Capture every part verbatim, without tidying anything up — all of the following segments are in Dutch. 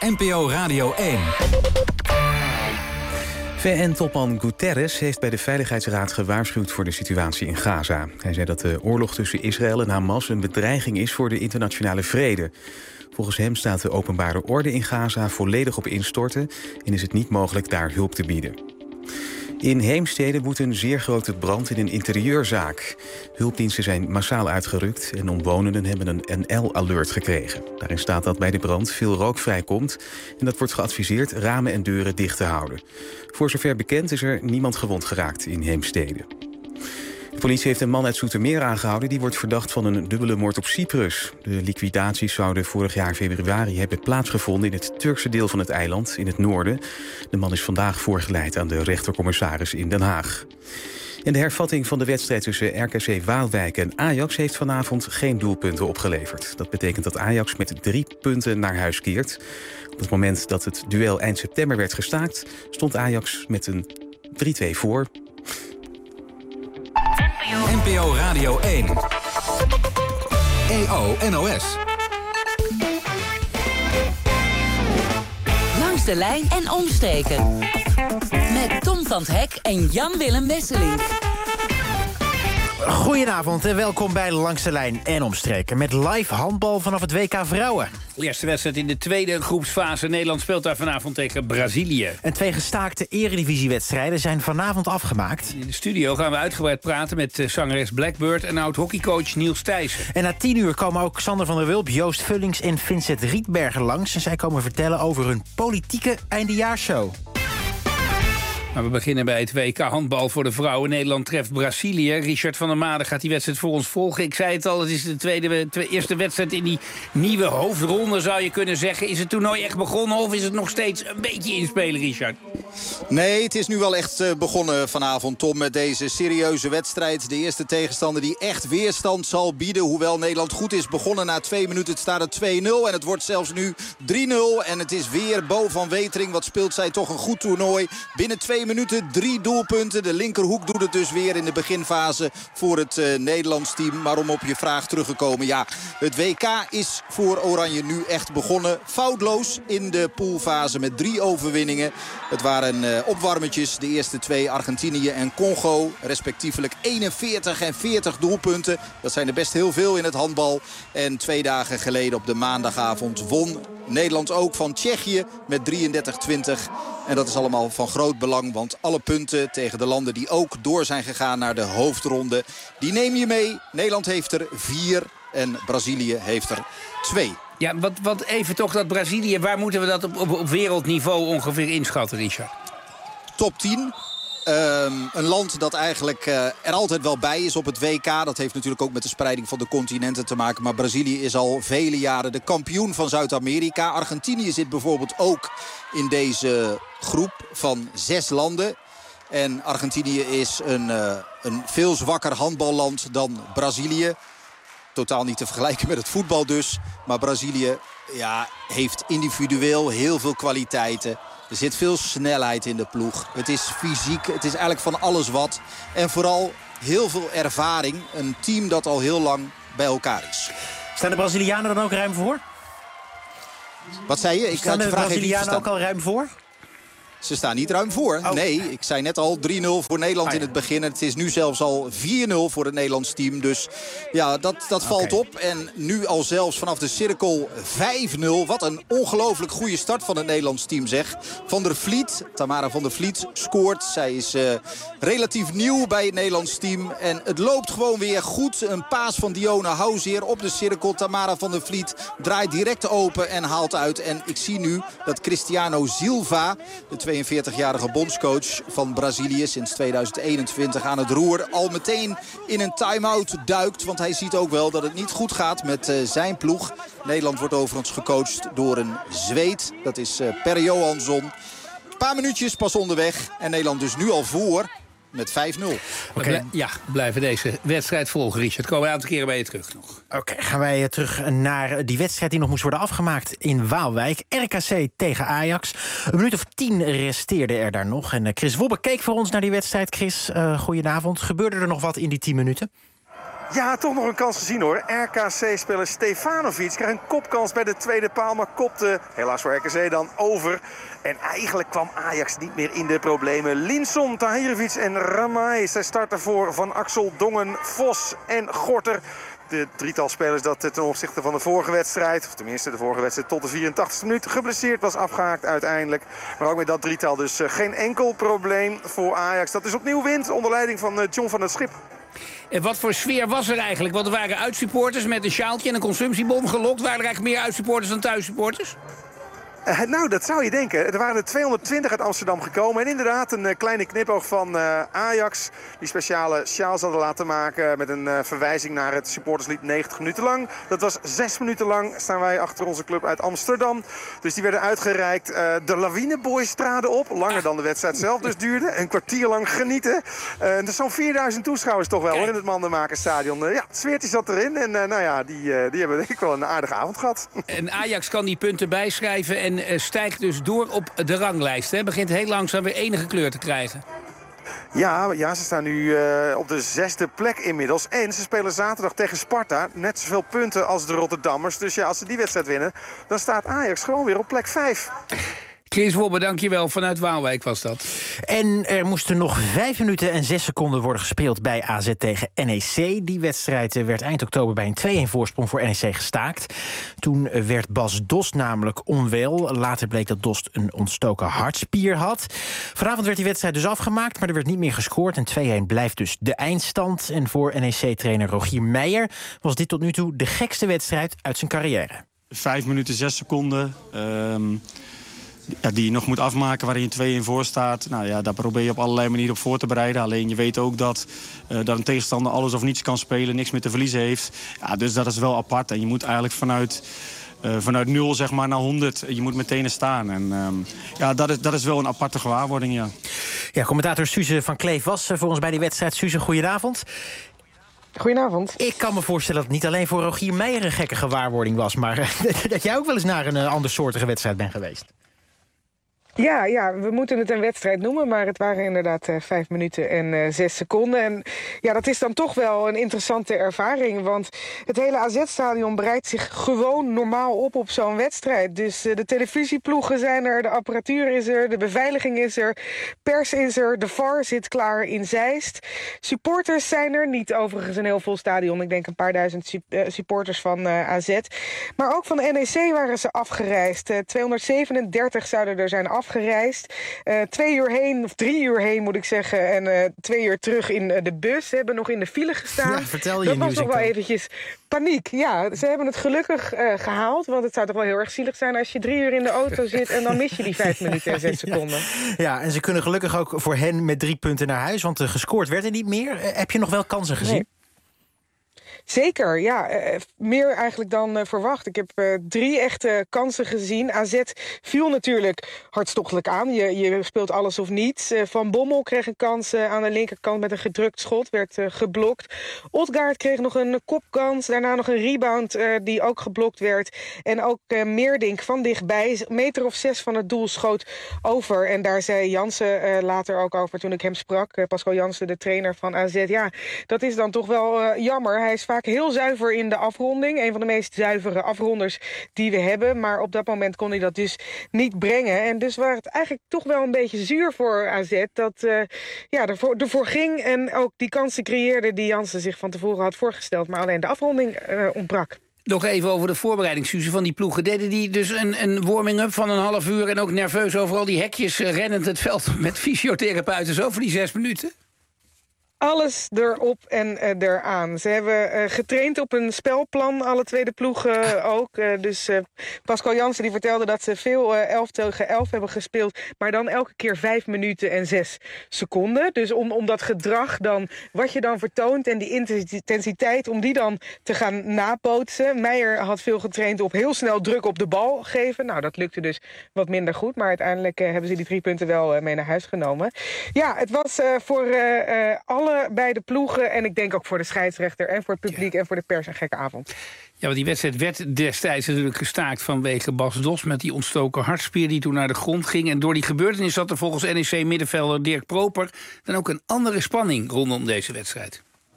N P O Radio één. V N-topman Guterres heeft bij de Veiligheidsraad gewaarschuwd voor de situatie in Gaza. Hij zei dat de oorlog tussen Israël en Hamas een bedreiging is voor de internationale vrede. Volgens hem staat de openbare orde in Gaza volledig op instorten en is het niet mogelijk daar hulp te bieden. In Heemstede woedt een zeer grote brand in een interieurzaak. Hulpdiensten zijn massaal uitgerukt en omwonenden hebben een N L-alert gekregen. Daarin staat dat bij de brand veel rook vrijkomt en dat wordt geadviseerd ramen en deuren dicht te houden. Voor zover bekend is er niemand gewond geraakt in Heemstede. De politie heeft een man uit Zoetermeer aangehouden. Die wordt verdacht van een dubbele moord op Cyprus. De liquidaties zouden vorig jaar februari hebben plaatsgevonden in het Turkse deel van het eiland, in het noorden. De man is vandaag voorgeleid aan de rechtercommissaris in Den Haag. En de hervatting van de wedstrijd tussen R K C Waalwijk en Ajax heeft vanavond geen doelpunten opgeleverd. Dat betekent dat Ajax met drie punten naar huis keert. Op het moment dat het duel eind september werd gestaakt, stond Ajax met een drie-twee voor. N P O Radio één. E O N O S. Langs de lijn en omstreken. Met Tom van 't Hek en Jan-Willem Wesseling. Goedenavond en welkom bij Langs de Lijn en Omstreken. Met live handbal vanaf het W K Vrouwen. De eerste wedstrijd in de tweede groepsfase. Nederland speelt daar vanavond tegen Brazilië. En twee gestaakte eredivisiewedstrijden zijn vanavond afgemaakt. In de studio gaan we uitgebreid praten met uh, zangeres Blackbird en oud-hockeycoach Niels Thijssen. En na tien uur komen ook Sander van der Wulp, Joost Vullings en Vincent Rietbergen langs. En zij komen vertellen over hun politieke eindejaarsshow. Maar we beginnen bij het W K handbal voor de vrouwen. Nederland treft Brazilië. Richard van der Made gaat die wedstrijd voor ons volgen. Ik zei het al, het is de tweede, tweede, eerste wedstrijd in die nieuwe hoofdronde, zou je kunnen zeggen. Is het toernooi echt begonnen of is het nog steeds een beetje inspelen, Richard? Nee, het is nu wel echt begonnen vanavond, Tom, met deze serieuze wedstrijd. De eerste tegenstander die echt weerstand zal bieden. Hoewel Nederland goed is begonnen na twee minuten. Het staat er twee nul en het wordt zelfs nu drie nul. En het is weer Bo van Wetering. Wat speelt zij toch een goed toernooi. Binnen twee minuten drie doelpunten. De linkerhoek doet het dus weer in de beginfase voor het uh, Nederlands team. Maar om op je vraag teruggekomen. Ja, het W K is voor Oranje nu echt begonnen. Foutloos in de poolfase met drie overwinningen. Het waren uh, opwarmetjes. De eerste twee, Argentinië en Congo. Respectievelijk eenenveertig en veertig doelpunten. Dat zijn er best heel veel in het handbal. En twee dagen geleden op de maandagavond won Nederland ook van Tsjechië met drieëndertig twintig. En dat is allemaal van groot belang. Want alle punten tegen de landen die ook door zijn gegaan naar de hoofdronde, die neem je mee. Nederland heeft er vier en Brazilië heeft er twee. Ja, wat, wat even toch dat Brazilië, waar moeten we dat op, op, op wereldniveau ongeveer inschatten, Richard? Top tien. Um, een land dat eigenlijk uh, er altijd wel bij is op het W K. Dat heeft natuurlijk ook met de spreiding van de continenten te maken. Maar Brazilië is al vele jaren de kampioen van Zuid-Amerika. Argentinië zit bijvoorbeeld ook in deze groep van zes landen. En Argentinië is een, uh, een veel zwakker handballand dan Brazilië. Totaal niet te vergelijken met het voetbal dus. Maar Brazilië ja, heeft individueel heel veel kwaliteiten. Er zit veel snelheid in de ploeg. Het is fysiek, het is eigenlijk van alles wat. En vooral heel veel ervaring. Een team dat al heel lang bij elkaar is. Staan de Brazilianen dan ook ruim voor? Wat zei je? Ik Staan de Brazilianen ook al ruim voor? Ze staan niet ruim voor. Oh. Nee, ik zei net al drie nul voor Nederland oh, ja. in het begin. En het is nu zelfs al vier nul voor het Nederlands team. Dus ja, dat, dat valt okay. op. En nu al zelfs vanaf de cirkel vijf nul. Wat een ongelooflijk goede start van het Nederlands team, zeg. Van der Vliet, Tamara van der Vliet, scoort. Zij is uh, relatief nieuw bij het Nederlands team. En het loopt gewoon weer goed. Een paas van Diona Houzeer op de cirkel. Tamara van der Vliet draait direct open en haalt uit. En ik zie nu dat Cristiano Silva, de tweeënveertigjarige bondscoach van Brazilië, sinds tweeduizend eenentwintig aan het roer, al meteen in een time-out duikt. Want hij ziet ook wel dat het niet goed gaat met uh, zijn ploeg. Nederland wordt overigens gecoacht door een Zweed. Dat is uh, Per Johansson. Een paar minuutjes pas onderweg. En Nederland dus nu al voor met vijf nul. Okay. Ja, blijven deze wedstrijd volgen, Richard. Komen we een aantal keren bij je terug nog. Oké, okay, gaan wij terug naar die wedstrijd die nog moest worden afgemaakt in Waalwijk. R K C tegen Ajax. Een minuut of tien resteerde er daar nog. En Chris Wobbe keek voor ons naar die wedstrijd. Chris, uh, goedenavond. Gebeurde er nog wat in die tien minuten? Ja, toch nog een kans gezien hoor. R K C-speler Stefanovic krijgt een kopkans bij de tweede paal, maar kopte helaas voor R K C dan over. En eigenlijk kwam Ajax niet meer in de problemen. Linson, Tahirovic en Ramai. Zij starten voor Van Axel, Dongen, Vos en Gorter. De drietal spelers dat ten opzichte van de vorige wedstrijd, of tenminste de vorige wedstrijd tot de vierentachtigste minuut geblesseerd was, afgehaakt uiteindelijk. Maar ook met dat drietal dus uh, geen enkel probleem voor Ajax. Dat is opnieuw wint onder leiding van uh, John van het Schip. En wat voor sfeer was er eigenlijk? Want er waren uitsupporters met een sjaaltje en een consumptiebon gelokt. Waren er eigenlijk meer uitsupporters dan thuissupporters? Uh, nou, dat zou je denken. Er waren er tweehonderdtwintig uit Amsterdam gekomen. En inderdaad een uh, kleine knipoog van uh, Ajax. Die speciale sjaals hadden laten maken met een uh, verwijzing naar het supporterslied negentig minuten lang. Dat was zes minuten lang staan wij achter onze club uit Amsterdam. Dus die werden uitgereikt. Uh, de Lawineboys traden op. Langer dan de wedstrijd zelf dus duurde. Een kwartier lang genieten. Uh, dus zo'n vierduizend toeschouwers toch wel hoor, in het Mandenmakerstadion. Uh, ja, het sfeertje zat erin. En uh, nou ja, die, uh, die hebben denk ik wel een aardige avond gehad. En Ajax kan die punten bijschrijven en En stijgt dus door op de ranglijst. Hè? Begint heel langzaam weer enige kleur te krijgen. Ja, ja, ze staan nu uh, op de zesde plek inmiddels. En ze spelen zaterdag tegen Sparta. Net zoveel punten als de Rotterdammers. Dus ja, als ze die wedstrijd winnen, dan staat Ajax gewoon weer op plek vijf. Chris Wobbe, dankjewel. Vanuit Waalwijk was dat. En er moesten nog vijf minuten en zes seconden worden gespeeld bij A Z tegen N E C. Die wedstrijd werd eind oktober bij een twee-een voorsprong voor N E C gestaakt. Toen werd Bas Dost namelijk onwel. Later bleek dat Dost een ontstoken hartspier had. Vanavond werd die wedstrijd dus afgemaakt, maar er werd niet meer gescoord. En twee-een blijft dus de eindstand. En voor N E C-trainer Rogier Meijer was dit tot nu toe de gekste wedstrijd uit zijn carrière. Vijf minuten, zes seconden... Um... Ja, die je nog moet afmaken, waarin je twee-een voor staat. Nou ja, daar probeer je op allerlei manieren op voor te bereiden. Alleen je weet ook dat, uh, dat een tegenstander alles of niets kan spelen, niks meer te verliezen heeft. Ja, dus dat is wel apart. En je moet eigenlijk vanuit, uh, vanuit nul zeg maar, naar honderd, je moet meteen er staan. En um, ja, dat is, dat is wel een aparte gewaarwording, ja. Ja, commentator Suze van Kleef was voor ons bij die wedstrijd. Suze, goedenavond. Goedenavond. Ik kan me voorstellen dat het niet alleen voor Rogier Meijer een gekke gewaarwording was, maar dat jij ook wel eens naar een uh, andersoortige wedstrijd bent geweest. Ja, ja, we moeten het een wedstrijd noemen, maar het waren inderdaad uh, vijf minuten en uh, zes seconden. En ja, dat is dan toch wel een interessante ervaring, want het hele A Z-stadion bereidt zich gewoon normaal op op zo'n wedstrijd. Dus uh, de televisieploegen zijn er, de apparatuur is er, de beveiliging is er, pers is er, de V A R zit klaar in Zeist. Supporters zijn er, niet overigens een heel vol stadion, ik denk een paar duizend su- uh, supporters van uh, A Z. Maar ook van N E C waren ze afgereisd. Uh, tweehonderdzevenendertig zouden er zijn afgereisd. afgereisd. Uh, twee uur heen, of drie uur heen moet ik zeggen. En uh, twee uur terug in uh, de bus. Ze hebben nog in de file gestaan. Ja, vertel je Dat was nieuws toch wel eventjes paniek. Ja, ze hebben het gelukkig uh, gehaald. Want het zou toch wel heel erg zielig zijn als je drie uur in de auto zit en dan mis je die vijf minuten en zes seconden. Ja, ja, en ze kunnen gelukkig ook voor hen met drie punten naar huis. Want uh, gescoord werd er niet meer. Uh, heb je nog wel kansen gezien? Nee. Zeker, ja. Uh, meer eigenlijk dan uh, verwacht. Ik heb uh, drie echte kansen gezien. A Z viel natuurlijk hartstochtelijk aan. Je, je speelt alles of niets. Uh, Van Bommel kreeg een kans uh, aan de linkerkant met een gedrukt schot. Werd uh, geblokt. Odgaard kreeg nog een kopkans. Daarna nog een rebound uh, die ook geblokt werd. En ook uh, Meerdink van dichtbij. Een meter of zes van het doel schoot over. En daar zei Jansen uh, later ook over toen ik hem sprak. Uh, Pascal Jansen, de trainer van A Z. Ja, dat is dan toch wel uh, jammer. Hij is vaak heel zuiver in de afronding. Een van de meest zuivere afronders die we hebben. Maar op dat moment kon hij dat dus niet brengen. En dus was het eigenlijk toch wel een beetje zuur voor A Z. Dat uh, ja, ervoor, ervoor ging en ook die kansen creëerde die Jansen zich van tevoren had voorgesteld. Maar alleen de afronding uh, ontbrak. Nog even over de voorbereiding, Suze, van die ploegen. Deden die dus een, een warming-up van een half uur en ook nerveus over al die hekjes uh, rennend het veld met fysiotherapeuten zo voor die zes minuten? Alles erop en uh, eraan. Ze hebben uh, getraind op een spelplan, alle twee de ploegen uh, ook. Uh, dus uh, Pascal Jansen die vertelde dat ze veel uh, elf tegen elf hebben gespeeld, maar dan elke keer vijf minuten en zes seconden. Dus om, om dat gedrag dan, wat je dan vertoont en die intensiteit, om die dan te gaan nabootsen. Meijer had veel getraind op heel snel druk op de bal geven. Nou, dat lukte dus wat minder goed, maar uiteindelijk uh, hebben ze die drie punten wel uh, mee naar huis genomen. Ja, het was uh, voor uh, uh, alle bij de ploegen en ik denk ook voor de scheidsrechter en voor het publiek ja. en voor de pers een gekke avond. Ja, want die wedstrijd werd destijds natuurlijk gestaakt vanwege Bas Dost met die ontstoken hartspier die toen naar de grond ging. En door die gebeurtenis zat er volgens N E C-middenvelder Dirk Proper dan ook een andere spanning rondom deze wedstrijd.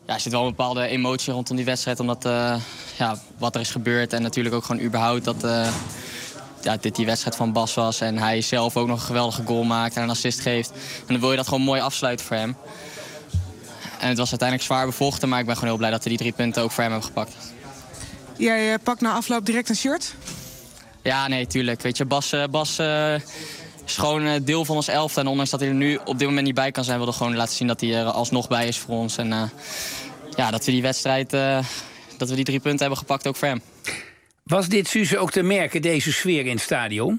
Ja, er zit wel een bepaalde emotie rondom die wedstrijd. Omdat uh, ja, wat er is gebeurd en natuurlijk ook gewoon überhaupt dat uh, ja, dit die wedstrijd van Bas was. En hij zelf ook nog een geweldige goal maakt en een assist geeft. En dan wil je dat gewoon mooi afsluiten voor hem. En het was uiteindelijk zwaar bevochten, maar ik ben gewoon heel blij dat we die drie punten ook voor hem hebben gepakt. Jij uh, pakt na afloop direct een shirt? Ja, nee, tuurlijk. Weet je, Bas, uh, Bas uh, is gewoon uh, deel van ons elftal. En ondanks dat hij er nu op dit moment niet bij kan zijn, wilde gewoon laten zien dat hij er alsnog bij is voor ons. En uh, ja, dat we die wedstrijd, uh, dat we die drie punten hebben gepakt ook voor hem. Was dit, Suze, ook te merken, deze sfeer in het stadion?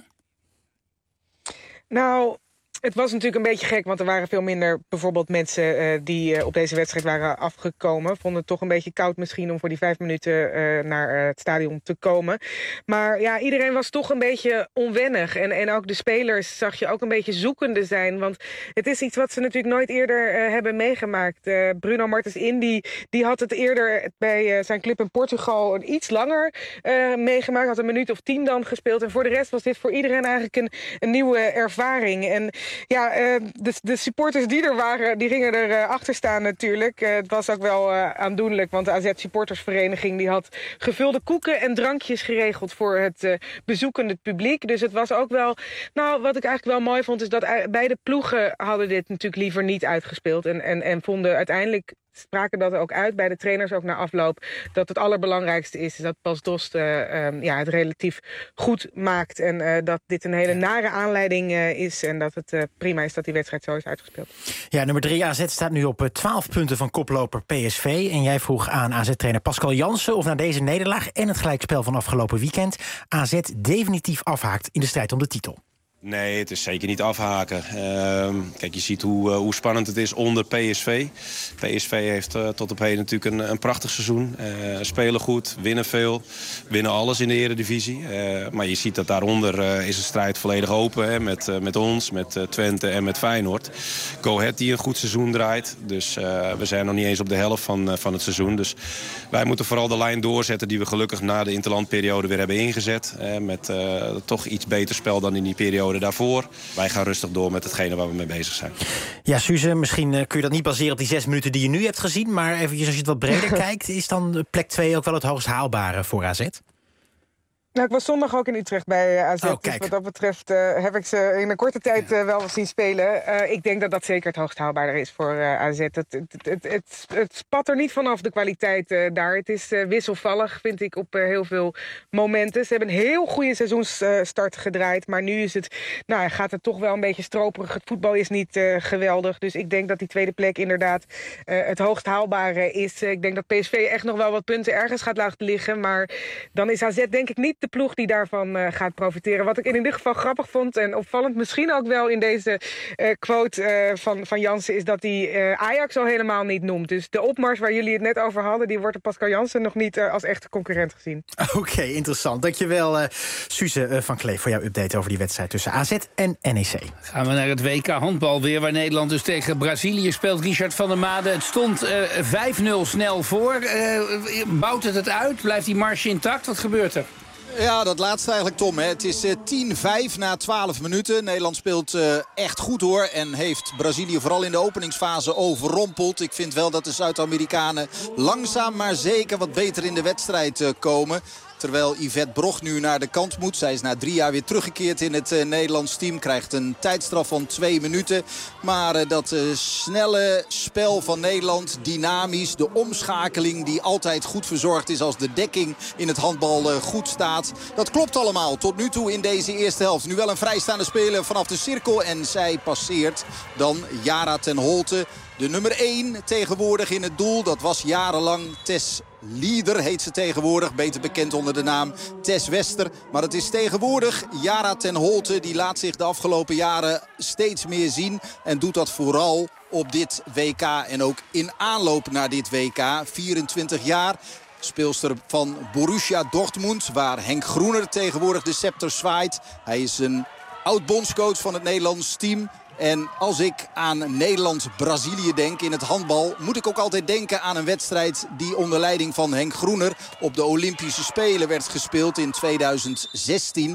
Nou, het was natuurlijk een beetje gek, want er waren veel minder bijvoorbeeld mensen uh, die uh, op deze wedstrijd waren afgekomen. Vonden het toch een beetje koud misschien om voor die vijf minuten uh, naar uh, het stadion te komen. Maar ja, iedereen was toch een beetje onwennig. En, en ook de spelers zag je ook een beetje zoekende zijn. Want het is iets wat ze natuurlijk nooit eerder uh, hebben meegemaakt. Uh, Bruno Martens Indy, die had het eerder bij uh, zijn club in Portugal een iets langer uh, meegemaakt. Had een minuut of tien dan gespeeld. En voor de rest was dit voor iedereen eigenlijk een, een nieuwe ervaring. En ja, uh, de, de supporters die er waren, die gingen er uh, achter staan natuurlijk. Uh, het was ook wel uh, aandoenlijk, want de A Z supportersvereniging die had gevulde koeken en drankjes geregeld voor het uh, bezoekende publiek. Dus het was ook wel, nou, wat ik eigenlijk wel mooi vond, is dat uh, beide ploegen hadden dit natuurlijk liever niet uitgespeeld. En, en, en vonden uiteindelijk, spraken dat ook uit bij de trainers ook na afloop, dat het allerbelangrijkste is, is dat Bas Dost uh, um, ja, het relatief goed maakt. En uh, dat dit een hele nare aanleiding uh, is en dat het uh, prima is dat die wedstrijd zo is uitgespeeld. Ja, nummer drie A Z staat nu op twaalf punten van koploper P S V. En jij vroeg aan A Z-trainer Pascal Jansen of na deze nederlaag en het gelijkspel van afgelopen weekend A Z definitief afhaakt in de strijd om de titel. Nee, het is zeker niet afhaken. Uh, kijk, je ziet hoe, uh, hoe spannend het is onder P S V. P S V heeft uh, tot op heden natuurlijk een, een prachtig seizoen. Uh, spelen goed, winnen veel, winnen alles in de Eredivisie. Uh, maar je ziet dat daaronder uh, is de strijd volledig open. Hè, met, uh, met ons, met uh, Twente en met Feyenoord. Go Ahead die een goed seizoen draait. Dus uh, we zijn nog niet eens op de helft van, uh, van het seizoen. Dus wij moeten vooral de lijn doorzetten die we gelukkig na de interlandperiode weer hebben ingezet. Uh, met uh, toch iets beter spel dan in die periode daarvoor. Wij gaan rustig door met hetgene waar we mee bezig zijn. Ja, Suze, misschien uh, kun je dat niet baseren op die zes minuten die je nu hebt gezien, maar eventjes als je het wat breder kijkt, is dan plek twee ook wel het hoogst haalbare voor A Z? Nou, ik was zondag ook in Utrecht bij A Z. Oh, dus wat dat betreft uh, heb ik ze in een korte tijd uh, wel zien spelen. Uh, ik denk dat dat zeker het hoogst haalbaarder is voor uh, A Z. Het, het, het, het, het spat er niet vanaf, de kwaliteit uh, daar. Het is uh, wisselvallig, vind ik, op uh, heel veel momenten. Ze hebben een heel goede seizoensstart uh, gedraaid. Maar nu is het, nou, gaat het toch wel een beetje stroperig. Het voetbal is niet uh, geweldig. Dus ik denk dat die tweede plek inderdaad uh, het hoogst haalbare is. Uh, ik denk dat P S V echt nog wel wat punten ergens gaat laten liggen. Maar dan is A Z denk ik niet de ploeg die daarvan uh, gaat profiteren. Wat ik in ieder geval grappig vond en opvallend misschien ook wel in deze uh, quote uh, van, van Jansen, is dat hij uh, Ajax al helemaal niet noemt. Dus de opmars waar jullie het net over hadden, die wordt door Pascal Jansen nog niet uh, als echte concurrent gezien. Oké, okay, interessant. Dankjewel, uh, Suze uh, van Kleef, voor jouw update over die wedstrijd tussen A Z en N E C. Gaan we naar het W K handbal weer, waar Nederland dus tegen Brazilië speelt. Richard van der Made, het stond uh, vijf nul snel voor. Uh, bouwt het het uit? Blijft die marge intact? Wat gebeurt er? Ja, dat laatste eigenlijk, Tom. Hè. Het is uh, tien vijf na twaalf minuten. Nederland speelt uh, echt goed hoor. En heeft Brazilië vooral in de openingsfase overrompeld. Ik vind wel dat de Zuid-Amerikanen langzaam maar zeker wat beter in de wedstrijd uh, komen. Terwijl Yvette Brog nu naar de kant moet. Zij is na drie jaar weer teruggekeerd in het uh, Nederlands team. Krijgt een tijdstraf van twee minuten. Maar uh, dat uh, snelle spel van Nederland, dynamisch. De omschakeling die altijd goed verzorgd is als de dekking in het handbal uh, goed staat. Dat klopt allemaal tot nu toe in deze eerste helft. Nu wel een vrijstaande speler vanaf de cirkel. En zij passeert dan Yara ten Holte. De nummer één tegenwoordig in het doel. Dat was jarenlang Tess Lieder, heet ze tegenwoordig. Beter bekend onder de naam Tess Wester. Maar het is tegenwoordig Yara ten Holte. Die laat zich de afgelopen jaren steeds meer zien. En doet dat vooral op dit W K. En ook in aanloop naar dit W K. vierentwintig jaar. Speelster van Borussia Dortmund. Waar Henk Groener tegenwoordig de scepter zwaait. Hij is een oud-bondscoach van het Nederlands team. En als ik aan Nederland-Brazilië denk in het handbal, moet ik ook altijd denken aan een wedstrijd die onder leiding van Henk Groener op de Olympische Spelen werd gespeeld in tweeduizend zestien.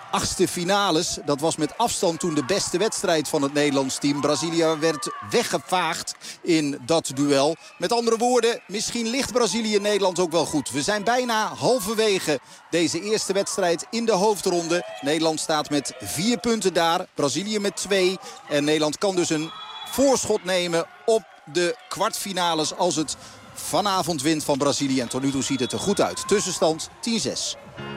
achtste finales. Dat was met afstand toen de beste wedstrijd van het Nederlands team. Brazilië werd weggevaagd in dat duel. Met andere woorden, misschien ligt Brazilië-Nederland ook wel goed. We zijn bijna halverwege deze eerste wedstrijd in de hoofdronde. Nederland staat met vier punten daar. Brazilië met twee. En Nederland kan dus een voorschot nemen op de kwartfinales als het vanavond wint van Brazilië. En tot nu toe ziet het er goed uit. Tussenstand tien zes.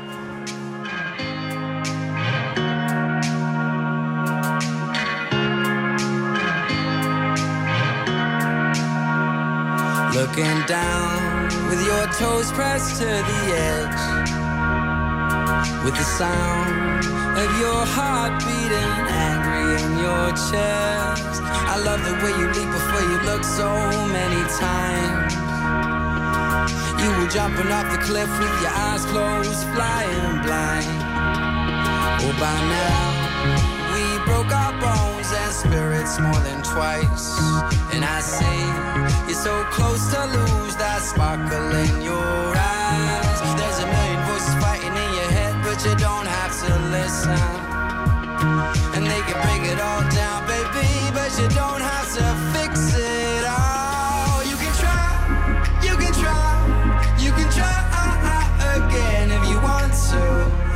Looking down with your toes pressed to the edge, with the sound of your heart beating angry in your chest. I love the way you leap before you look so many times. You were jumping off the cliff with your eyes closed, flying blind. Oh, by now we broke our bones and spirits more than twice. And I say you're so close to lose that sparkle in your eyes. There's a million voices fighting in your head, but you don't have to listen. And they can break it all down, baby, but you don't have to fix it all. You can try, you can try, you can try again if you want to.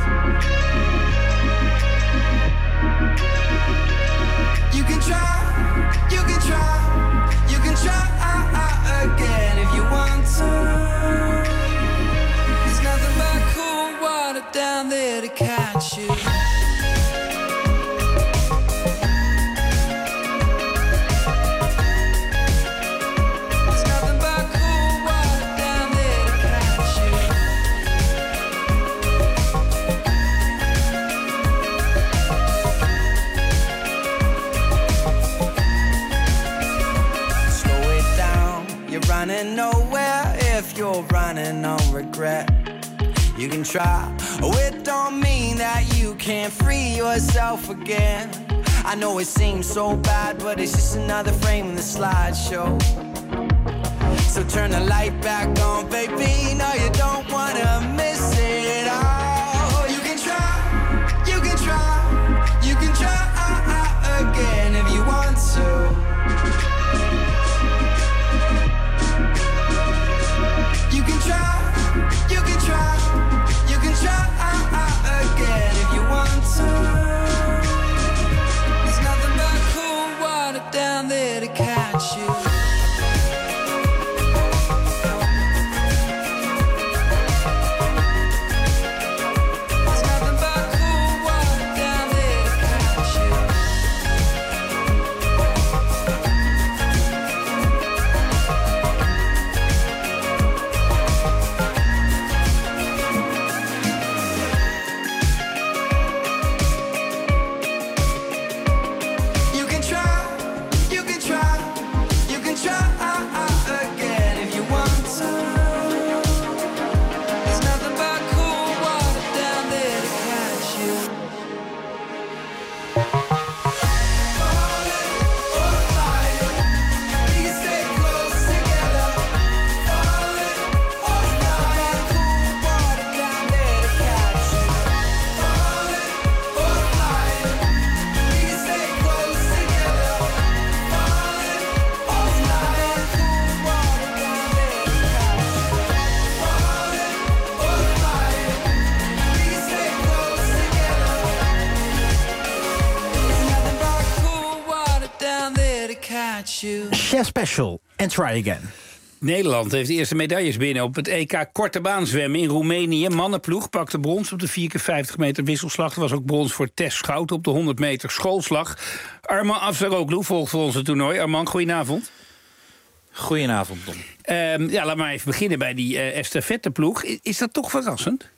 You can try, you can try, you can try again if you want to. There's nothing but cool water down there to catch you. Running nowhere if you're running on regret. You can try, oh it don't mean that you can't free yourself again. I know it seems so bad, but it's just another frame in the slideshow. So turn the light back on, baby, no you don't wanna miss it all. You can try, you can try, you can try again if you want to. You can try, you can try, you can try again if you want to. There's nothing but cool water down there to catch you. Chef Special en Try Again. Nederland heeft de eerste medailles binnen op het E K korte baan zwemmen in Roemenië. Mannenploeg pakte brons op de vier keer vijftig meter wisselslag. Er was ook brons voor Tess Schout op de honderd meter schoolslag. Arman Afsaroglu volgt voor ons het toernooi. Arman, goedenavond. Goedenavond, Tom. Uh, ja, laat maar even beginnen bij die uh, estafetteploeg. Is, is dat toch verrassend?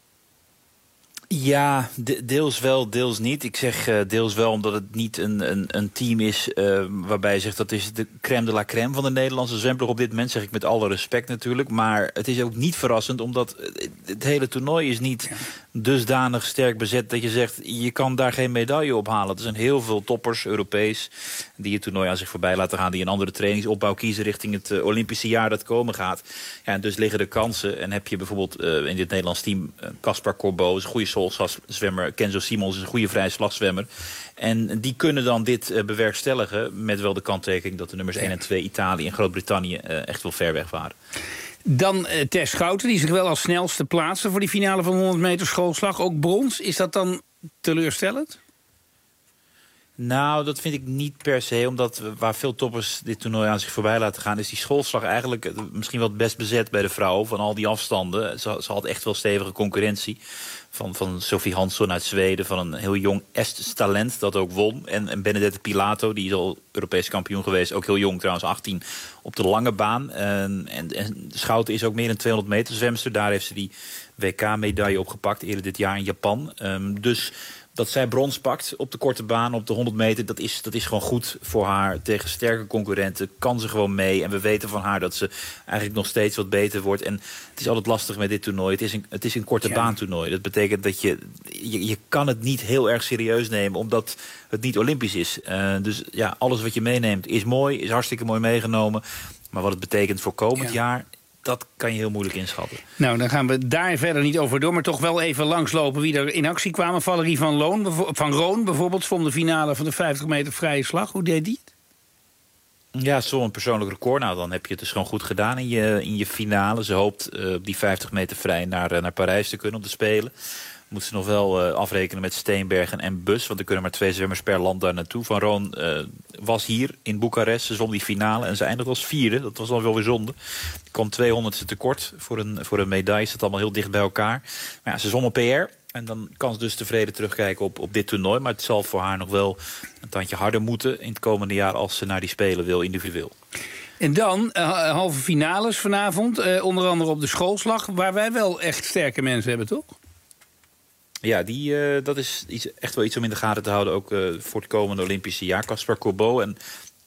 Ja, de, deels wel, deels niet. Ik zeg uh, deels wel omdat het niet een, een, een team is uh, waarbij je zegt dat is de crème de la crème van de Nederlandse zwemploeg op dit moment, zeg ik met alle respect natuurlijk. Maar het is ook niet verrassend omdat het hele toernooi is niet dusdanig sterk bezet dat je zegt, je kan daar geen medaille op halen. Er zijn heel veel toppers, Europees, die het toernooi aan zich voorbij laten gaan, die een andere trainingsopbouw kiezen richting het uh, Olympische jaar dat komen gaat. Ja, en dus liggen er kansen. En heb je bijvoorbeeld uh, in dit Nederlands team Caspar uh, Corbeau, is een goede solzwemmer, Kenzo Simons is een goede vrije slagzwemmer. En die kunnen dan dit uh, bewerkstelligen met wel de kanttekening dat de nummers één en twee, Italië en Groot-Brittannië, uh, echt wel ver weg waren. Dan uh, Tess Schouten, die zich wel als snelste plaatste voor die finale van honderd meter schoolslag. Ook brons. Is dat dan teleurstellend? Nou, dat vind ik niet per se. Omdat waar veel toppers dit toernooi aan zich voorbij laten gaan, is die schoolslag eigenlijk misschien wel het best bezet bij de vrouwen van al die afstanden. Ze, ze had echt wel stevige concurrentie. Van, van Sophie Hansson uit Zweden, van een heel jong Estes talent dat ook won. En, en Benedette Pilato, die is al Europees kampioen geweest. Ook heel jong trouwens, achttien op de lange baan. En, en, en Schouten is ook meer dan tweehonderd meter zwemster. Daar heeft ze die W K-medaille opgepakt eerder dit jaar in Japan. Um, dus dat zij brons pakt op de korte baan, op de honderd meter, dat is, dat is gewoon goed voor haar. Tegen sterke concurrenten kan ze gewoon mee. En we weten van haar dat ze eigenlijk nog steeds wat beter wordt. En het is altijd lastig met dit toernooi. Het is een, het is een korte ja. baan toernooi. Dat betekent dat je, je... Je kan het niet heel erg serieus nemen, omdat het niet Olympisch is. Uh, dus ja, alles wat je meeneemt is mooi, is hartstikke mooi meegenomen. Maar wat het betekent voor komend ja. jaar, dat kan je heel moeilijk inschatten. Nou, dan gaan we daar verder niet over door, maar toch wel even langslopen wie er in actie kwamen. Valerie van Loon, van Roon bijvoorbeeld, zwom de finale van de vijftig meter vrije slag. Hoe deed die het? Ja, zo'n persoonlijk record. Nou, dan heb je het dus gewoon goed gedaan in je, in je finale. Ze hoopt uh, op die vijftig meter vrij naar, uh, naar Parijs te kunnen om te spelen. Moet ze nog wel uh, afrekenen met Steenbergen en Bus, want er kunnen maar twee zwemmers per land daar naartoe. Van Roon uh, was hier in Boekarest, ze zwom die finale en ze eindigde als vierde. Dat was dan wel weer zonde. Die kwam tweehonderdste tekort voor een, voor een medaille. Ze zat allemaal heel dicht bij elkaar. Maar ja, ze zwom op P R. En dan kan ze dus tevreden terugkijken op, op dit toernooi. Maar het zal voor haar nog wel een tandje harder moeten in het komende jaar als ze naar die Spelen wil, individueel. En dan uh, halve finales vanavond, uh, onder andere op de schoolslag, waar wij wel echt sterke mensen hebben, toch? Ja, die, uh, dat is iets, echt wel iets om in de gaten te houden, ook uh, voor het komende Olympische jaar. Caspar Corbeau en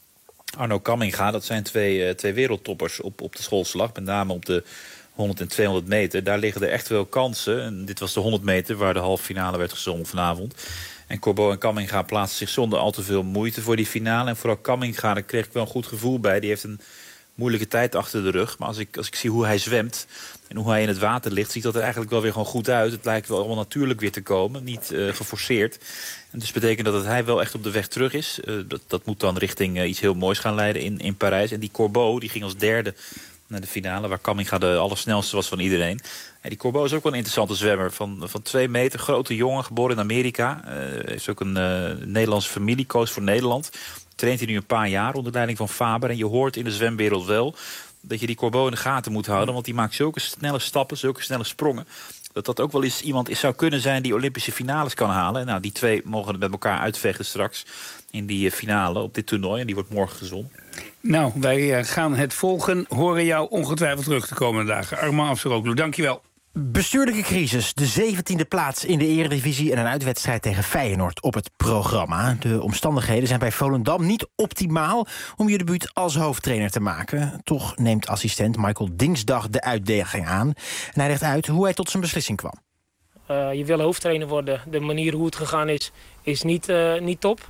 Arno Kamminga, dat zijn twee, uh, twee wereldtoppers op, op de schoolslag. Met name op de honderd en tweehonderd meter. Daar liggen er echt wel kansen. En dit was de honderd meter waar de halve finale werd gezongen vanavond. En Corbeau en Kamminga plaatsen zich zonder al te veel moeite voor die finale. En vooral Kamminga, daar kreeg ik wel een goed gevoel bij. Die heeft een moeilijke tijd achter de rug. Maar als ik, als ik zie hoe hij zwemt en hoe hij in het water ligt, ziet dat er eigenlijk wel weer gewoon goed uit. Het lijkt wel allemaal natuurlijk weer te komen, niet uh, geforceerd. En dus betekent dat, dat hij wel echt op de weg terug is. Uh, dat, dat moet dan richting uh, iets heel moois gaan leiden in, in Parijs. En die Corbeau, die ging als derde naar de finale, waar Kamminga de allersnelste was van iedereen. En die Corbeau is ook wel een interessante zwemmer. Van, van twee meter, grote jongen, geboren in Amerika. Uh, heeft ook een uh, Nederlandse familie, coach voor Nederland. Traint hij nu een paar jaar onder leiding van Faber. En je hoort in de zwemwereld wel dat je die Corbeau in de gaten moet houden. Want die maakt zulke snelle stappen, zulke snelle sprongen. Dat dat ook wel eens iemand is, zou kunnen zijn die Olympische finales kan halen. En nou, die twee mogen het met elkaar uitvechten straks in die finale op dit toernooi. En die wordt morgen gezond. Nou, wij gaan het volgen. Horen jou ongetwijfeld terug de komende dagen. Armand Afsaroglu, dankjewel. Bestuurlijke crisis, de zeventiende plaats in de Eredivisie en een uitwedstrijd tegen Feyenoord op het programma. De omstandigheden zijn bij Volendam niet optimaal om je debuut als hoofdtrainer te maken. Toch neemt assistent Michael Dingsdag de uitdaging aan. En hij legt uit hoe hij tot zijn beslissing kwam. Uh, je wil hoofdtrainer worden. De manier hoe het gegaan is, is niet, uh, niet top.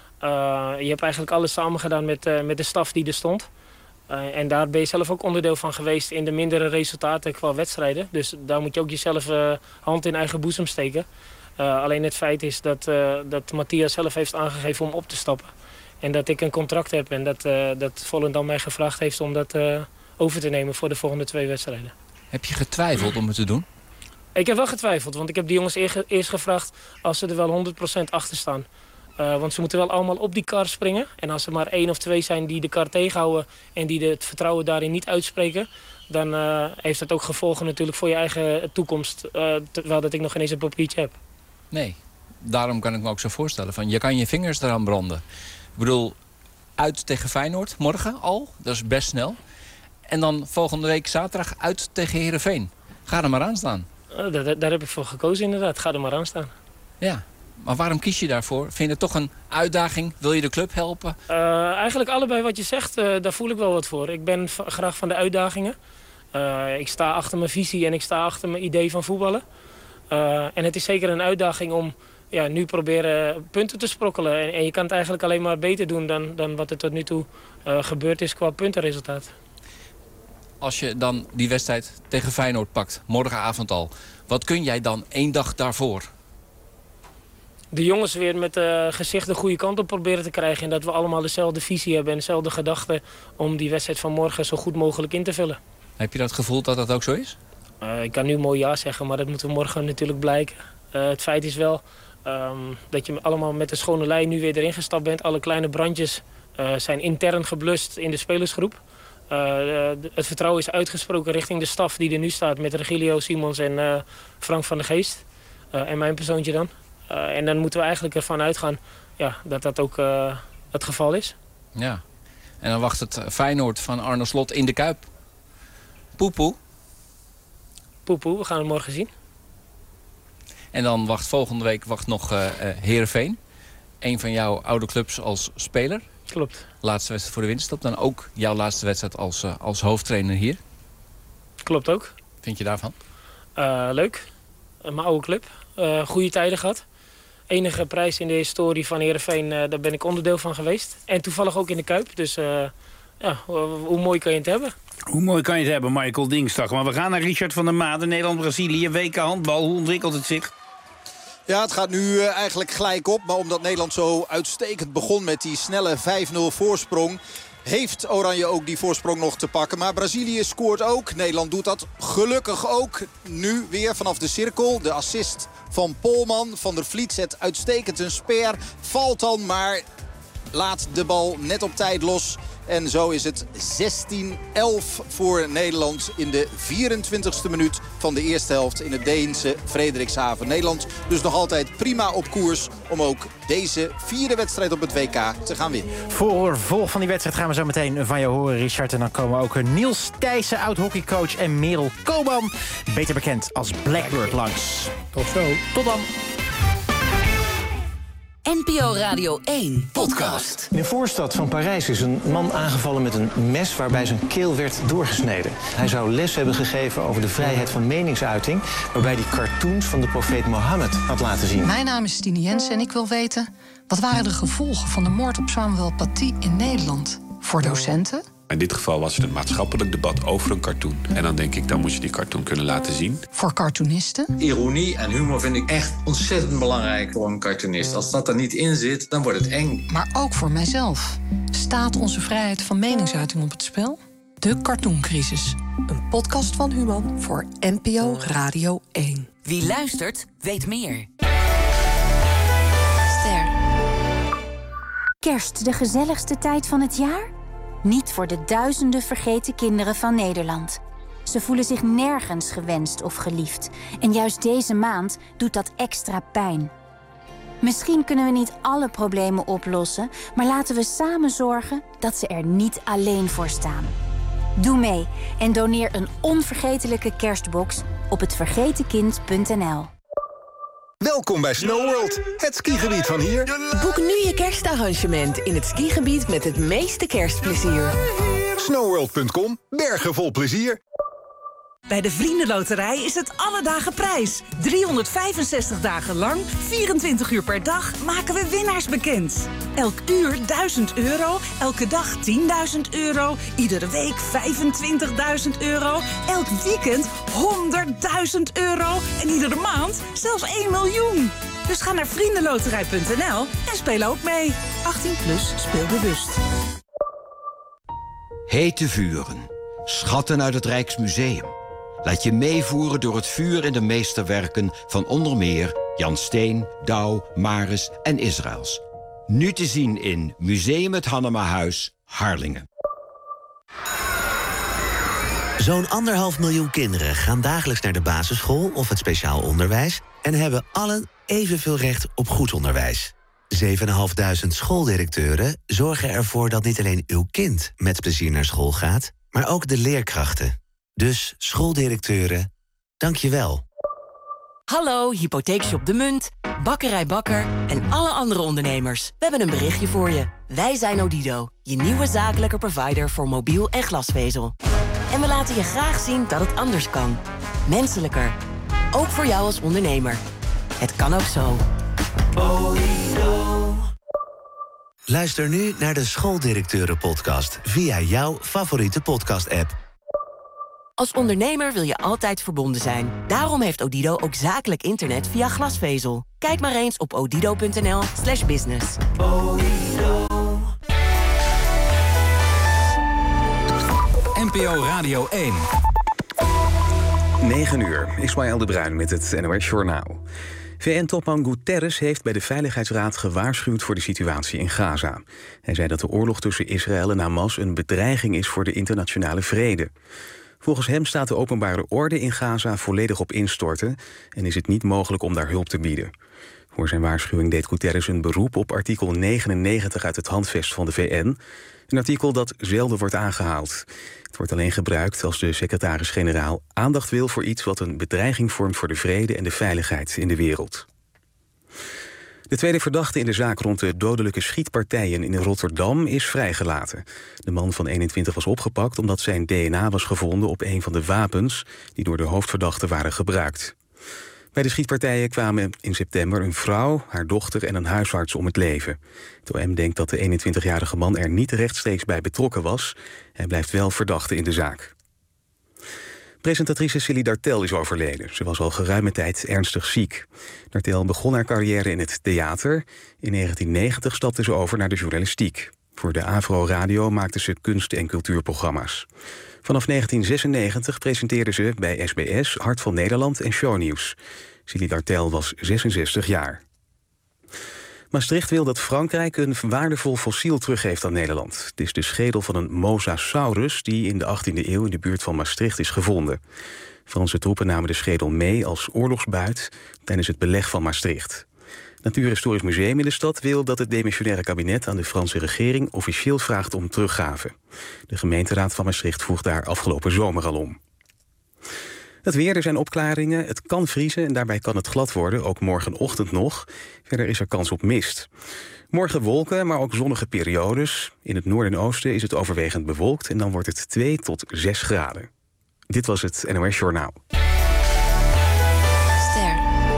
Uh, je hebt eigenlijk alles samen gedaan met, uh, met de staf die er stond. Uh, en daar ben je zelf ook onderdeel van geweest in de mindere resultaten qua wedstrijden. Dus daar moet je ook jezelf uh, hand in eigen boezem steken. Uh, alleen het feit is dat, uh, dat Matthias zelf heeft aangegeven om op te stappen. En dat ik een contract heb en dat, uh, dat Volendam mij gevraagd heeft om dat uh, over te nemen voor de volgende twee wedstrijden. Heb je getwijfeld om het te doen? Ik heb wel getwijfeld, want ik heb die jongens eerst gevraagd als ze er wel honderd procent achter staan. Uh, want ze moeten wel allemaal op die kar springen. En als er maar één of twee zijn die de kar tegenhouden en die de, het vertrouwen daarin niet uitspreken, dan uh, heeft dat ook gevolgen natuurlijk voor je eigen toekomst. Uh, terwijl dat ik nog geen eens een papiertje heb. Nee, daarom kan ik me ook zo voorstellen. Van, je kan je vingers eraan branden. Ik bedoel, uit tegen Feyenoord morgen al. Dat is best snel. En dan volgende week zaterdag uit tegen Heerenveen. Ga er maar aan staan. Uh, daar, daar heb ik voor gekozen inderdaad. Ga er maar aan staan. Ja. Maar waarom kies je daarvoor? Vind je het toch een uitdaging? Wil je de club helpen? Uh, eigenlijk allebei wat je zegt, uh, daar voel ik wel wat voor. Ik ben graag van de uitdagingen. Uh, ik sta achter mijn visie en ik sta achter mijn idee van voetballen. Uh, en het is zeker een uitdaging om ja, nu proberen punten te sprokkelen. En, en je kan het eigenlijk alleen maar beter doen dan, dan wat er tot nu toe uh, gebeurd is qua puntenresultaat. Als je dan die wedstrijd tegen Feyenoord pakt, morgenavond al, wat kun jij dan één dag daarvoor? De jongens weer met uh, gezicht de goede kant op proberen te krijgen. En dat we allemaal dezelfde visie hebben en dezelfde gedachten om die wedstrijd van morgen zo goed mogelijk in te vullen. Heb je dat gevoel dat dat ook zo is? Uh, ik kan nu mooi ja zeggen, maar dat moeten we morgen natuurlijk blijken. Uh, het feit is wel um, dat je allemaal met de schone lei nu weer erin gestapt bent. Alle kleine brandjes uh, zijn intern geblust in de spelersgroep. Uh, het vertrouwen is uitgesproken richting de staf die er nu staat met Regilio Simons en uh, Frank van der Geest. Uh, en mijn persoontje dan. Uh, en dan moeten we eigenlijk ervan uitgaan ja, dat dat ook uh, het geval is. Ja, en dan wacht het Feyenoord van Arne Slot in de Kuip. Poepoe. Poepoe, we gaan het morgen zien. En dan wacht volgende week wacht nog uh, uh, Heerenveen. Een van jouw oude clubs als speler. Klopt. Laatste wedstrijd voor de winterstop. Dan ook jouw laatste wedstrijd als, uh, als hoofdtrainer hier. Klopt ook. Vind je daarvan? Uh, leuk. Uh, mijn oude club. Uh, goede tijden gehad. Enige prijs in de historie van Heerenveen, uh, daar ben ik onderdeel van geweest. En toevallig ook in de Kuip. Dus uh, ja, hoe mooi kan je het hebben? Hoe mooi kan je het hebben, Michael Dingsdag. Maar we gaan naar Richard van der Maden, Nederland-Brazilië. W K handbal, hoe ontwikkelt het zich? Ja, het gaat nu uh, eigenlijk gelijk op. Maar omdat Nederland zo uitstekend begon met die snelle vijf nul voorsprong, heeft Oranje ook die voorsprong nog te pakken. Maar Brazilië scoort ook. Nederland doet dat gelukkig ook. Nu weer vanaf de cirkel. De assist van Polman. Van der Vliet zet uitstekend een speer. Valt dan, maar laat de bal net op tijd los. En zo is het zestien elf voor Nederland in de vierentwintigste minuut van de eerste helft in het Deense Frederikshaven. Nederland dus nog altijd prima op koers om ook deze vierde wedstrijd op het W K te gaan winnen. Voor volg van die wedstrijd gaan we zo meteen van jou horen, Richard. En dan komen ook Niels Thijssen, oud-hockeycoach, en Merel Koban, beter bekend als Blackbird, langs. Tot zo. Tot dan. N P O Radio één podcast. In de voorstad van Parijs is een man aangevallen met een mes waarbij zijn keel werd doorgesneden. Hij zou les hebben gegeven over de vrijheid van meningsuiting, waarbij hij cartoons van de profeet Mohammed had laten zien. Mijn naam is Tine Jensen en ik wil weten, wat waren de gevolgen van de moord op Samuel Paty in Nederland? Voor docenten? In dit geval was het een maatschappelijk debat over een cartoon. En dan denk ik, dan moet je die cartoon kunnen laten zien. Voor cartoonisten? Ironie en humor vind ik echt ontzettend belangrijk voor een cartoonist. Als dat er niet in zit, dan wordt het eng. Maar ook voor mijzelf. Staat onze vrijheid van meningsuiting op het spel? De Cartooncrisis. Een podcast van Human voor N P O Radio één. Wie luistert, weet meer. Ster. Kerst, de gezelligste tijd van het jaar? Niet voor de duizenden vergeten kinderen van Nederland. Ze voelen zich nergens gewenst of geliefd. En juist deze maand doet dat extra pijn. Misschien kunnen we niet alle problemen oplossen, maar laten we samen zorgen dat ze er niet alleen voor staan. Doe mee en doneer een onvergetelijke kerstbox op het vergeten kind punt n l. Welkom bij Snow World, het skigebied van hier. Boek nu je kerstarrangement in het skigebied met het meeste kerstplezier. Snowworld punt com, bergen vol plezier. Bij de Vriendenloterij is het alle dagen prijs. driehonderdvijfenzestig dagen lang, vierentwintig uur per dag, maken we winnaars bekend. Elk uur duizend euro, elke dag tienduizend euro, iedere week vijfentwintigduizend euro, elk weekend honderdduizend euro en iedere maand zelfs één miljoen. Dus ga naar vriendenloterij punt n l en speel ook mee. achttien plus, speel bewust. Hete vuren, schatten uit het Rijksmuseum. Laat je meevoeren door het vuur in de meesterwerken van onder meer Jan Steen, Douw, Maris en Israëls. Nu te zien in Museum het Hannemahuis, Harlingen. Zo'n anderhalf miljoen kinderen gaan dagelijks naar de basisschool of het speciaal onderwijs en hebben allen evenveel recht op goed onderwijs. zeven duizend vijfhonderd schooldirecteuren zorgen ervoor dat niet alleen uw kind met plezier naar school gaat, maar ook de leerkrachten. Dus schooldirecteuren, dank je wel. Hallo, Hypotheekshop De Munt, Bakkerij Bakker en alle andere ondernemers. We hebben een berichtje voor je. Wij zijn Odido, je nieuwe zakelijke provider voor mobiel en glasvezel. En we laten je graag zien dat het anders kan. Menselijker. Ook voor jou als ondernemer. Het kan ook zo. Luister nu naar de Schooldirecteuren-podcast via jouw favoriete podcast-app. Als ondernemer wil je altijd verbonden zijn. Daarom heeft Odido ook zakelijk internet via glasvezel. Kijk maar eens op odido.nl slash business. N P O Radio één. negen uur. Ismaël de Bruin met het N O S Journaal. V N-topman Guterres heeft bij de Veiligheidsraad gewaarschuwd voor de situatie in Gaza. Hij zei dat de oorlog tussen Israël en Hamas een bedreiging is voor de internationale vrede. Volgens hem staat de openbare orde in Gaza volledig op instorten en is het niet mogelijk om daar hulp te bieden. Voor zijn waarschuwing deed Guterres een beroep op artikel negenennegentig uit het handvest van de V N. Een artikel dat zelden wordt aangehaald. Het wordt alleen gebruikt als de secretaris-generaal aandacht wil voor iets wat een bedreiging vormt voor de vrede en de veiligheid in de wereld. De tweede verdachte in de zaak rond de dodelijke schietpartijen in Rotterdam is vrijgelaten. De man van eenentwintig was opgepakt omdat zijn D N A was gevonden op een van de wapens die door de hoofdverdachte waren gebruikt. Bij de schietpartijen kwamen in september een vrouw, haar dochter en een huisarts om het leven. Het O M denkt dat de eenentwintigjarige man er niet rechtstreeks bij betrokken was. Hij blijft wel verdachte in de zaak. Presentatrice Silly Dartel is overleden. Ze was al geruime tijd ernstig ziek. Dartel begon haar carrière in het theater. In negentien negentig stapte ze over naar de journalistiek. Voor de Avro Radio maakte ze kunst- en cultuurprogramma's. Vanaf negentien zesennegentig presenteerde ze bij S B S, Hart van Nederland en Shownieuws. Silly Dartel was zesenzestig jaar. Maastricht wil dat Frankrijk een waardevol fossiel teruggeeft aan Nederland. Het is de schedel van een mosasaurus die in de achttiende eeuw in de buurt van Maastricht is gevonden. Franse troepen namen de schedel mee als oorlogsbuit tijdens het beleg van Maastricht. Het Natuurhistorisch Museum in de stad wil dat het demissionaire kabinet aan de Franse regering officieel vraagt om teruggave. De gemeenteraad van Maastricht vroeg daar afgelopen zomer al om. Het weer, er zijn opklaringen, het kan vriezen en daarbij kan het glad worden, ook morgenochtend nog. Verder is er kans op mist. Morgen wolken, maar ook zonnige periodes. In het noorden en oosten is het overwegend bewolkt en dan wordt het twee tot zes graden. Dit was het N O S Journaal. Ster.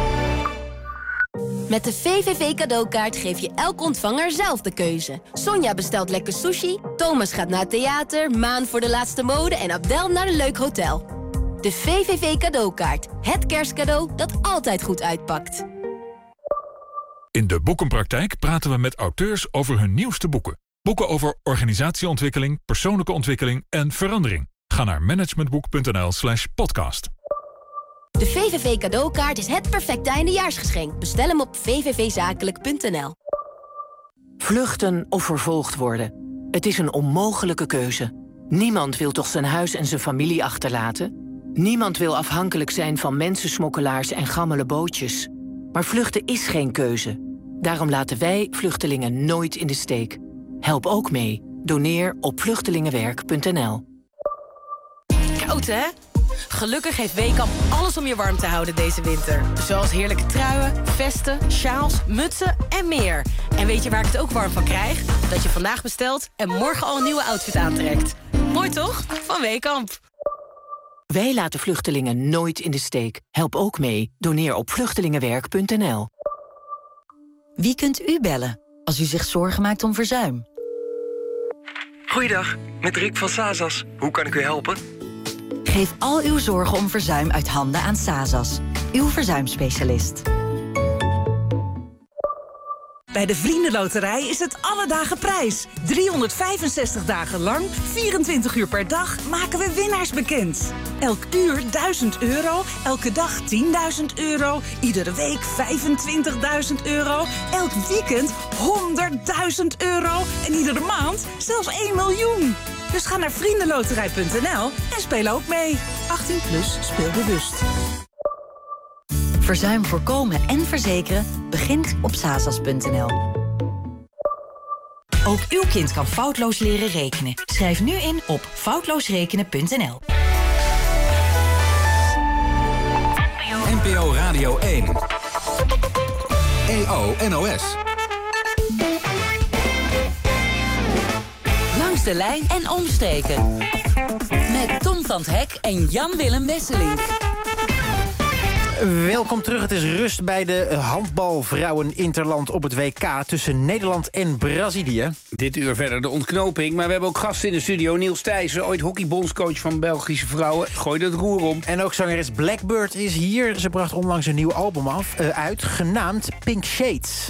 Met de V V V cadeaukaart geef je elk ontvanger zelf de keuze. Sonja bestelt lekker sushi, Thomas gaat naar het theater, Maan voor de laatste mode en Abdel naar een leuk hotel. De V V V cadeaukaart. Het kerstcadeau dat altijd goed uitpakt. In de Boekenpraktijk praten we met auteurs over hun nieuwste boeken. Boeken over organisatieontwikkeling, persoonlijke ontwikkeling en verandering. Ga naar managementboek.nl slash podcast. De V V V cadeaukaart is het perfecte eindejaarsgeschenk. Bestel hem op v v v zakelijk punt n l. Vluchten of vervolgd worden. Het is een onmogelijke keuze. Niemand wil toch zijn huis en zijn familie achterlaten? Niemand wil afhankelijk zijn van mensensmokkelaars en gammele bootjes. Maar vluchten is geen keuze. Daarom laten wij vluchtelingen nooit in de steek. Help ook mee. Doneer op vluchtelingenwerk punt n l. Koud, hè? Gelukkig heeft Weekamp alles om je warm te houden deze winter. Zoals heerlijke truien, vesten, sjaals, mutsen en meer. En weet je waar ik het ook warm van krijg? Dat je vandaag bestelt en morgen al een nieuwe outfit aantrekt. Mooi toch? Van Weekamp. Wij laten vluchtelingen nooit in de steek. Help ook mee. Doneer op vluchtelingenwerk punt n l. Wie kunt u bellen als u zich zorgen maakt om verzuim? Goeiedag, met Rick van Sazas. Hoe kan ik u helpen? Geef al uw zorgen om verzuim uit handen aan Sazas, uw verzuimspecialist. Bij de Vriendenloterij is het alle dagen prijs. driehonderdvijfenzestig dagen lang, vierentwintig uur per dag, maken we winnaars bekend. Elk uur duizend euro, elke dag tienduizend euro, iedere week vijfentwintigduizend euro, elk weekend honderdduizend euro en iedere maand zelfs één miljoen. Dus ga naar vriendenloterij punt n l en speel ook mee. achttien plus, speel bewust. Verzuim voorkomen en verzekeren begint op sazas punt n l. Ook uw kind kan foutloos leren rekenen. Schrijf nu in op foutloosrekenen punt n l. N P O Radio één. E O N O S. Langs de lijn en omstreken. Met Tom van 't Hek en Jan Willem Wesselink. Welkom terug. Het is rust bij de handbalvrouwen Interland op het W K tussen Nederland en Brazilië. Dit uur verder de ontknoping, maar we hebben ook gasten in de studio. Niels Thijssen, ooit hockeybondscoach van Belgische vrouwen. Gooi het roer om. En ook zangeres Blackbird is hier. Ze bracht onlangs een nieuw album af, uh, uit, genaamd Pink Shades.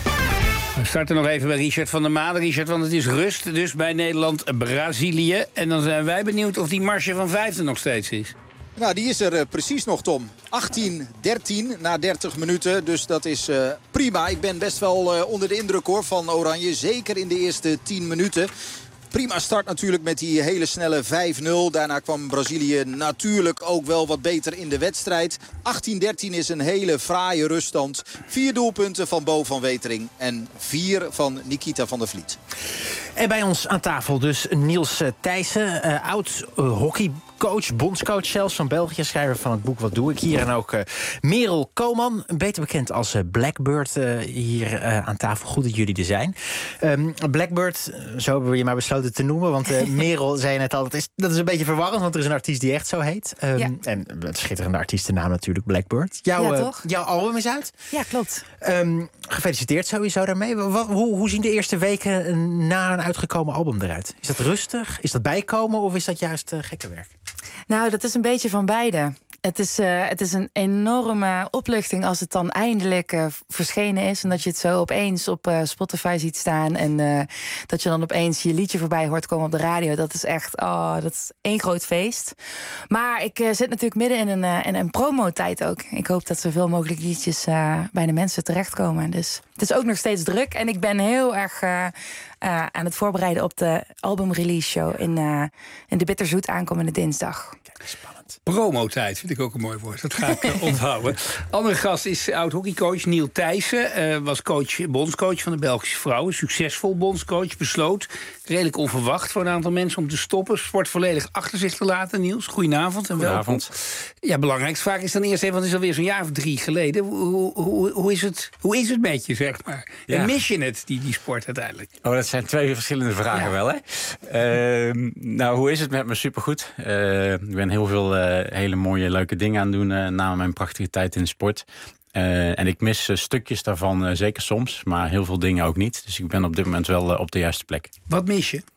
We starten nog even bij Richard van der Maan. Richard, want het is rust dus bij Nederland-Brazilië. En dan zijn wij benieuwd of die marge van vijfde nog steeds is. Nou, die is er uh, precies nog, Tom. achttien dertien na dertig minuten, dus dat is uh, prima. Ik ben best wel uh, onder de indruk hoor, van Oranje. Zeker in de eerste tien minuten. Prima start natuurlijk met die hele snelle vijf nul. Daarna kwam Brazilië natuurlijk ook wel wat beter in de wedstrijd. achttien dertien is een hele fraaie ruststand. Vier doelpunten van Bo van Wetering en vier van Nikita van der Vliet. En bij ons aan tafel dus Niels Thijssen, uh, oud uh, hockeycoach, bondscoach zelfs van België, schrijver van het boek Wat Doe Ik Hier. En ook uh, Merel Koman, beter bekend als uh, Blackbird, uh, hier uh, aan tafel. Goed dat jullie er zijn. Um, Blackbird, zo hebben we je maar besloten te noemen, want uh, Merel zei net al, dat is, dat is een beetje verwarrend, want er is een artiest die echt zo heet. Um, ja. En een schitterende artiestennaam natuurlijk, Blackbird. Jouw, ja, uh, jouw album is uit. Ja, klopt. Um, gefeliciteerd sowieso daarmee. Wat, hoe, hoe zien de eerste weken na een uitgekomen album eruit? Is dat rustig? Is dat bijkomen of is dat juist uh, gekke werk? Nou, dat is een beetje van beide. Het is, uh, het is een enorme opluchting als het dan eindelijk uh, verschenen is. En dat je het zo opeens op uh, Spotify ziet staan. En uh, dat je dan opeens je liedje voorbij hoort komen op de radio. Dat is echt, oh, dat is één groot feest. Maar ik uh, zit natuurlijk midden in een, uh, in een promotijd ook. Ik hoop dat zoveel mogelijk liedjes uh, bij de mensen terechtkomen. Dus het is ook nog steeds druk. En ik ben heel erg uh, uh, aan het voorbereiden op de albumrelease show in, uh, in de Bitterzoet aankomende dinsdag. Kijk, spannend. Promotijd vind ik ook een mooi woord. Dat ga ik uh, onthouden. Andere gast is oud-hockeycoach Niels Thijssen. Uh, was coach, bondscoach van de Belgische vrouwen. Succesvol bondscoach. Besloot, redelijk onverwacht voor een aantal mensen, om te stoppen. Sport volledig achter zich te laten. Niels, goedenavond en welkom. Goedenavond. Ja, belangrijkste vraag is dan eerst even, want het is alweer zo'n jaar of drie geleden. Hoe, hoe, hoe, is, het, hoe is het met je, zeg maar? Ja. En mis je het, die, die sport uiteindelijk? Oh, dat zijn twee verschillende vragen, ja. wel, hè? Uh, nou, hoe is het met me? Supergoed. Uh, ik ben heel veel uh, hele mooie, leuke dingen aan het doen uh, na mijn prachtige tijd in de sport. Uh, en ik mis uh, stukjes daarvan, uh, zeker soms, maar heel veel dingen ook niet. Dus ik ben op dit moment wel uh, op de juiste plek. Wat mis je?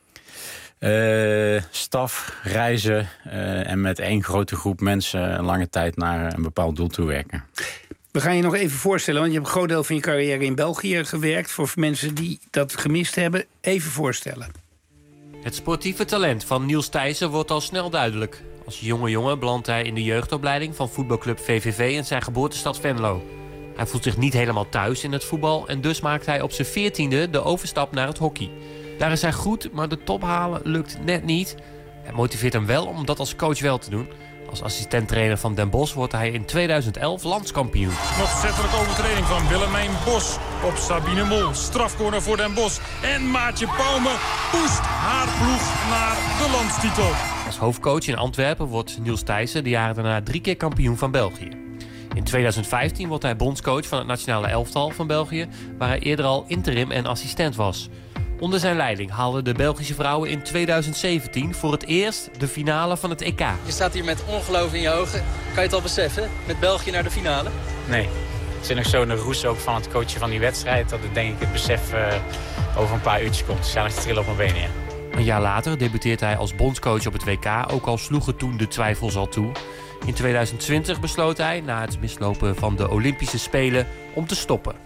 Uh, staf, reizen uh, en met één grote groep mensen een lange tijd naar een bepaald doel toe werken. We gaan je nog even voorstellen, want je hebt een groot deel van je carrière in België gewerkt. Voor mensen die dat gemist hebben, even voorstellen. Het sportieve talent van Niels Thijssen wordt al snel duidelijk. Als jonge jongen belandt hij in de jeugdopleiding van voetbalclub V V V in zijn geboortestad Venlo. Hij voelt zich niet helemaal thuis in het voetbal en dus maakt hij op zijn veertiende de overstap naar het hockey. Daar is hij goed, maar de top halen lukt net niet. Het motiveert hem wel om dat als coach wel te doen. Als assistent-trainer van Den Bosch wordt hij in tweeduizend elf landskampioen. Opzettelijke overtreding van Willemijn Bos op Sabine Mol. Strafcorner voor Den Bosch. En Maartje Pauwme poest haar ploeg naar de landstitel. Als hoofdcoach in Antwerpen wordt Niels Thijssen de jaren daarna drie keer kampioen van België. In tweeduizend vijftien wordt hij bondscoach van het nationale elftal van België, waar hij eerder al interim en assistent was. Onder zijn leiding haalden de Belgische vrouwen in tweeduizend zeventien voor het eerst de finale van het E K. Je staat hier met ongeloof in je ogen. Kan je het al beseffen? Met België naar de finale? Nee. Het zit nog zo in de roes ook van het coachen van die wedstrijd, dat ik denk ik het besef uh, over een paar uurtjes komt. Ik sta nog te trillen op mijn benen, ja. Een jaar later debuteert hij als bondscoach op het W K, ook al sloegen toen de twijfels al toe. In tweeduizend twintig besloot hij, na het mislopen van de Olympische Spelen, om te stoppen.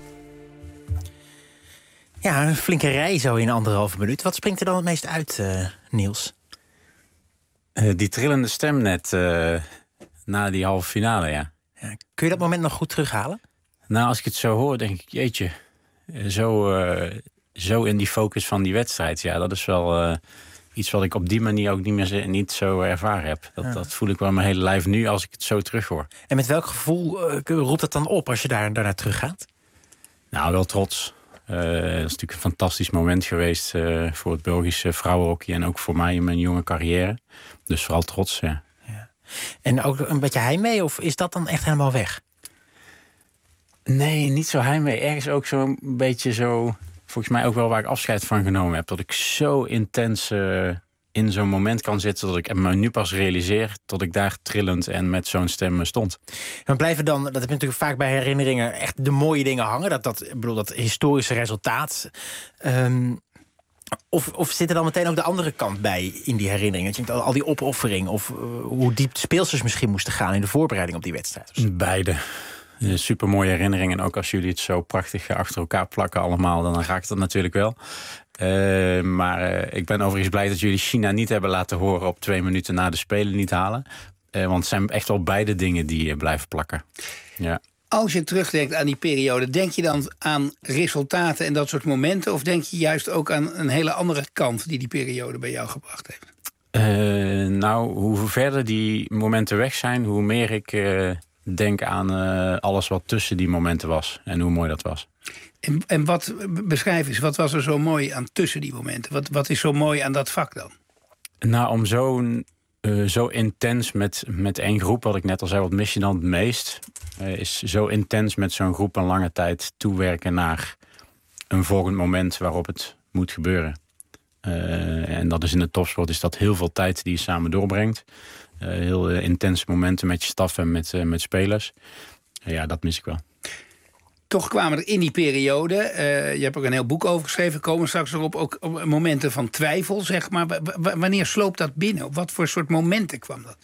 Ja, een flinke rij zo in anderhalve minuut. Wat springt er dan het meest uit, uh, Niels? Uh, die trillende stem net uh, na die halve finale, ja. ja. Kun je dat moment nog goed terughalen? Nou, als ik het zo hoor, denk ik, jeetje, zo, uh, zo in die focus van die wedstrijd. Ja, dat is wel uh, iets wat ik op die manier ook niet meer niet zo ervaren heb. Dat, ja. dat voel ik wel mijn hele lijf nu als ik het zo terug hoor. En met welk gevoel uh, roept dat dan op als je daar, daarnaar teruggaat? Nou, wel trots. Uh, dat is natuurlijk een fantastisch moment geweest uh, voor het Belgische vrouwenhockey en ook voor mij in mijn jonge carrière. Dus vooral trots, ja. ja. En ook een beetje heimwee, of is dat dan echt helemaal weg? Nee, niet zo heimwee. Ergens ook zo'n beetje zo, volgens mij ook wel waar ik afscheid van genomen heb. Dat ik zo intens uh, in zo'n moment kan zitten... dat ik me nu pas realiseer dat ik daar trillend en met zo'n stem stond. We blijven dan, dat heb je natuurlijk vaak bij herinneringen... echt de mooie dingen hangen, dat, dat, ik bedoel, dat historische resultaat... Um, Of, of zit er dan meteen ook de andere kant bij in die herinneringen? Je denkt, al die opoffering of uh, hoe diep de speelsters misschien moesten gaan... in de voorbereiding op die wedstrijd? Beide. Super mooie herinneringen. En ook als jullie het zo prachtig achter elkaar plakken allemaal... dan raakt dat natuurlijk wel. Uh, maar uh, ik ben overigens blij dat jullie China niet hebben laten horen... op twee minuten na de Spelen niet halen. Uh, want het zijn echt wel beide dingen die uh, blijven plakken. Ja. Als je terugdenkt aan die periode, denk je dan aan resultaten en dat soort momenten? Of denk je juist ook aan een hele andere kant die die periode bij jou gebracht heeft? Uh, nou, hoe verder die momenten weg zijn, hoe meer ik uh, denk aan uh, alles wat tussen die momenten was. En hoe mooi dat was. En, en wat, beschrijf eens, wat was er zo mooi aan tussen die momenten? Wat, wat is zo mooi aan dat vak dan? Nou, om zo'n... Uh, zo intens met, met één groep, wat ik net al zei, wat mis je dan het meest? Uh, is zo intens met zo'n groep een lange tijd toewerken naar een volgend moment waarop het moet gebeuren. Uh, en dat is in de topsport, is dat heel veel tijd die je samen doorbrengt. Uh, heel uh, intense momenten met je staf en met, uh, met spelers. Uh, ja, dat mis ik wel. Toch kwamen er in die periode, uh, je hebt ook een heel boek over geschreven... komen straks erop ook op momenten van twijfel, zeg maar. W- w- wanneer sloop dat binnen? Op wat voor soort momenten kwam dat?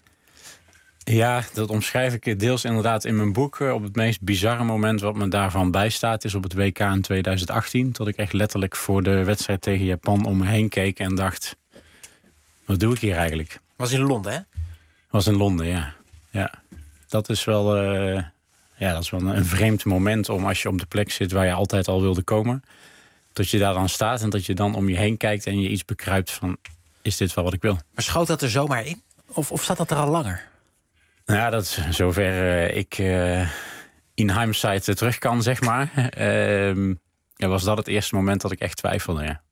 Ja, dat omschrijf ik deels inderdaad in mijn boek. Op het meest bizarre moment wat me daarvan bijstaat... is op het W K in tweeduizend achttien. Dat ik echt letterlijk voor de wedstrijd tegen Japan om me heen keek... en dacht, wat doe ik hier eigenlijk? Was in Londen, hè? Was in Londen, ja. ja. Dat is wel... Uh, Ja, dat is wel een vreemd moment om als je op de plek zit waar je altijd al wilde komen. Dat je daar dan staat en dat je dan om je heen kijkt en je iets bekruipt van, is dit wel wat ik wil? Maar schoot dat er zomaar in? Of, of zat dat er al langer? Nou ja, dat is zover uh, ik uh, in hindsight uh, terug kan, zeg maar. Uh, ja, was dat het eerste moment dat ik echt twijfelde, ja.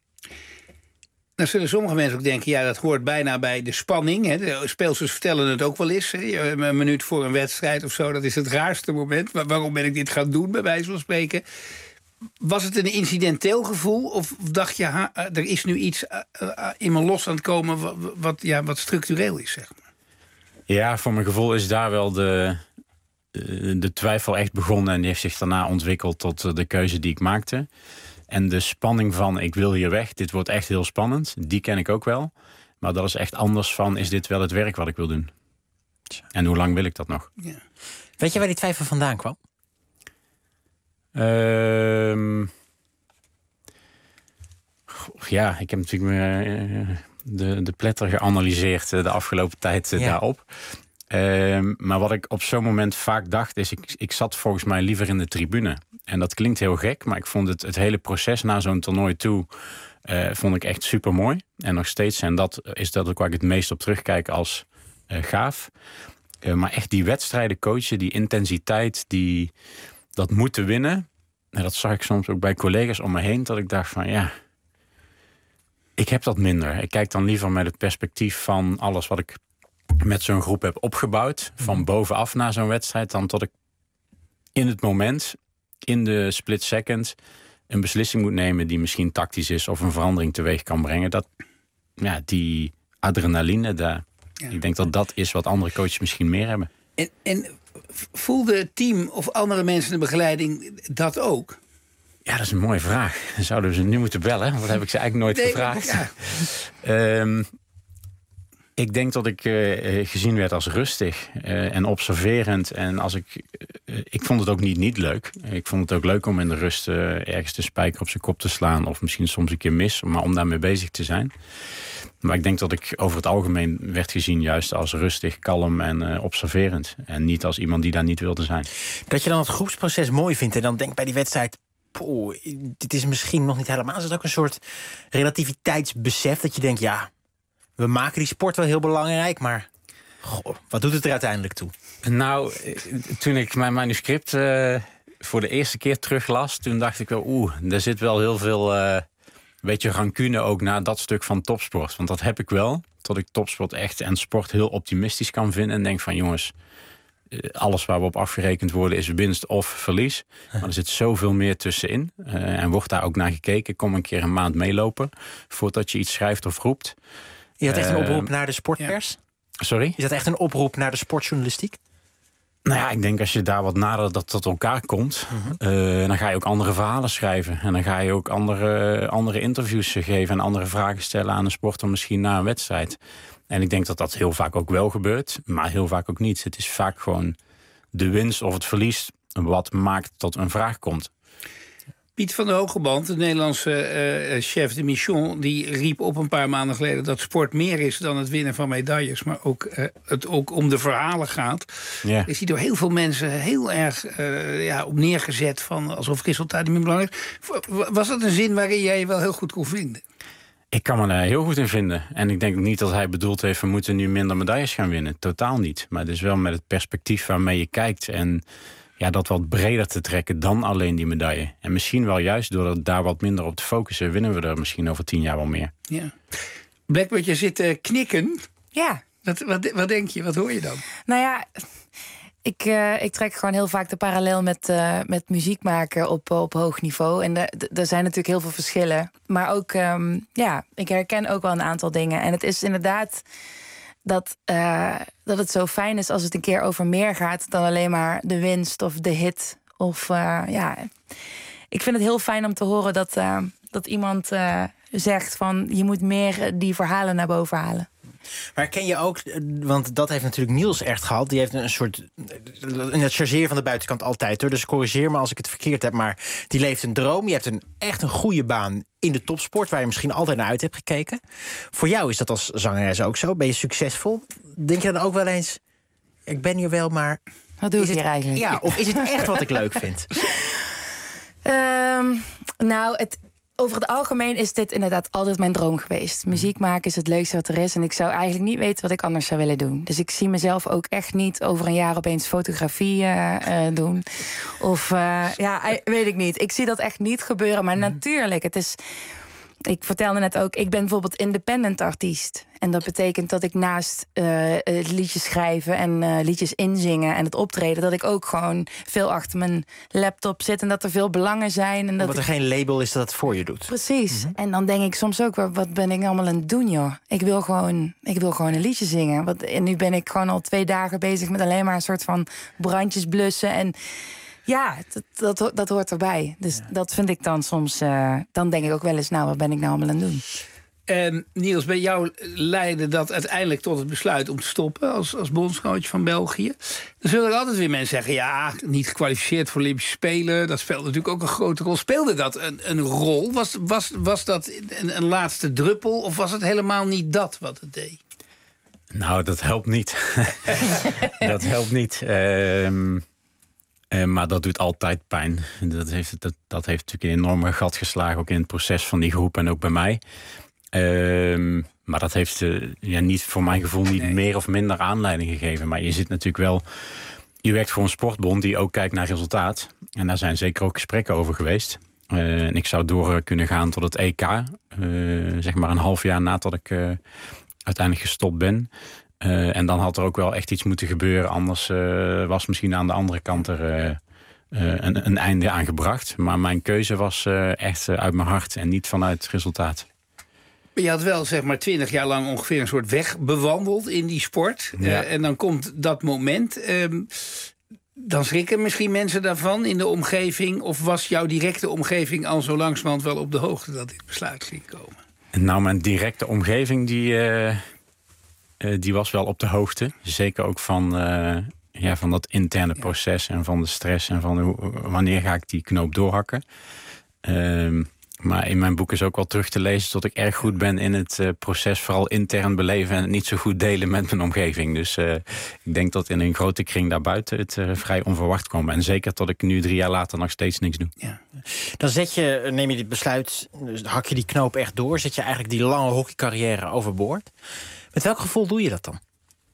Dan zullen sommige mensen ook denken, ja, dat hoort bijna bij de spanning. Hè. De speelsters vertellen het ook wel eens. Hè. Een minuut voor een wedstrijd of zo, dat is het raarste moment. Waarom ben ik dit gaan doen, bij wijze van spreken? Was het een incidenteel gevoel? Of dacht je, ha, er is nu iets in me los aan het komen... wat, wat, ja, wat structureel is, zeg maar? Ja, voor mijn gevoel is daar wel de, de twijfel echt begonnen... en die heeft zich daarna ontwikkeld tot de keuze die ik maakte... En de spanning van, ik wil hier weg, dit wordt echt heel spannend. Die ken ik ook wel. Maar dat is echt anders van, is dit wel het werk wat ik wil doen? En hoe lang wil ik dat nog? Ja. Weet je waar die twijfel vandaan kwam? Uh, ja, ik heb natuurlijk uh, de, de pletter geanalyseerd de afgelopen tijd uh, ja. daarop. Uh, maar wat ik op zo'n moment vaak dacht is... Ik, ik zat volgens mij liever in de tribune. En dat klinkt heel gek, maar ik vond het, het hele proces naar zo'n toernooi toe... Uh, vond ik echt super mooi. En nog steeds, en dat is dat ook waar ik het meest op terugkijk als uh, gaaf. Uh, maar echt die wedstrijden coachen, die intensiteit, die, dat moeten winnen... En dat zag ik soms ook bij collega's om me heen... dat ik dacht van ja, ik heb dat minder. Ik kijk dan liever met het perspectief van alles wat ik... met zo'n groep heb opgebouwd, van bovenaf naar zo'n wedstrijd... dan tot ik in het moment, in de split second... een beslissing moet nemen die misschien tactisch is... of een verandering teweeg kan brengen. Dat, ja, die adrenaline, daar, ja. Ik denk dat dat is wat andere coaches misschien meer hebben. En, en voelde het team of andere mensen in de begeleiding dat ook? Ja, dat is een mooie vraag. Dan zouden we ze nu moeten bellen, want dat heb ik ze eigenlijk nooit nee, gevraagd. Ja. um, Ik denk dat ik uh, gezien werd als rustig uh, en observerend. En als ik, uh, ik vond het ook niet niet leuk. Ik vond het ook leuk om in de rust uh, ergens de spijker op zijn kop te slaan. Of misschien soms een keer mis, maar om daarmee bezig te zijn. Maar ik denk dat ik over het algemeen werd gezien juist als rustig, kalm en uh, observerend. En niet als iemand die daar niet wilde zijn. Dat je dan het groepsproces mooi vindt en dan denkt bij die wedstrijd... Poh, dit is misschien nog niet helemaal. Is het ook een soort relativiteitsbesef dat je denkt, ja... We maken die sport wel heel belangrijk, maar goh, wat doet het er uiteindelijk toe? Nou, toen ik mijn manuscript uh, voor de eerste keer teruglas... toen dacht ik wel, oeh, er zit wel heel veel uh, beetje rancune ook naar dat stuk van topsport. Want dat heb ik wel, dat ik topsport echt en sport heel optimistisch kan vinden... en denk van, jongens, alles waar we op afgerekend worden is winst of verlies. Maar er zit zoveel meer tussenin. Uh, en wordt daar ook naar gekeken. Kom een keer een maand meelopen voordat je iets schrijft of roept... Is dat echt een Uh, oproep naar de sportpers? Ja. Sorry? Is dat echt een oproep naar de sportjournalistiek? Nou ja, ik denk als je daar wat nader dat tot elkaar komt... Uh-huh. Uh, dan ga je ook andere verhalen schrijven. En dan ga je ook andere, andere interviews geven... en andere vragen stellen aan een sporter misschien na een wedstrijd. En ik denk dat dat heel vaak ook wel gebeurt, maar heel vaak ook niet. Het is vaak gewoon de winst of het verlies wat maakt tot een vraag komt. Piet van der Hogeband, de Nederlandse uh, chef de mission... die riep op een paar maanden geleden dat sport meer is dan het winnen van medailles... maar ook uh, het ook om de verhalen gaat. Yeah. Is die door heel veel mensen heel erg uh, ja, op neergezet... van alsof resultaat niet meer belangrijk is. Was dat een zin waarin jij je wel heel goed kon vinden? Ik kan me er heel goed in vinden. En ik denk niet dat hij bedoeld heeft... we moeten nu minder medailles gaan winnen. Totaal niet. Maar het is wel met het perspectief waarmee je kijkt... en ja, dat wat breder te trekken dan alleen die medaille. En misschien wel juist door daar wat minder op te focussen... winnen we er misschien over tien jaar wel meer. Ja. Blackbird, je zit uh, knikken. Ja. Wat, wat, wat denk je? Wat hoor je dan? Nou ja... Ik, uh, ik trek gewoon heel vaak de parallel met, uh, met muziek maken op, op hoog niveau. En er zijn natuurlijk heel veel verschillen. Maar ook, um, ja, ik herken ook wel een aantal dingen. En het is inderdaad dat, uh, dat het zo fijn is als het een keer over meer gaat... dan alleen maar de winst of de hit. Of, uh, ja, ik vind het heel fijn om te horen dat, uh, dat iemand uh, zegt van... je moet meer die verhalen naar boven halen. Maar ken je ook, want dat heeft natuurlijk Niels echt gehad... die heeft een soort, het chargeren van de buitenkant altijd, hoor. Dus corrigeer me als ik het verkeerd heb, maar die leeft een droom. Je hebt een, echt een goede baan in de topsport... waar je misschien altijd naar uit hebt gekeken. Voor jou is dat als zangeres ook zo? Ben je succesvol? Denk je dan ook wel eens, ik ben hier wel, maar... Wat doe ik hier eigenlijk? Ja, of is het echt wat ik leuk vind? Um, nou, het... Over het algemeen is dit inderdaad altijd mijn droom geweest. Muziek maken is het leukste wat er is. En ik zou eigenlijk niet weten wat ik anders zou willen doen. Dus ik zie mezelf ook echt niet over een jaar opeens fotografie uh, uh, doen. Of, uh, ja, weet ik niet. Ik zie dat echt niet gebeuren. Maar natuurlijk, het is... Ik vertelde net ook, ik ben bijvoorbeeld independent artiest. En dat betekent dat ik naast uh, liedjes schrijven en uh, liedjes inzingen en het optreden... dat ik ook gewoon veel achter mijn laptop zit en dat er veel belangen zijn. En dat Omdat er ik... geen label is dat het voor je doet. Precies. Mm-hmm. En dan denk ik soms ook, wat ben ik allemaal aan het doen, joh? Ik wil gewoon, ik wil gewoon een liedje zingen. Want, en nu ben ik gewoon al twee dagen bezig met alleen maar een soort van brandjes blussen en... Ja, dat, dat, dat hoort erbij. Dus ja. Dat vind ik dan soms... Uh, dan denk ik ook wel eens, nou, wat ben ik nou allemaal aan het doen? En Niels, bij jou leidde dat uiteindelijk tot het besluit om te stoppen... als, als bondscoach van België. Dan zullen er altijd weer mensen zeggen... ja, niet gekwalificeerd voor Olympische Spelen. Dat speelde natuurlijk ook een grote rol. Speelde dat een, een rol? Was, was, was dat een, een laatste druppel? Of was het helemaal niet dat wat het deed? Nou, dat helpt niet. dat helpt niet. Uh, Uh, maar dat doet altijd pijn. Dat heeft, dat, dat heeft natuurlijk een enorme gat geslagen... ook in het proces van die groep en ook bij mij. Uh, maar dat heeft uh, ja, niet, voor mijn gevoel niet nee. meer of minder aanleiding gegeven. Maar je zit natuurlijk wel... Je werkt voor een sportbond die ook kijkt naar resultaat. En daar zijn zeker ook gesprekken over geweest. Uh, en ik zou door kunnen gaan tot het E K. Uh, zeg maar een half jaar nadat ik uh, uiteindelijk gestopt ben... Uh, en dan had er ook wel echt iets moeten gebeuren. Anders uh, was misschien aan de andere kant er uh, uh, een, een einde aan gebracht. Maar mijn keuze was uh, echt uh, uit mijn hart en niet vanuit het resultaat. Je had wel zeg maar twintig jaar lang ongeveer een soort weg bewandeld in die sport. Ja. Uh, en dan komt dat moment. Um, dan schrikken misschien mensen daarvan in de omgeving. Of was jouw directe omgeving al zo langzamerhand wel op de hoogte dat dit besluit ging komen? Nou, mijn directe omgeving die... Uh... Uh, die was wel op de hoogte. Zeker ook van, uh, ja, van dat interne proces en van de stress... en van hoe, wanneer ga ik die knoop doorhakken. Uh, maar in mijn boek is ook wel terug te lezen... dat ik erg goed ben in het uh, proces vooral intern beleven... en het niet zo goed delen met mijn omgeving. Dus uh, ik denk dat in een grote kring daarbuiten... het uh, vrij onverwacht kwam. En zeker dat ik nu drie jaar later nog steeds niks doe. Ja. Dan zet je, neem je dit besluit, dus hak je die knoop echt door... zet je eigenlijk die lange hockeycarrière overboord... Met welk gevoel doe je dat dan?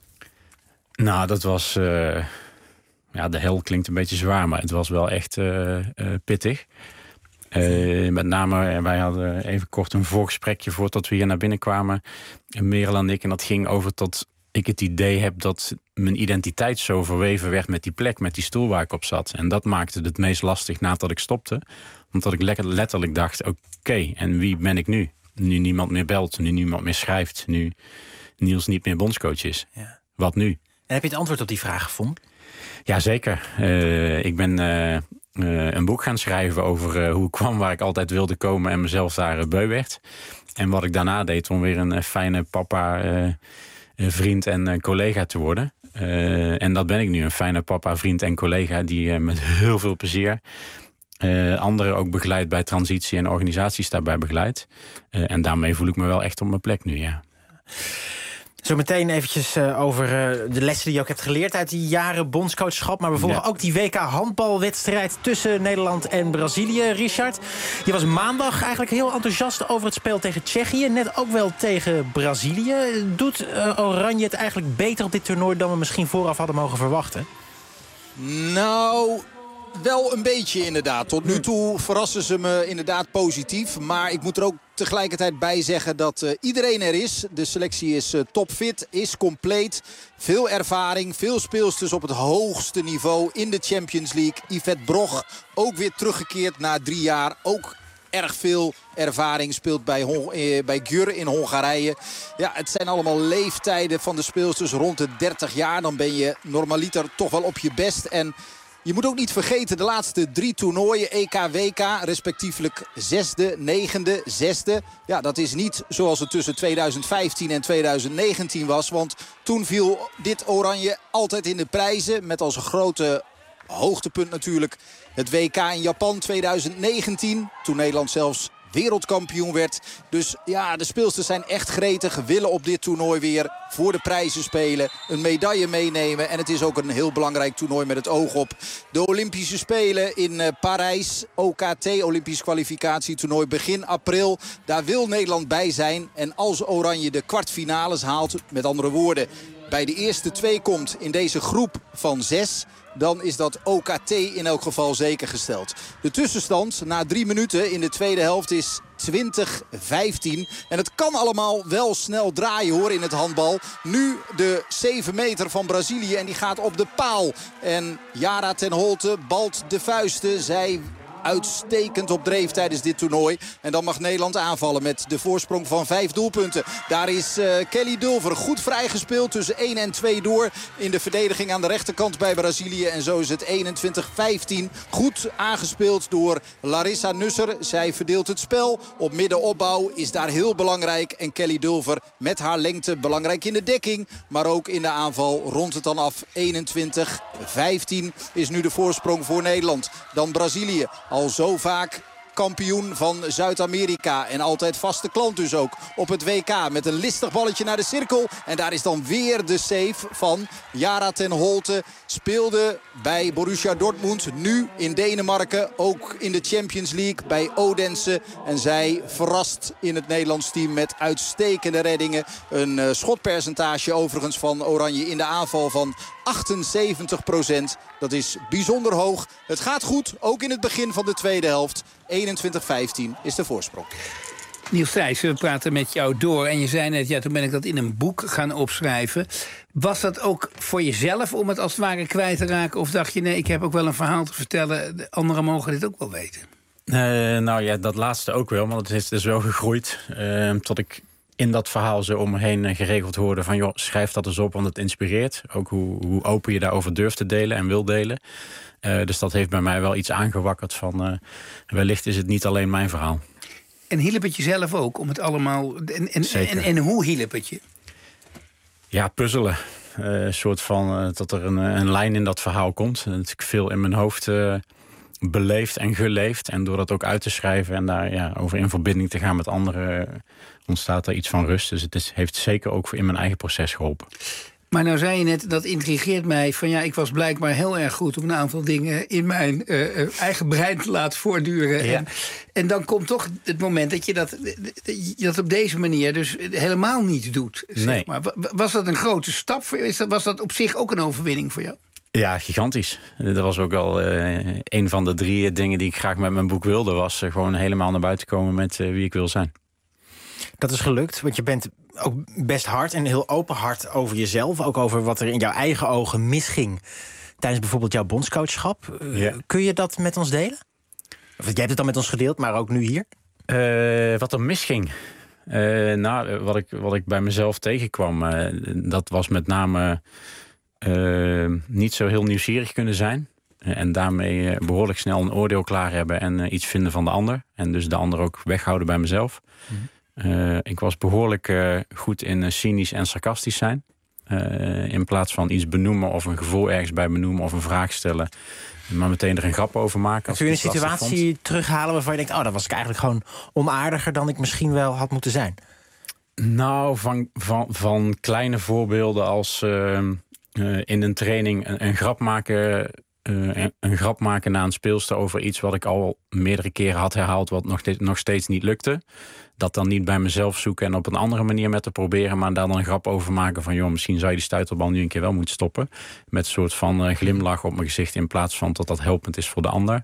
Nou, dat was... Uh, ja, de hel klinkt een beetje zwaar, maar het was wel echt uh, uh, pittig. Uh, met name, wij hadden even kort een voorgesprekje voordat we hier naar binnen kwamen. Merel en ik, en dat ging over dat ik het idee heb dat mijn identiteit zo verweven werd met die plek, met die stoel waar ik op zat. En dat maakte het meest lastig nadat ik stopte. Omdat ik letterlijk dacht, oké, okay, en wie ben ik nu? nu niemand meer belt, nu niemand meer schrijft, nu Niels niet meer bondscoach is. Ja. Wat nu? En heb je het antwoord op die vraag gevonden? Jazeker. Uh, ik ben uh, uh, een boek gaan schrijven over uh, hoe ik kwam waar ik altijd wilde komen en mezelf daar uh, beu werd. En wat ik daarna deed om weer een uh, fijne papa, uh, vriend en uh, collega te worden. Uh, en dat ben ik nu, een fijne papa, vriend en collega die uh, met heel veel plezier uh, anderen ook begeleidt bij transitie en organisaties daarbij begeleidt. Uh, en daarmee voel ik me wel echt op mijn plek nu, ja. Zo meteen eventjes uh, over uh, de lessen die je ook hebt geleerd uit die jaren bondscoachschap. Maar we volgen ja. ook die W K handbalwedstrijd tussen Nederland en Brazilië. Richard, je was maandag eigenlijk heel enthousiast over het spel tegen Tsjechië. Net ook wel tegen Brazilië. Doet uh, Oranje het eigenlijk beter op dit toernooi dan we misschien vooraf hadden mogen verwachten? Nou... Wel een beetje inderdaad. Tot nu toe verrassen ze me inderdaad positief. Maar ik moet er ook tegelijkertijd bij zeggen dat uh, iedereen er is. De selectie is uh, topfit, is compleet. Veel ervaring, veel speelsters op het hoogste niveau in de Champions League. Yvette Brog ook weer teruggekeerd na drie jaar. Ook erg veel ervaring, speelt bij, Hon- eh, bij Gjur in Hongarije. Ja, het zijn allemaal leeftijden van de speelsters rond de dertig jaar. Dan ben je normaliter toch wel op je best. En je moet ook niet vergeten de laatste drie toernooien, E K, W K, respectievelijk zesde, negende, zesde. Ja, dat is niet zoals het tussen tweeduizend vijftien en tweeduizend negentien was. Want toen viel dit Oranje altijd in de prijzen. Met als een grote hoogtepunt natuurlijk het W K in Japan tweeduizend negentien. Toen Nederland zelfs wereldkampioen werd. Dus ja, de speelsters zijn echt gretig. Willen op dit toernooi weer voor de prijzen spelen. Een medaille meenemen. En het is ook een heel belangrijk toernooi met het oog op de Olympische Spelen in uh, Parijs. O K T, Olympisch kwalificatietoernooi begin april. Daar wil Nederland bij zijn. En als Oranje de kwartfinales haalt, met andere woorden, bij de eerste twee komt in deze groep van zes, dan is dat O K T in elk geval zeker gesteld. De tussenstand na drie minuten in de tweede helft is twintig vijftien. En het kan allemaal wel snel draaien hoor in het handbal. Nu de zeven meter van Brazilië en die gaat op de paal. En Yara ten Holte balt de vuisten. Zij uitstekend op dreef tijdens dit toernooi. En dan mag Nederland aanvallen met de voorsprong van vijf doelpunten. Daar is uh, Kelly Dulver goed vrijgespeeld tussen één en twee door in de verdediging aan de rechterkant bij Brazilië. En zo is het eenentwintig vijftien. Goed aangespeeld door Larissa Nusser. Zij verdeelt het spel. Op middenopbouw is daar heel belangrijk. En Kelly Dulver met haar lengte belangrijk in de dekking. Maar ook in de aanval rond het dan af. eenentwintig vijftien is nu de voorsprong voor Nederland. Dan Brazilië. Al zo vaak kampioen van Zuid-Amerika. En altijd vaste klant dus ook op het W K. Met een listig balletje naar de cirkel. En daar is dan weer de save van Yara ten Holte. Speelde bij Borussia Dortmund. Nu in Denemarken. Ook in de Champions League bij Odense. En zij verrast in het Nederlands team met uitstekende reddingen. Een uh, schotpercentage overigens van Oranje in de aanval van achtenzeventig procent. Dat is bijzonder hoog. Het gaat goed, ook in het begin van de tweede helft. eenentwintig vijftien is de voorsprong. Niels Thijssen, we praten met jou door. En je zei net, ja, toen ben ik dat in een boek gaan opschrijven. Was dat ook voor jezelf om het als het ware kwijt te raken? Of dacht je, nee, ik heb ook wel een verhaal te vertellen. De anderen mogen dit ook wel weten. Uh, nou ja, dat laatste ook wel. Want het is dus wel gegroeid. Uh, tot ik in dat verhaal zo om me heen geregeld hoorde van, joh, schrijf dat eens op, want het inspireert. Ook hoe, hoe open je daarover durft te delen en wil delen. Uh, dus dat heeft bij mij wel iets aangewakkerd van, uh, wellicht is het niet alleen mijn verhaal. En hielp het jezelf ook om het allemaal... En, en, en, en hoe hielp het je? Ja, puzzelen. Uh, een soort van uh, dat er een, een lijn in dat verhaal komt. Dat ik veel in mijn hoofd uh, beleefd en geleefd. En door dat ook uit te schrijven en daar ja, over in verbinding te gaan met anderen, uh, ontstaat er iets van rust. Dus het is, heeft zeker ook in mijn eigen proces geholpen. Maar nou zei je net, dat intrigeert mij, van ja, ik was blijkbaar heel erg goed om een aantal dingen in mijn uh, eigen brein te laten voortduren. Ja. En, en dan komt toch het moment dat je dat, dat op deze manier dus helemaal niet doet. Zeg nee. maar. Was dat een grote stap voor je? Was dat op zich ook een overwinning voor jou? Ja, gigantisch. Dat was ook al uh, een van de drie dingen die ik graag met mijn boek wilde. Was uh, gewoon helemaal naar buiten komen met uh, wie ik wil zijn. Dat is gelukt, want je bent ook best hard en heel openhart over jezelf. Ook over wat er in jouw eigen ogen misging tijdens bijvoorbeeld jouw bondscoachschap. Ja. Kun je dat met ons delen? Of jij hebt het dan met ons gedeeld, maar ook nu hier? Uh, wat er misging? Uh, nou, wat ik, wat ik bij mezelf tegenkwam, uh, dat was met name uh, niet zo heel nieuwsgierig kunnen zijn. Uh, en daarmee uh, behoorlijk snel een oordeel klaar hebben en uh, iets vinden van de ander. En dus de ander ook weghouden bij mezelf. Mm-hmm. Uh, ik was behoorlijk uh, goed in uh, cynisch en sarcastisch zijn. Uh, in plaats van iets benoemen of een gevoel ergens bij benoemen of een vraag stellen. Maar meteen er een grap over maken. Kun je een situatie terughalen waarvan je denkt, oh, dat was ik eigenlijk gewoon onaardiger dan ik misschien wel had moeten zijn? Nou, van, van, van kleine voorbeelden als uh, uh, in een training een, een grap maken. Uh, een, een grap maken na een speelster over iets wat ik al meerdere keren had herhaald, wat nog, nog steeds niet lukte. Dat dan niet bij mezelf zoeken en op een andere manier met te proberen, maar daar dan een grap over maken van, joh, misschien zou je die stuiterbal nu een keer wel moeten stoppen. Met een soort van uh, glimlach op mijn gezicht in plaats van dat dat helpend is voor de ander.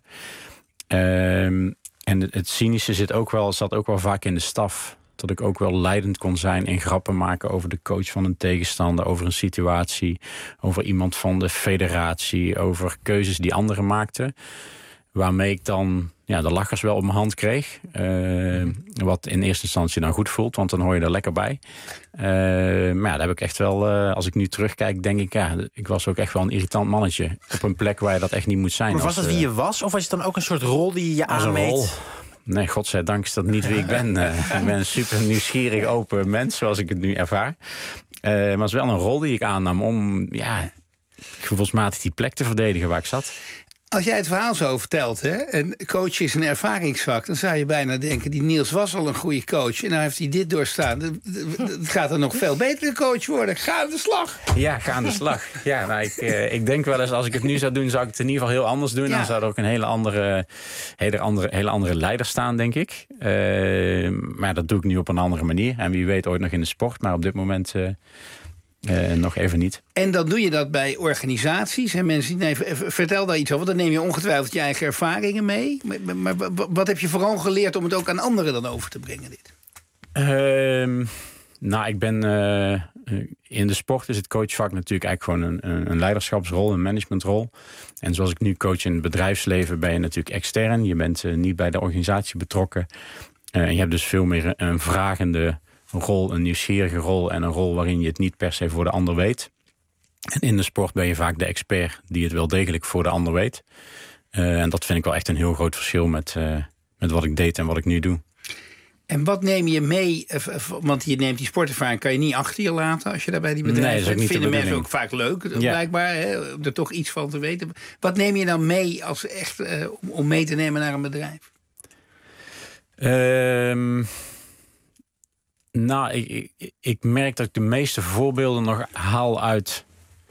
Uh, en het, het cynische zit ook wel, zat ook wel vaak in de staf. Dat ik ook wel leidend kon zijn in grappen maken over de coach van een tegenstander, over een situatie, over iemand van de federatie, over keuzes die anderen maakten. Waarmee ik dan ja, de lachers wel op mijn hand kreeg. Uh, wat in eerste instantie dan goed voelt, want dan hoor je er lekker bij. Uh, maar ja, daar heb ik echt wel, uh, als ik nu terugkijk, denk ik, ja, ik was ook echt wel een irritant mannetje. Op een plek waar je dat echt niet moet zijn. Maar was als, dat wie je was? Of was het dan ook een soort rol die je als aanmeet? Een rol. Nee, godzijdank is dat niet wie ik ben. Uh, ik ben een super nieuwsgierig, open mens, zoals ik het nu ervaar. Uh, maar het is wel een rol die ik aannam om ja, gevoelsmatig die plek te verdedigen waar ik zat. Als jij het verhaal zo vertelt, hè, en coach is een ervaringsvak, dan zou je bijna denken, die Niels was al een goede coach en nou heeft hij dit doorstaan. Het gaat er nog veel betere coach worden. Ga aan de slag. Ja, ga aan de slag. Ja, nou, ik, uh, ik denk wel eens, als ik het nu zou doen, zou ik het in ieder geval heel anders doen. Ja. Dan zou er ook een hele andere, hele andere, hele andere leider staan, denk ik. Uh, maar dat doe ik nu op een andere manier. En wie weet ooit nog in de sport, maar op dit moment Uh, Uh, nog even niet. En dan doe je dat bij organisaties en mensen die. Nee, vertel daar iets over. Dan neem je ongetwijfeld je eigen ervaringen mee. Maar, maar, maar wat heb je vooral geleerd om het ook aan anderen dan over te brengen? Dit? Uh, nou, ik ben uh, in de sport is het coachvak natuurlijk eigenlijk gewoon een, een leiderschapsrol, een managementrol. En zoals ik nu coach in het bedrijfsleven, ben je natuurlijk extern. Je bent uh, niet bij de organisatie betrokken. Uh, en je hebt dus veel meer een vragende rol, een nieuwsgierige rol en een rol waarin je het niet per se voor de ander weet. En in de sport ben je vaak de expert die het wel degelijk voor de ander weet. Uh, en dat vind ik wel echt een heel groot verschil met, uh, met wat ik deed en wat ik nu doe. En wat neem je mee? Want je neemt die sportervaring, kan je niet achter je laten als je daar bij die bedrijven bent. Nee, vinden mensen ook vaak leuk, ja. Blijkbaar, hè, om er toch iets van te weten. Wat neem je dan mee als echt uh, om mee te nemen naar een bedrijf? Um, nou, ik, ik, ik merk dat ik de meeste voorbeelden nog haal uit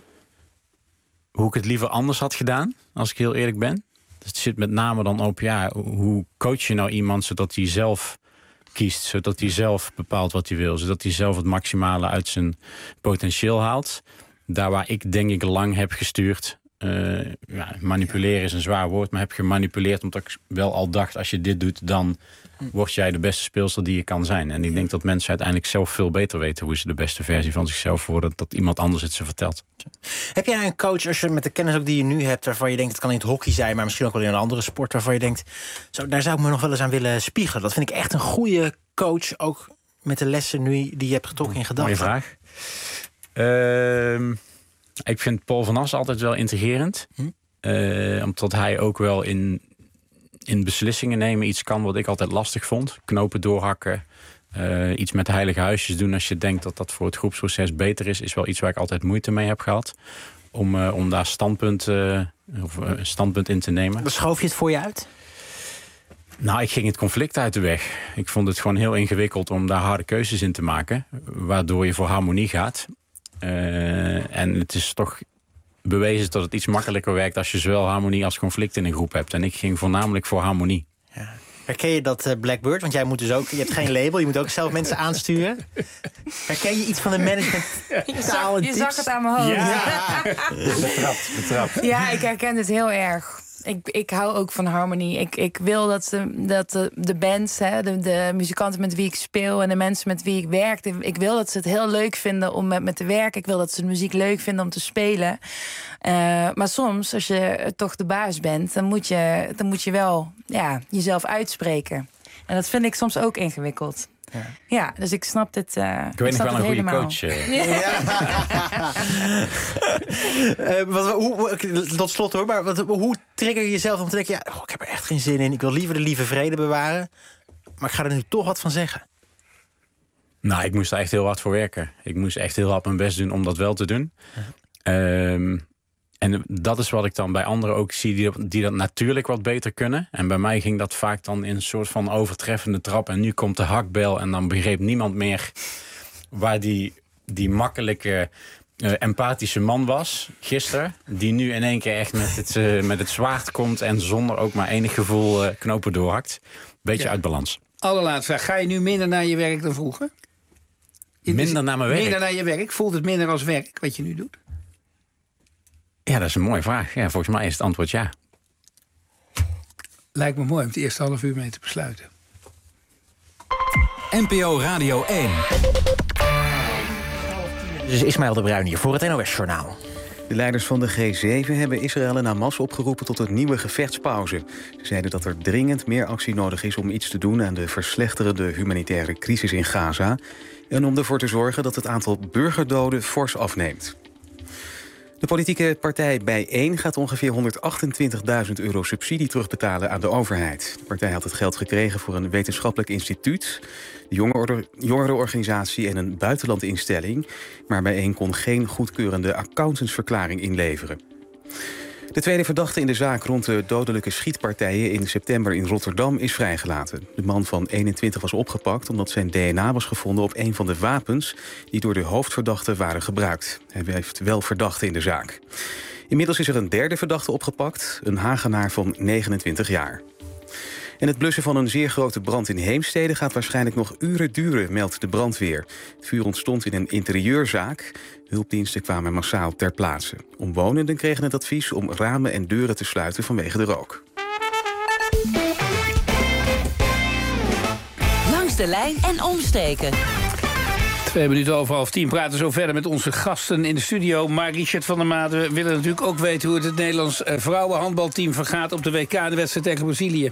hoe ik het liever anders had gedaan, als ik heel eerlijk ben. Het zit met name dan op, ja, hoe coach je nou iemand zodat hij zelf kiest, zodat hij zelf bepaalt wat hij wil, zodat hij zelf het maximale uit zijn potentieel haalt. Daar waar ik denk ik lang heb gestuurd. Uh, ja, manipuleren is een zwaar woord, maar heb gemanipuleerd omdat ik wel al dacht, als je dit doet, dan word jij de beste speelster die je kan zijn. En ik denk dat mensen uiteindelijk zelf veel beter weten hoe ze de beste versie van zichzelf worden, dat iemand anders het ze vertelt. Heb jij een coach, als je met de kennis ook die je nu hebt, waarvan je denkt, het kan in het hockey zijn, maar misschien ook wel in een andere sport, waarvan je denkt, zo, daar zou ik me nog wel eens aan willen spiegelen. Dat vind ik echt een goede coach, ook met de lessen nu die je hebt getrokken in gedachten. Mooie vraag. Uh, ik vind Paul van As altijd wel intrigerend. Hm? Uh, omdat hij ook wel in, in beslissingen nemen iets kan wat ik altijd lastig vond. Knopen doorhakken. Uh, iets met heilige huisjes doen als je denkt dat dat voor het groepsproces beter is, is wel iets waar ik altijd moeite mee heb gehad. Om, uh, om daar standpunt, uh, of, uh, standpunt in te nemen. Schoof je het voor je uit? Nou, ik ging het conflict uit de weg. Ik vond het gewoon heel ingewikkeld om daar harde keuzes in te maken, waardoor je voor harmonie gaat. Uh, en het is toch bewezen dat het iets makkelijker werkt als je zowel harmonie als conflict in een groep hebt. En ik ging voornamelijk voor harmonie. Ja. Herken je dat, uh, Blackbird? Want jij moet dus ook, je hebt geen label, je moet ook zelf mensen aansturen. Herken je iets van de management? Je zag, je zag het aan mijn hoofd. Ja. betrapt, betrapt. Ja, ik herken het heel erg. Ik, ik hou ook van harmonie. Ik, ik wil dat, de, dat de, de bands, hè, de, de muzikanten met wie ik speel en de mensen met wie ik werk, ik wil dat ze het heel leuk vinden om met me te werken. Ik wil dat ze de muziek leuk vinden om te spelen. Uh, maar soms, als je toch de baas bent, dan moet je, dan moet je wel ja, jezelf uitspreken. En dat vind ik soms ook ingewikkeld. Ja, ja dus ik snap dit. Uh, ik weet nog wel een goede coach. Uh. Ja. uh, wat, hoe, tot slot hoor, maar wat, hoe trigger je jezelf om te denken... ja, oh, ik heb er echt geen zin in, ik wil liever de lieve vrede bewaren... maar ik ga er nu toch wat van zeggen? Nou, ik moest er echt heel hard voor werken. Ik moest echt heel hard mijn best doen om dat wel te doen. Uh-huh. Um, en dat is wat ik dan bij anderen ook zie die, die dat natuurlijk wat beter kunnen. En bij mij ging dat vaak dan in een soort van overtreffende trap. En nu komt de hakbel en dan begreep niemand meer waar die, die makkelijke, uh, empathische man was gisteren. Die nu in één keer echt met het, uh, met het zwaard komt en zonder ook maar enig gevoel uh, knopen doorhakt. Beetje ja. uit balans. Allerlaatste, ga je nu minder naar je werk dan vroeger? Minder naar mijn werk? Minder naar je werk. Voelt het minder als werk wat je nu doet? Ja, dat is een mooie vraag. Ja, volgens mij is het antwoord ja. Lijkt me mooi om het eerste half uur mee te besluiten. N P O Radio één. Dus Ismaël de Bruin hier voor het N O S-journaal. De leiders van de G zeven hebben Israël en Hamas opgeroepen tot een nieuwe gevechtspauze. Ze zeiden dat er dringend meer actie nodig is om iets te doen aan de verslechterende humanitaire crisis in Gaza en om ervoor te zorgen dat het aantal burgerdoden fors afneemt. De politieke partij Bijeen gaat ongeveer honderdachtentwintigduizend euro subsidie terugbetalen aan de overheid. De partij had het geld gekregen voor een wetenschappelijk instituut, de jongerenorganisatie en een buitenlandinstelling, maar Bijeen kon geen goedkeurende accountantsverklaring inleveren. De tweede verdachte in de zaak rond de dodelijke schietpartijen in september in Rotterdam is vrijgelaten. De man van eenentwintig was opgepakt omdat zijn D N A was gevonden op een van de wapens die door de hoofdverdachte waren gebruikt. Hij heeft wel verdachten in de zaak. Inmiddels is er een derde verdachte opgepakt, een Hagenaar van negenentwintig jaar. En het blussen van een zeer grote brand in Heemstede gaat waarschijnlijk nog uren duren, meldt de brandweer. Het vuur ontstond in een interieurzaak. Hulpdiensten kwamen massaal ter plaatse. Omwonenden kregen het advies om ramen en deuren te sluiten vanwege de rook. Langs de lijn en omstreken. Twee minuten over half tien praten zo verder met onze gasten in de studio. Maar Richard van der Maden, we willen natuurlijk ook weten hoe het het Nederlands vrouwenhandbalteam vergaat op de W K, de wedstrijd tegen Brazilië.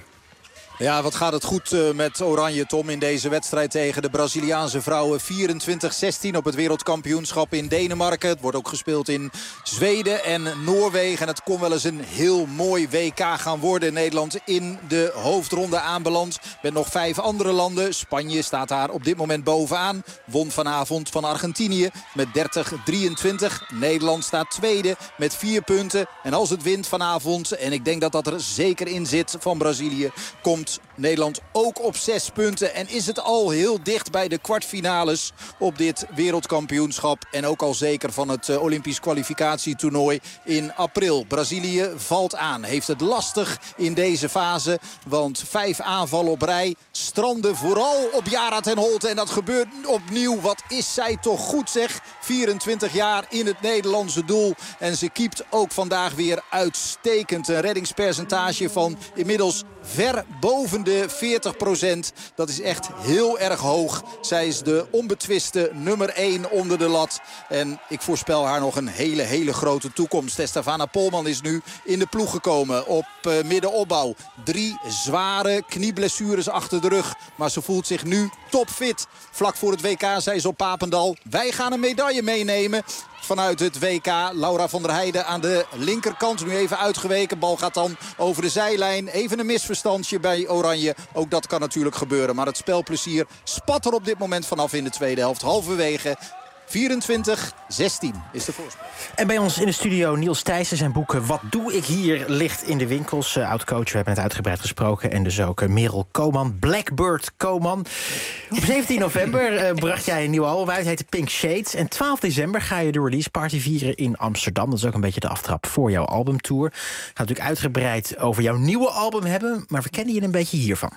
Ja, wat gaat het goed uh, met Oranje, Tom, in deze wedstrijd tegen de Braziliaanse vrouwen. vierentwintig zestien op het wereldkampioenschap in Denemarken. Het wordt ook gespeeld in Zweden en Noorwegen. En het kon wel eens een heel mooi W K gaan worden. Nederland in de hoofdronde aanbeland met nog vijf andere landen. Spanje staat daar op dit moment bovenaan. Won vanavond van Argentinië met dertig drieëntwintig. Nederland staat tweede met vier punten. En als het wint vanavond, en ik denk dat dat er zeker in zit van Brazilië, komt Nederland ook op zes punten. En is het al heel dicht bij de kwartfinales op dit wereldkampioenschap. En ook al zeker van het uh, Olympisch kwalificatietoernooi in april. Brazilië valt aan. Heeft het lastig in deze fase. Want vijf aanvallen op rij stranden vooral op Yara ten Holte. En dat gebeurt opnieuw. Wat is zij toch goed, zeg. vierentwintig jaar in het Nederlandse doel. En ze keept ook vandaag weer uitstekend. Een reddingspercentage van inmiddels ver boven de veertig procent. Dat is echt heel erg hoog. Zij is de onbetwiste nummer één onder de lat. En ik voorspel haar nog een hele, hele grote toekomst. Stefana Polman is nu in de ploeg gekomen op uh, middenopbouw. Drie zware knieblessures achter de rug. Maar ze voelt zich nu topfit. Vlak voor het W K zei ze op Papendal: wij gaan een medaille meenemen vanuit het W K. Laura van der Heijden aan de linkerkant. Nu even uitgeweken. Bal gaat dan over de zijlijn. Even een misverstandje bij Oranje. Ook dat kan natuurlijk gebeuren. Maar het spelplezier spat er op dit moment vanaf in de tweede helft. Halverwege. vierentwintig zestien is de voorsprong. En bij ons in de studio Niels Thijssen. Zijn boek Wat doe ik hier ligt in de winkels. Uh, oud-coach, we hebben het uitgebreid gesproken. En dus ook uh, Merel Koman, Blackbird Koman. Op zeventien november uh, bracht jij een nieuw album uit. Het heette Pink Shades. En twaalf december ga je de release party vieren in Amsterdam. Dat is ook een beetje de aftrap voor jouw albumtour. We gaan natuurlijk uitgebreid over jouw nieuwe album hebben. Maar we kennen je een beetje hiervan.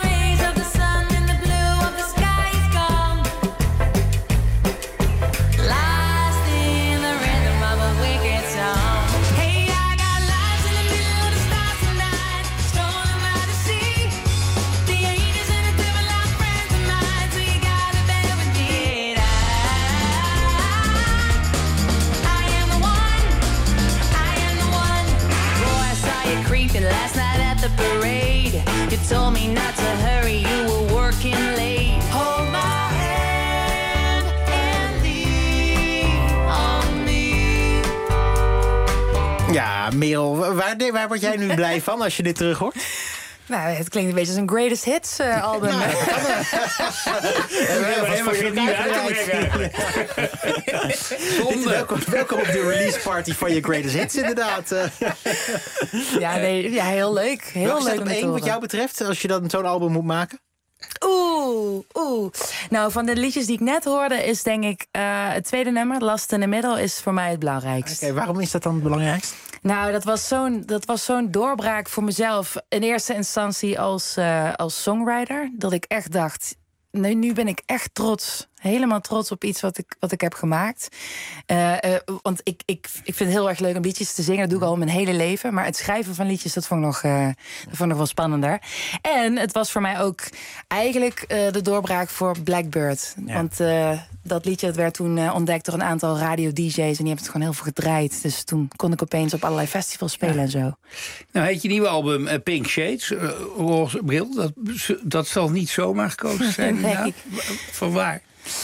Last night at the parade, you told me not to hurry, you were working late. Hold my Merel, waar, waar word jij nu blij van als je dit terug hoort? Nou, het klinkt een beetje als een greatest hits uh, album. Nou, we hebben helemaal geen nieuwe uitbrengen. welkom, welkom op de release party van je greatest hits, inderdaad. ja, nee, ja, heel leuk. Heel Welke leuk staat op één wat jou betreft, als je dan zo'n album moet maken? Oeh, oeh. Nou, van de liedjes die ik net hoorde is denk ik uh, het tweede nummer, Last in the Middle, is voor mij het belangrijkst. Oké, okay, waarom is dat dan het belangrijkst? Nou, dat was zo'n, dat was zo'n doorbraak voor mezelf. In eerste instantie als, uh, als songwriter. Dat ik echt dacht, nu, nu ben ik echt trots. Helemaal trots op iets wat ik, wat ik heb gemaakt. Uh, uh, want ik, ik, ik vind het heel erg leuk om liedjes te zingen. Dat doe ik al mijn hele leven. Maar het schrijven van liedjes, dat vond ik nog, uh, dat vond ik nog wel spannender. En het was voor mij ook eigenlijk uh, de doorbraak voor Blackbird. Ja. Want uh, dat liedje dat werd toen uh, ontdekt door een aantal radio-D J's. En die hebben het gewoon heel veel gedraaid. Dus toen kon ik opeens op allerlei festivals spelen ja. en zo. Nou heet je nieuwe album uh, Pink Shades, uh, roze bril. Dat, dat zal niet zomaar gekozen zijn. nee. Nou, van waar?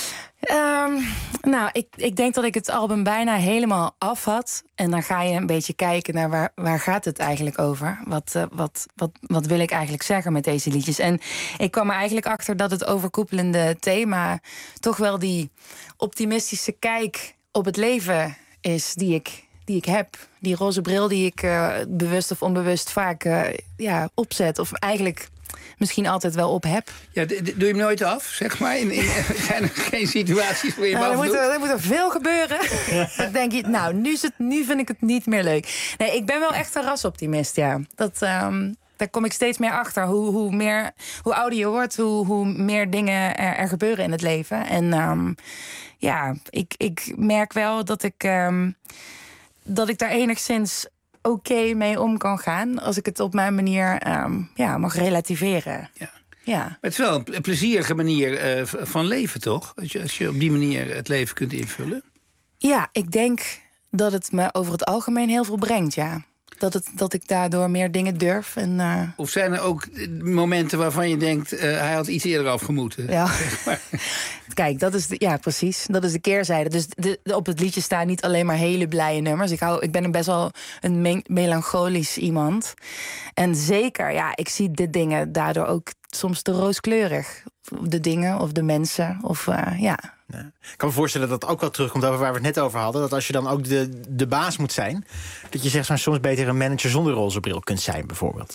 Um, nou, ik, ik denk dat ik het album bijna helemaal af had. En dan ga je een beetje kijken naar waar, waar gaat het eigenlijk over? Wat, uh, wat, wat, wat wil ik eigenlijk zeggen met deze liedjes? En ik kwam er eigenlijk achter dat het overkoepelende thema toch wel die optimistische kijk op het leven is die ik, die ik heb. Die roze bril die ik uh, bewust of onbewust vaak uh, ja, opzet. Of eigenlijk misschien altijd wel op heb. Ja, doe je hem nooit af, zeg maar? In, in, zijn er geen situaties waar je hem nou, af er, moet doet? er, er moet er veel gebeuren. Dan denk je, nou, nu, is het, nu vind ik het niet meer leuk. Nee, ik ben wel echt een rasoptimist, ja. Dat, um, daar kom ik steeds meer achter. Hoe, hoe, meer, hoe ouder je wordt, hoe, hoe meer dingen er, er gebeuren in het leven. En um, ja, ik, ik merk wel dat ik, um, dat ik daar enigszins oké okay mee om kan gaan. Als ik het op mijn manier um, ja, mag relativeren. Ja. Ja. Maar het is wel een plezierige manier uh, van leven, toch? Als je, als je op die manier het leven kunt invullen. Ja, ik denk dat het me over het algemeen heel veel brengt, ja. Dat, het, dat ik daardoor meer dingen durf. En, uh... Of zijn er ook momenten waarvan je denkt, uh, hij had iets eerder afgemoeten? Ja. Zeg maar. Kijk, dat is de, ja, precies. Dat is de keerzijde. Dus de, de, op het liedje staan niet alleen maar hele blije nummers. Ik, hou, ik ben best wel een me- melancholisch iemand. En zeker, ja, ik zie de dingen daardoor ook soms te rooskleurig. De dingen of de mensen. Of, uh, ja. Ja. Ik kan me voorstellen dat dat ook wel terugkomt over waar we het net over hadden. Dat als je dan ook de, de baas moet zijn, dat je zegt, maar soms beter een manager zonder roze bril kunt zijn, bijvoorbeeld.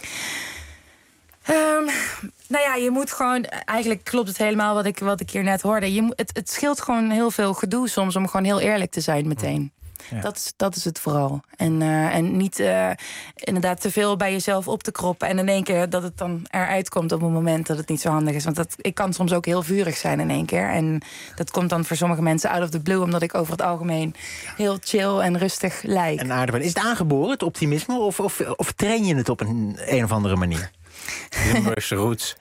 Um, nou ja, je moet gewoon... Eigenlijk klopt het helemaal wat ik, wat ik hier net hoorde. Je, het, het scheelt gewoon heel veel gedoe soms om gewoon heel eerlijk te zijn meteen. Ja. Dat, is, dat is het vooral. En, uh, en niet uh, inderdaad te veel bij jezelf op te kroppen. En in één keer dat het dan eruit komt op een moment dat het niet zo handig is. Want dat, ik kan soms ook heel vurig zijn in één keer. En dat komt dan voor sommige mensen out of the blue. Omdat ik over het algemeen heel chill en rustig lijk. En aardig ben. Is het aangeboren, het optimisme? Of, of, of train je het op een, een of andere manier? Limburgse roots.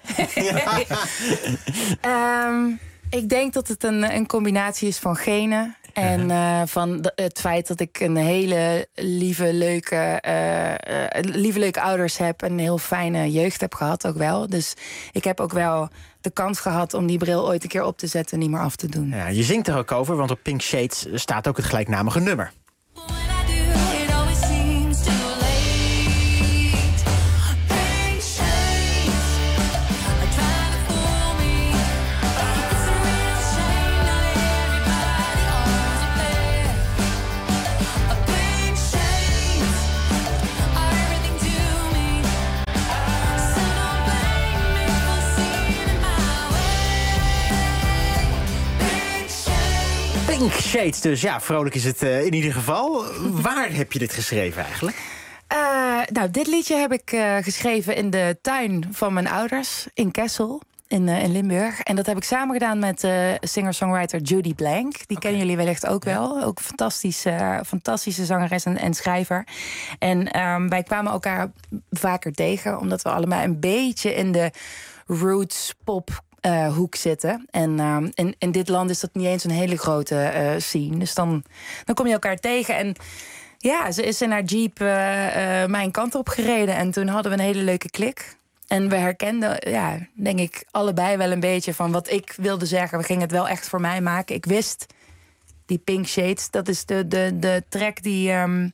um, ik denk dat het een, een combinatie is van genen. En uh, van de, het feit dat ik een hele lieve leuke, uh, uh, lieve, leuke ouders heb. En een heel fijne jeugd heb gehad ook wel. Dus ik heb ook wel de kans gehad om die bril ooit een keer op te zetten en niet meer af te doen. Ja, je zingt er ook over, want op Pink Shades staat ook het gelijknamige nummer. Pink Shades dus, ja, vrolijk is het uh, in ieder geval. Waar heb je dit geschreven eigenlijk? Uh, nou, dit liedje heb ik uh, geschreven in de tuin van mijn ouders in Kessel. In, uh, in Limburg. En dat heb ik samen gedaan met uh, singer-songwriter Judy Blank. Die okay. kennen jullie wellicht ook wel. Ook een fantastische, uh, fantastische zangeres en, en schrijver. En um, wij kwamen elkaar vaker tegen. Omdat we allemaal een beetje in de roots pop uh, hoek zitten. En um, in, in dit land is dat niet eens een hele grote uh, scene. Dus dan, dan kom je elkaar tegen. En ja, ze is in haar jeep uh, uh, mijn kant op gereden. En toen hadden we een hele leuke klik. En we herkenden, ja, denk ik, allebei wel een beetje van wat ik wilde zeggen. We gingen het wel echt voor mij maken. Ik wist, die Pink Shades, dat is de, de, de track die, um,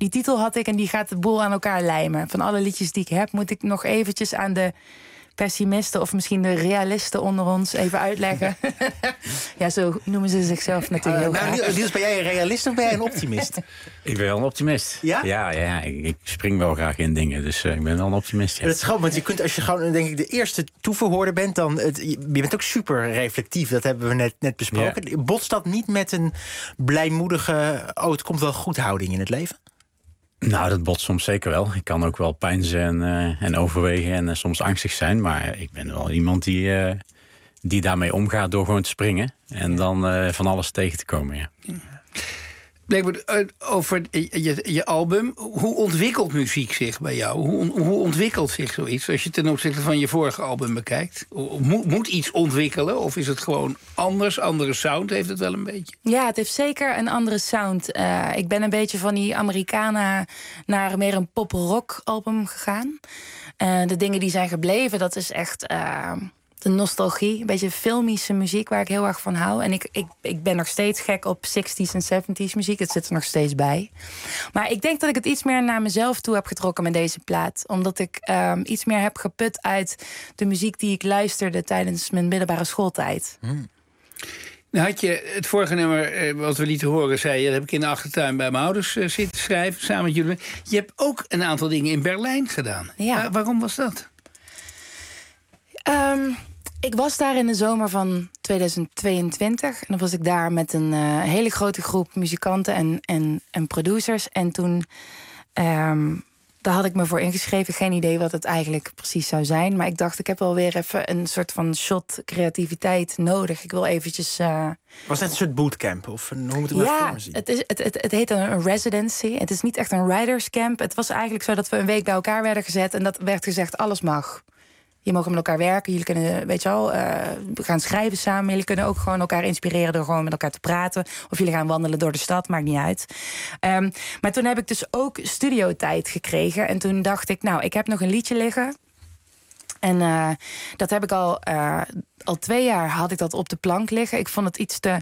die titel had ik en die gaat de boel aan elkaar lijmen. Van alle liedjes die ik heb, moet ik nog eventjes aan de pessimisten of misschien de realisten onder ons even uitleggen. Ja, zo noemen ze zichzelf natuurlijk heel uh, nou, graag. Niels, ben jij een realist of ben jij een optimist? Ik ben wel een optimist. Ja? Ja, ja ik, ik spring wel graag in dingen, dus uh, ik ben wel een optimist. Ja. Dat is grappig, want je kunt, als je gewoon denk ik de eerste toeverhoorder bent, dan het, je bent ook super reflectief. Dat hebben we net, net besproken. Ja. Botst dat niet met een blijmoedige, oh, het komt wel goed houding in het leven? Nou, dat botst soms zeker wel. Ik kan ook wel peinzen en, uh, en overwegen en uh, soms angstig zijn. Maar ik ben wel iemand die, uh, die daarmee omgaat door gewoon te springen. En dan uh, van alles tegen te komen, ja. Blijkbaar over je, je album. Hoe ontwikkelt muziek zich bij jou? Hoe, hoe ontwikkelt zich zoiets als je ten opzichte van je vorige album bekijkt? Moet, moet iets ontwikkelen of is het gewoon anders? Andere sound heeft het wel een beetje? Ja, het heeft zeker een andere sound. Uh, ik ben een beetje van die Americana naar meer een pop-rock album gegaan. Uh, de dingen die zijn gebleven, dat is echt Uh, de nostalgie, een beetje filmische muziek waar ik heel erg van hou. En ik, ik, ik ben nog steeds gek op zestig's en zeventig's muziek. Het zit er nog steeds bij. Maar ik denk dat ik het iets meer naar mezelf toe heb getrokken met deze plaat. Omdat ik um, iets meer heb geput uit de muziek die ik luisterde tijdens mijn middelbare schooltijd. Hmm. Nou had je het vorige nummer, wat we lieten horen, zei je, dat heb ik in de achtertuin bij mijn ouders uh, zitten schrijven, samen met jullie. Je hebt ook een aantal dingen in Berlijn gedaan. Ja. Waar, waarom was dat? Um, Ik was daar in de zomer van tweeduizend tweeëntwintig. En dan was ik daar met een uh, hele grote groep muzikanten en, en, en producers. En toen um, daar had ik me voor ingeschreven. Geen idee wat het eigenlijk precies zou zijn. Maar ik dacht, ik heb wel weer even een soort van shot creativiteit nodig. Ik wil eventjes Uh... Was dat een soort bootcamp? Of een, hoe moet ik het ja, nou zien? Het, is, het, het, het heet een residency. Het is niet echt een writerscamp. Het was eigenlijk zo dat we een week bij elkaar werden gezet. En dat werd gezegd, alles mag. Je mag met elkaar werken, jullie kunnen, weet je wel, uh, gaan schrijven samen. Jullie kunnen ook gewoon elkaar inspireren door gewoon met elkaar te praten. Of jullie gaan wandelen door de stad, maakt niet uit. Um, maar toen heb ik dus ook studiotijd gekregen. En toen dacht ik, nou, ik heb nog een liedje liggen. En uh, dat heb ik al, uh, al twee jaar had ik dat op de plank liggen. Ik vond het iets te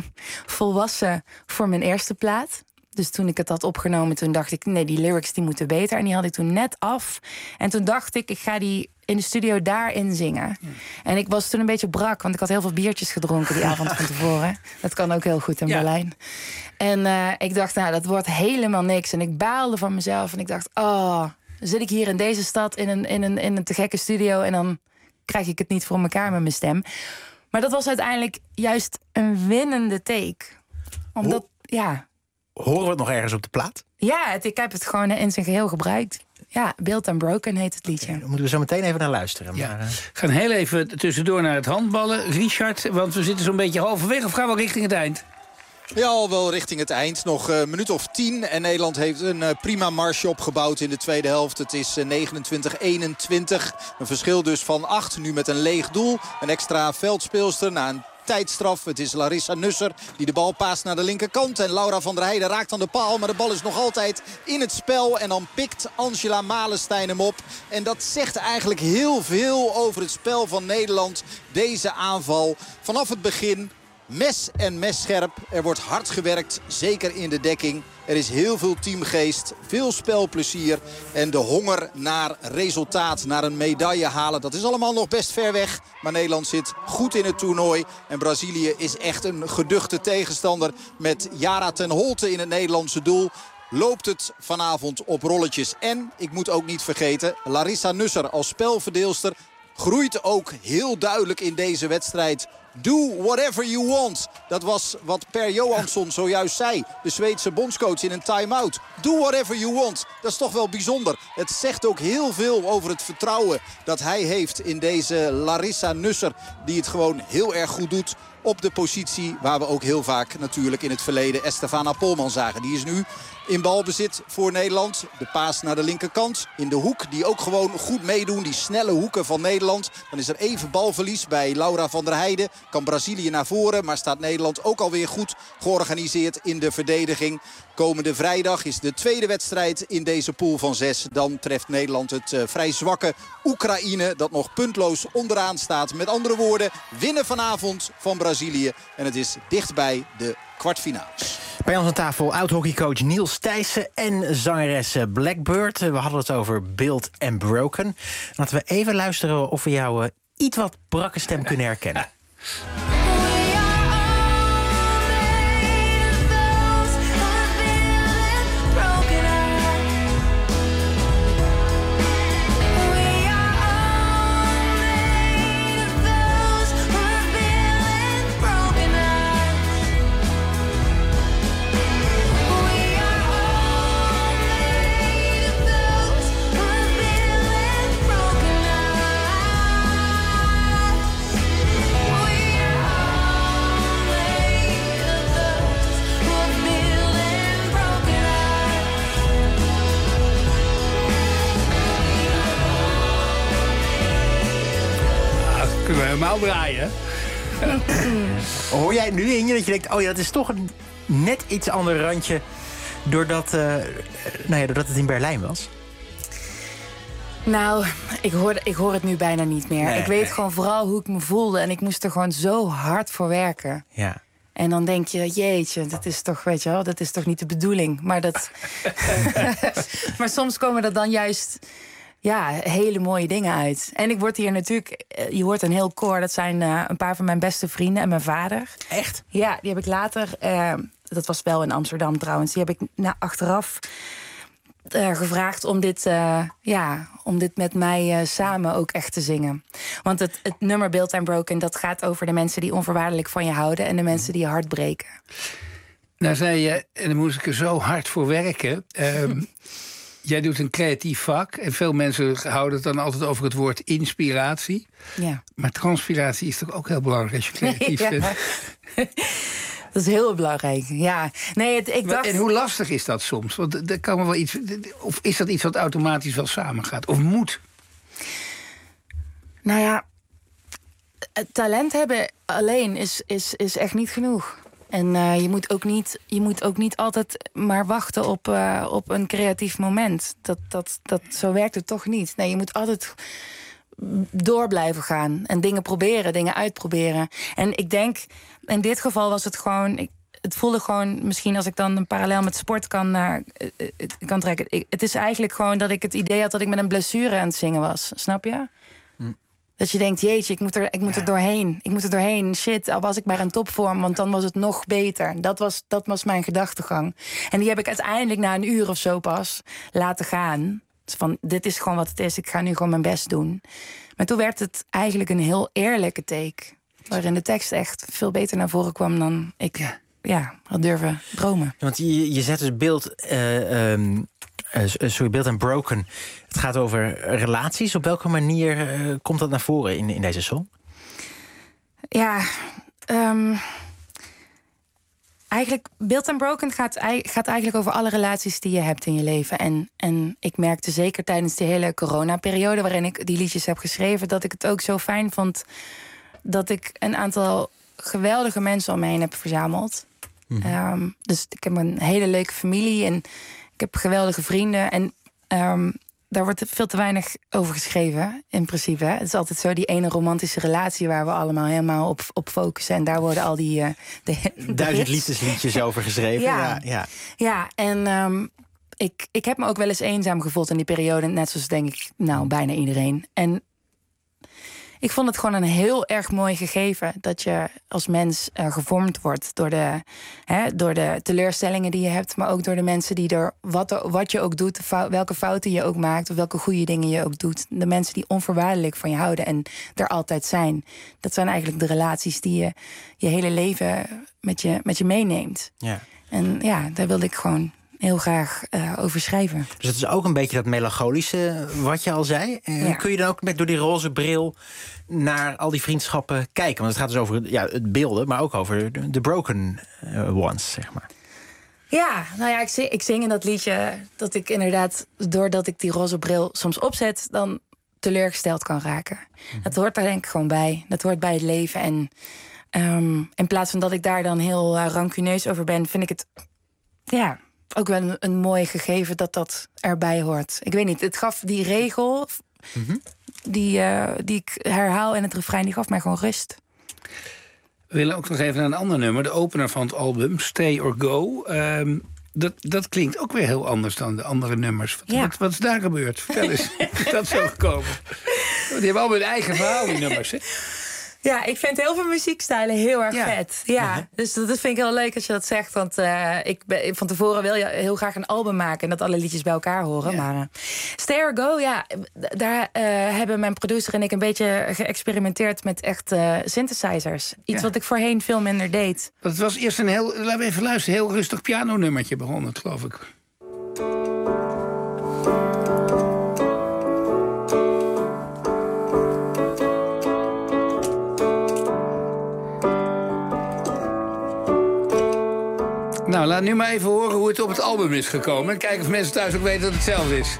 volwassen voor mijn eerste plaat. Dus toen ik het had opgenomen, toen dacht ik, nee, die lyrics die moeten beter. En die had ik toen net af. En toen dacht ik, ik ga die in de studio daarin zingen. Ja. En ik was toen een beetje brak, want ik had heel veel biertjes gedronken die avond van tevoren. Dat kan ook heel goed in ja. Berlijn. En uh, ik dacht, nou, dat wordt helemaal niks. En ik baalde van mezelf en ik dacht, oh, dan zit ik hier in deze stad in een, in een, in een te gekke studio en dan krijg ik het niet voor elkaar met mijn stem. Maar dat was uiteindelijk juist een winnende take. Omdat, Ho- ja... Horen we het nog ergens op de plaat? Ja, het, ik heb het gewoon in zijn geheel gebruikt. Ja, Built and Broken heet het liedje. Okay, dan moeten we zo meteen even naar luisteren. Ja. Maar, uh... We gaan heel even tussendoor naar het handballen. Richard, want we zitten zo'n beetje halverwege. Of gaan we richting het eind? Ja, al wel richting het eind. Nog een minuut of tien. En Nederland heeft een uh, prima marge opgebouwd in de tweede helft. Het is uh, negenentwintig eenentwintig. Een verschil dus van acht. Nu met een leeg doel. Een extra veldspeelster na een tijdstraf. Het is Larissa Nusser die de bal paast naar de linkerkant. En Laura van der Heijden raakt aan de paal. Maar de bal is nog altijd in het spel. En dan pikt Angela Malenstein hem op. En dat zegt eigenlijk heel veel over het spel van Nederland. Deze aanval vanaf het begin. Mes en messcherp. Er wordt hard gewerkt, zeker in de dekking. Er is heel veel teamgeest, veel spelplezier. En de honger naar resultaat, naar een medaille halen. Dat is allemaal nog best ver weg. Maar Nederland zit goed in het toernooi. En Brazilië is echt een geduchte tegenstander. Met Yara ten Holte in het Nederlandse doel. Loopt het vanavond op rolletjes. En, ik moet ook niet vergeten, Larissa Nusser als spelverdeelster groeit ook heel duidelijk in deze wedstrijd. Do whatever you want. Dat was wat Per Johansson zojuist zei. De Zweedse bondscoach in een time-out. Do whatever you want. Dat is toch wel bijzonder. Het zegt ook heel veel over het vertrouwen dat hij heeft in deze Larissa Nusser. Die het gewoon heel erg goed doet op de positie waar we ook heel vaak natuurlijk in het verleden Estefana Polman zagen. Die is nu in balbezit voor Nederland. De paas naar de linkerkant. In de hoek die ook gewoon goed meedoen. Die snelle hoeken van Nederland. Dan is er even balverlies bij Laura van der Heijden. Kan Brazilië naar voren. Maar staat Nederland ook alweer goed georganiseerd in de verdediging. Komende vrijdag is de tweede wedstrijd in deze pool van zes. Dan treft Nederland het uh, vrij zwakke Oekraïne, dat nog puntloos onderaan staat. Met andere woorden, winnen vanavond van Brazilië. En het is dichtbij de kwartfinales. Bij ons aan tafel oud-hockeycoach Niels Thijssen en zangeres Blackbird. We hadden het over Built and Broken. Laten we even luisteren of we jouw uh, iets wat brakke stem kunnen herkennen. Helemaal draaien. Hoor jij nu in je dat je denkt, oh ja, dat is toch een net iets ander randje doordat, uh, nou ja, doordat het in Berlijn was? Nou, ik hoor, ik hoor het nu bijna niet meer. Nee, ik weet nee. gewoon vooral hoe ik me voelde en ik moest er gewoon zo hard voor werken. Ja. En dan denk je, jeetje, dat is toch, weet je wel, dat is toch niet de bedoeling. Maar dat. Maar soms komen er dan juist. Ja, hele mooie dingen uit. En ik word hier natuurlijk... Je hoort een heel koor. Dat zijn uh, een paar van mijn beste vrienden en mijn vader. Echt? Ja, die heb ik later... Uh, dat was wel in Amsterdam trouwens. Die heb ik nou, achteraf uh, gevraagd om dit, uh, ja, om dit met mij uh, samen ook echt te zingen. Want het, het nummer Built and Broken... dat gaat over de mensen die onvoorwaardelijk van je houden... en de mensen die je hart breken. Nou zei je, en daar moest ik er zo hard voor werken... Um, Jij doet een creatief vak en veel mensen houden het dan altijd over het woord inspiratie. Ja. Maar transpiratie is toch ook heel belangrijk als je creatief ja. bent? Dat is heel belangrijk, ja. Nee, het, ik dacht... En hoe lastig is dat soms? Want er kan wel iets, of is dat iets wat automatisch wel samengaat? Of moet? Nou ja, het talent hebben alleen is, is, is echt niet genoeg. En uh, je, moet ook niet, je moet ook niet altijd maar wachten op, uh, op een creatief moment. Dat, dat, dat, zo werkt het toch niet. Nee, je moet altijd door blijven gaan. En dingen proberen, dingen uitproberen. En ik denk, in dit geval was het gewoon... Ik, het voelde gewoon, misschien als ik dan een parallel met sport kan, uh, kan trekken... Ik, het is eigenlijk gewoon dat ik het idee had dat ik met een blessure aan het zingen was. Snap je? Hm. Dat je denkt, jeetje, ik moet, er, ik moet er doorheen. Ik moet er doorheen. Shit, al was ik maar in topvorm, want dan was het nog beter. Dat was, dat was mijn gedachtegang. En die heb ik uiteindelijk na een uur of zo pas laten gaan. Dus van, dit is gewoon wat het is. Ik ga nu gewoon mijn best doen. Maar toen werd het eigenlijk een heel eerlijke take. Waarin de tekst echt veel beter naar voren kwam dan ik ja. Ja, had durven dromen. Want je, je zet dus beeld... Uh, um... Uh, sorry, Built and Broken. Het gaat over relaties. Op welke manier uh, komt dat naar voren in, in deze song? Ja, um, eigenlijk Built and Broken gaat, gaat eigenlijk over alle relaties die je hebt in je leven. En, en ik merkte zeker tijdens die hele coronaperiode waarin ik die liedjes heb geschreven, dat ik het ook zo fijn vond dat ik een aantal geweldige mensen om me heen heb verzameld. Mm-hmm. Um, dus ik heb een hele leuke familie en ik heb geweldige vrienden en um, daar wordt veel te weinig over geschreven, in principe. Het is altijd zo die ene romantische relatie waar we allemaal helemaal op, op focussen. En daar worden al die... Uh, de, de Duizend liefdesliedjes over geschreven. Ja, ja, ja. ja en um, ik, ik heb me ook wel eens eenzaam gevoeld in die periode. Net zoals denk ik, nou, bijna iedereen. En ik vond het gewoon een heel erg mooi gegeven dat je als mens uh, gevormd wordt door de, hè, door de teleurstellingen die je hebt, maar ook door de mensen die er, wat, er, wat je ook doet, fout, welke fouten je ook maakt, of welke goede dingen je ook doet. De mensen die onvoorwaardelijk van je houden en er altijd zijn. Dat zijn eigenlijk de relaties die je je hele leven met je, met je meeneemt. Ja. En ja, daar wilde ik gewoon heel graag uh, over schrijven. Dus het is ook een beetje dat melancholische wat je al zei. Uh, ja. Kun je dan ook met door die roze bril naar al die vriendschappen kijken? Want het gaat dus over ja, het beelden, maar ook over de, de broken uh, ones, zeg maar. Ja, nou ja, ik zing, ik zing in dat liedje dat ik inderdaad, doordat ik die roze bril soms opzet, dan teleurgesteld kan raken. Mm-hmm. Dat hoort daar denk ik gewoon bij. Dat hoort bij het leven. En um, in plaats van dat ik daar dan heel uh, rancuneus over ben, vind ik het, ja, ook wel een, een mooi gegeven dat dat erbij hoort. Ik weet niet, het gaf die regel... Mm-hmm. die, uh, die ik herhaal in het refrein, die gaf mij gewoon rust. We willen ook nog even naar een ander nummer. De opener van het album, Stay or Go. Um, dat, dat klinkt ook weer heel anders dan de andere nummers. Wat, ja. wat, wat is daar gebeurd? Vertel eens, is dat zo gekomen? Die hebben allemaal hun eigen verhaal, die nummers, hè? Ja, ik vind heel veel muziekstijlen heel erg ja. vet. Ja, uh-huh. Dus dat vind ik heel leuk als je dat zegt. Want uh, ik ben, van tevoren wil je heel graag een album maken... en dat alle liedjes bij elkaar horen. Ja. Maar uh, Stay or Go, ja, daar uh, hebben mijn producer en ik... een beetje geëxperimenteerd met echt uh, synthesizers. Iets ja. wat ik voorheen veel minder deed. Het was eerst een heel, laten we even luisteren... heel rustig pianonummertje begon het, geloof ik. Nou, laat nu maar even horen hoe het op het album is gekomen. En kijken of mensen thuis ook weten dat het hetzelfde is.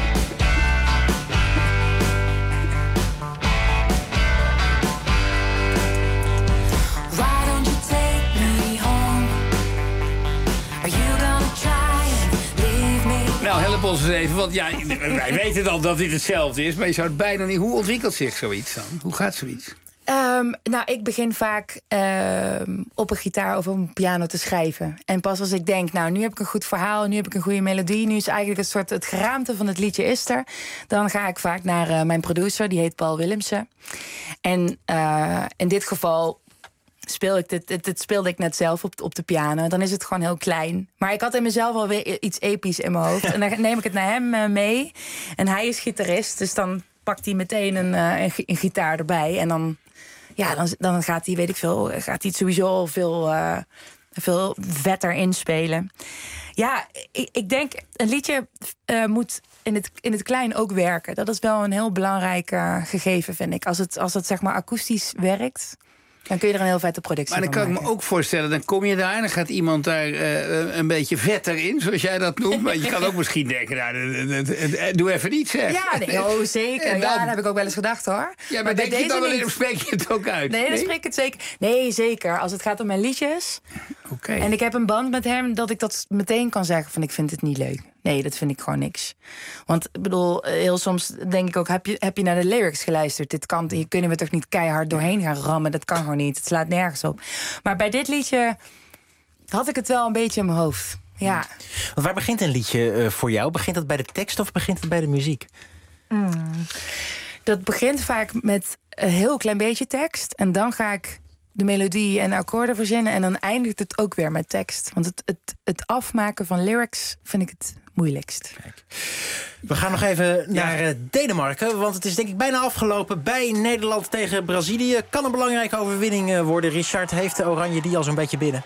Nou, help ons eens even, want ja, wij weten dan dat dit hetzelfde is... maar je zou het bijna niet... Hoe ontwikkelt zich zoiets dan? Hoe gaat zoiets? Um, nou, ik begin vaak um, op een gitaar of op een piano te schrijven. En pas als ik denk, nou, nu heb ik een goed verhaal... nu heb ik een goede melodie, nu is eigenlijk het soort... het geraamte van het liedje is er. Dan ga ik vaak naar uh, mijn producer, die heet Paul Willemsen. En uh, in dit geval... Speel ik dit, dit, dit speelde ik net zelf op, op de piano. Dan is het gewoon heel klein. Maar ik had in mezelf alweer iets episch in mijn hoofd. En dan neem ik het naar hem uh, mee. En hij is gitarist, dus dan pakt hij meteen een, uh, een, een gitaar erbij. En dan, ja, dan, dan gaat hij, weet ik veel, gaat hij het sowieso veel, uh, veel vetter inspelen. Ja, ik, ik denk, een liedje uh, moet in het, in het klein ook werken. Dat is wel een heel belangrijk uh, gegeven, vind ik. Als het, als het zeg maar akoestisch werkt... dan kun je er een heel vette productie van maken. Maar dan kan ik me ook voorstellen, dan kom je daar... en dan gaat iemand daar uh, een beetje vetter in, zoals jij dat noemt. Maar je kan ook misschien denken, nou, doe even niet, zeg. Ja, nee, oh, zeker. Dan, ja, dat heb ik ook wel eens gedacht, hoor. Ja, maar, maar denk bij je deze dan, niet. Dan spreek je het ook uit? Nee, nee, dan spreek ik het zeker. Nee, zeker. Als het gaat om mijn liedjes. Okay. En ik heb een band met hem dat ik dat meteen kan zeggen van ik vind het niet leuk. Nee, dat vind ik gewoon niks. Want ik bedoel, heel soms denk ik ook, heb je, heb je naar de lyrics geluisterd? Dit kan, hier kunnen we toch niet keihard doorheen gaan rammen? Dat kan gewoon niet. Het slaat nergens op. Maar bij dit liedje had ik het wel een beetje in mijn hoofd. Ja. Want waar begint een liedje uh, voor jou? Begint het bij de tekst of begint het bij de muziek? Mm. Dat begint vaak met een heel klein beetje tekst. En dan ga ik de melodie en akkoorden verzinnen. En dan eindigt het ook weer met tekst. Want het, het, het afmaken van lyrics vind ik het moeilijkst. Kijk. We gaan nog even naar ja. Denemarken. Want het is denk ik bijna afgelopen bij Nederland tegen Brazilië. Kan een belangrijke overwinning worden. Richard, heeft de Oranje die al zo'n beetje binnen?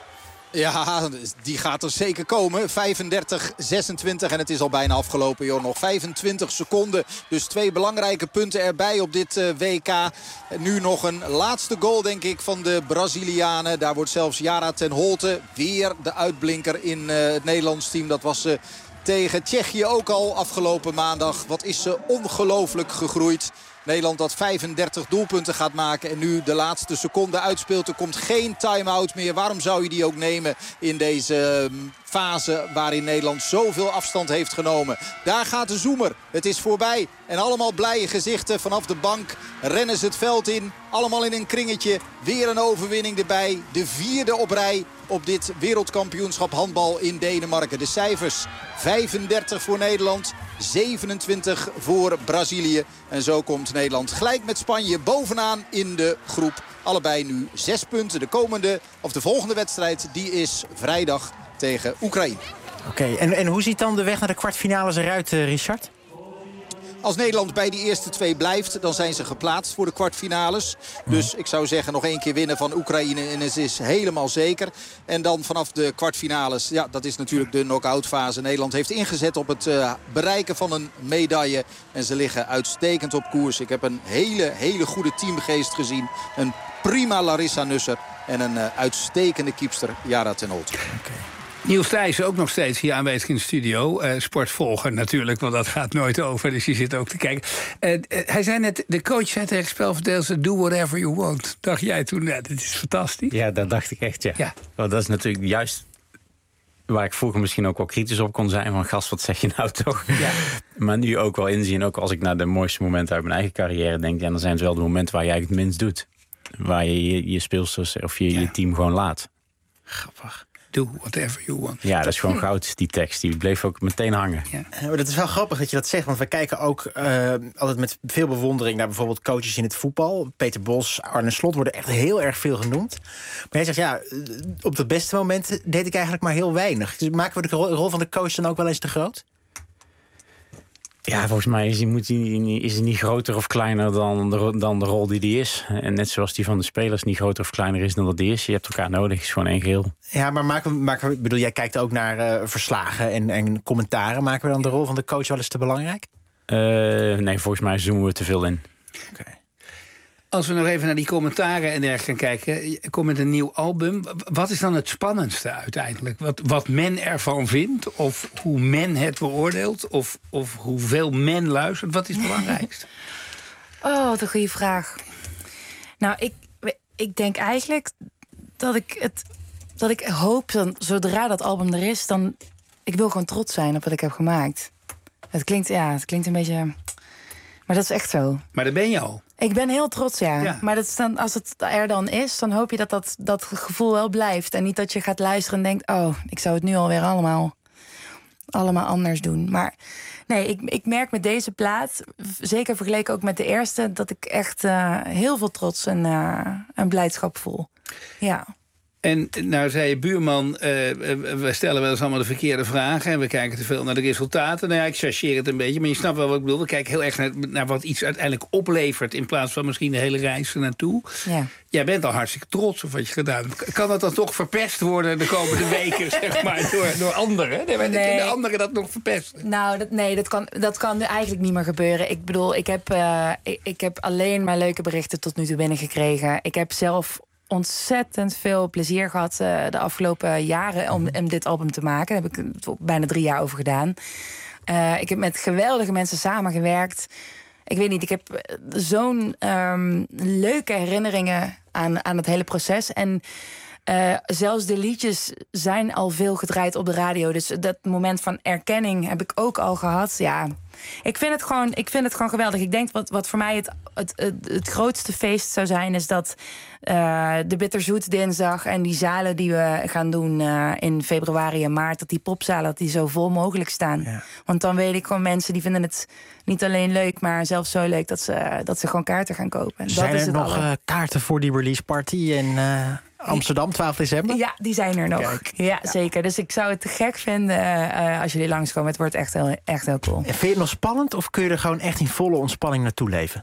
Ja, die gaat er zeker komen. vijfendertig zesentwintig en het is al bijna afgelopen, joh. Nog vijfentwintig seconden. Dus twee belangrijke punten erbij op dit uh, W K. Nu nog een laatste goal, denk ik, van de Brazilianen. Daar wordt zelfs Jara ten Holte weer de uitblinker in uh, het Nederlands team. Dat was uh, tegen Tsjechië ook al afgelopen maandag. Wat is ze ongelooflijk gegroeid. Nederland dat vijfendertig doelpunten gaat maken en nu de laatste seconde uitspeelt. Er komt geen time-out meer. Waarom zou je die ook nemen in deze fase waarin Nederland zoveel afstand heeft genomen? Daar gaat de zoemer. Het is voorbij. En allemaal blije gezichten vanaf de bank. Rennen ze het veld in. Allemaal in een kringetje. Weer een overwinning erbij. De vierde op rij op dit wereldkampioenschap handbal in Denemarken. De cijfers: vijfendertig voor Nederland, zevenentwintig voor Brazilië. En zo komt Nederland gelijk met Spanje bovenaan in de groep. Allebei nu zes punten. De komende, of de volgende wedstrijd, die is vrijdag tegen Oekraïne. Oké, okay, en, en hoe ziet dan de weg naar de kwartfinales eruit, uh, Richard? Als Nederland bij die eerste twee blijft, dan zijn ze geplaatst voor de kwartfinales. Dus ik zou zeggen nog één keer winnen van Oekraïne en het is helemaal zeker. En dan vanaf de kwartfinales, ja, dat is natuurlijk de knock-out fase. Nederland heeft ingezet op het uh, bereiken van een medaille. En ze liggen uitstekend op koers. Ik heb een hele, hele goede teamgeest gezien. Een prima Larissa Nusser en een uh, uitstekende kiepster Jara ten Holte. Okay. Niels Thijssen ook nog steeds hier aanwezig in de studio. Uh, sportvolger natuurlijk, want dat gaat nooit over. Dus je zit ook te kijken. Uh, uh, hij zei net, de coach zei tegen spelverdeelster: do whatever you want. Dacht jij toen, ja, dit is fantastisch? Ja, dat dacht ik echt, ja. ja. Want dat is natuurlijk juist waar ik vroeger misschien ook wel kritisch op kon zijn. Van gast, wat zeg je nou toch? Ja. Maar nu ook wel inzien. Ook als ik naar de mooiste momenten uit mijn eigen carrière denk. Ja, dan zijn het wel de momenten waar jij het minst doet. Waar je je, je speelsters of je, ja. je team gewoon laat. Grappig. Do whatever you want. Ja, dat is gewoon goud, die tekst. Die bleef ook meteen hangen. Ja. Maar dat is wel grappig dat je dat zegt. Want wij kijken ook uh, altijd met veel bewondering naar bijvoorbeeld coaches in het voetbal. Peter Bos, Arne Slot worden echt heel erg veel genoemd. Maar jij zegt, ja, op de beste momenten deed ik eigenlijk maar heel weinig. Dus maken we de rol van de coach dan ook wel eens te groot? Ja, volgens mij is hij, moet hij, is hij niet groter of kleiner dan de, dan de rol die die is. En net zoals die van de spelers niet groter of kleiner is dan dat die is. Je hebt elkaar nodig, het is gewoon één geheel. Ja, maar maken we, maken we, bedoel, jij kijkt ook naar uh, verslagen en, en commentaren. Maken we dan de rol van de coach wel eens te belangrijk? Uh, nee, volgens mij zoomen we te veel in. Okay. Als we nog even naar die commentaren en dergelijke gaan kijken. Je komt met een nieuw album. Wat is dan het spannendste uiteindelijk? Wat, wat men ervan vindt? Of hoe men het beoordeelt? Of, of hoeveel men luistert? Wat is het belangrijkst? Oh, wat een goede vraag. Nou, ik, ik denk eigenlijk dat ik het... dat ik hoop, dan, zodra dat album er is... dan... ik wil gewoon trots zijn op wat ik heb gemaakt. Het klinkt, ja, het klinkt een beetje... maar dat is echt zo. Maar daar ben je al. Ik ben heel trots, ja. ja. Maar dat is dan, als het er dan is, dan hoop je dat, dat dat gevoel wel blijft. En niet dat je gaat luisteren en denkt... oh, ik zou het nu alweer allemaal, allemaal anders doen. Maar nee, ik, ik merk met deze plaat... zeker vergeleken ook met de eerste... dat ik echt uh, heel veel trots en, uh, en blijdschap voel. Ja. En nou zei je buurman, uh, we stellen wel eens allemaal de verkeerde vragen... en we kijken te veel naar de resultaten. Nou ja, ik chargeer het een beetje, maar je snapt wel wat ik bedoel. We kijken heel erg naar, naar wat iets uiteindelijk oplevert... in plaats van misschien de hele reis ernaartoe. Ja. Jij bent al hartstikke trots op wat je gedaan hebt. Kan dat dan toch verpest worden de komende weken, zeg maar, door, door anderen? Nee, maar nee. De anderen dat nog verpesten? Nou, dat, nee, dat kan, dat kan nu eigenlijk niet meer gebeuren. Ik bedoel, ik heb, uh, ik, ik heb alleen maar leuke berichten tot nu toe binnengekregen. Ik heb zelf... ontzettend veel plezier gehad uh, de afgelopen jaren om, om dit album te maken. Daar heb ik bijna drie jaar over gedaan. Uh, ik heb met geweldige mensen samengewerkt. Ik weet niet, ik heb zo'n um, leuke herinneringen aan, aan het hele proces. En uh, zelfs de liedjes zijn al veel gedraaid op de radio. Dus dat moment van erkenning heb ik ook al gehad. Ja, ik vind het gewoon, ik vind het gewoon geweldig. Ik denk wat, wat voor mij het, het, het, het grootste feest zou zijn... is dat uh, de Bitterzoet dinsdag en die zalen die we gaan doen... Uh, in februari en maart, dat die popzalen dat die zo vol mogelijk staan. Ja. Want dan weet ik gewoon mensen die vinden het niet alleen leuk... maar zelfs zo leuk dat ze, dat ze gewoon kaarten gaan kopen. Zijn dat is er het nog uh, kaarten voor die release party in... Uh... Amsterdam, twaalf december? Ja, die zijn er nog. Kijk. Ja, ja, zeker. Dus ik zou het te gek vinden uh, als jullie langskomen. Het wordt echt heel, echt heel cool. En vind je het nog spannend of kun je er gewoon echt in volle ontspanning naartoe leven?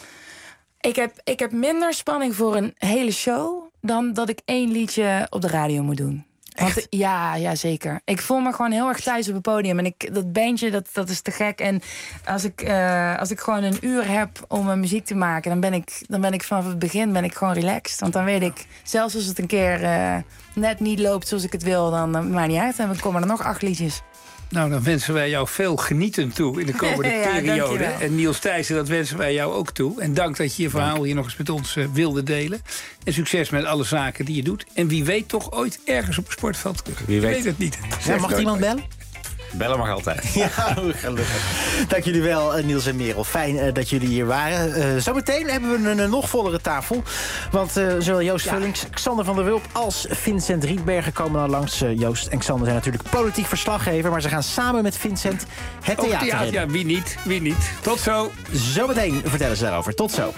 Ik heb, ik heb minder spanning voor een hele show... dan dat ik één liedje op de radio moet doen. Want, ja, ja, zeker. Ik voel me gewoon heel erg thuis op het podium. En ik, dat bandje, dat, dat is te gek. En als ik, uh, als ik gewoon een uur heb om een muziek te maken... Dan ben, ik, dan ben ik vanaf het begin ben ik gewoon relaxed. Want dan weet ik, zelfs als het een keer uh, net niet loopt zoals ik het wil... dan uh, maakt niet uit. En dan komen er nog acht liedjes. Nou, dan wensen wij jou veel genieten toe in de komende ja, periode. En Niels Thijssen, dat wensen wij jou ook toe. En dank dat je je verhaal hier nog eens met ons uh, wilde delen. En succes met alle zaken die je doet. En wie weet toch ooit ergens op een sportveld terug. Wie weet. weet het niet. Ja, mag iemand bellen? Bellen mag altijd. Ja, gelukkig. Dank jullie wel, Niels en Merel. Fijn uh, dat jullie hier waren. Uh, zometeen hebben we een, een nog vollere tafel. Want uh, zowel Joost ja. Vullings, Xander van der Wulp als Vincent Rietbergen komen al langs. Uh, Joost en Xander zijn natuurlijk politiek verslaggever... maar ze gaan samen met Vincent het theater theater, ja, wie niet, wie niet. Tot zo. Zometeen vertellen ze daarover. Tot zo.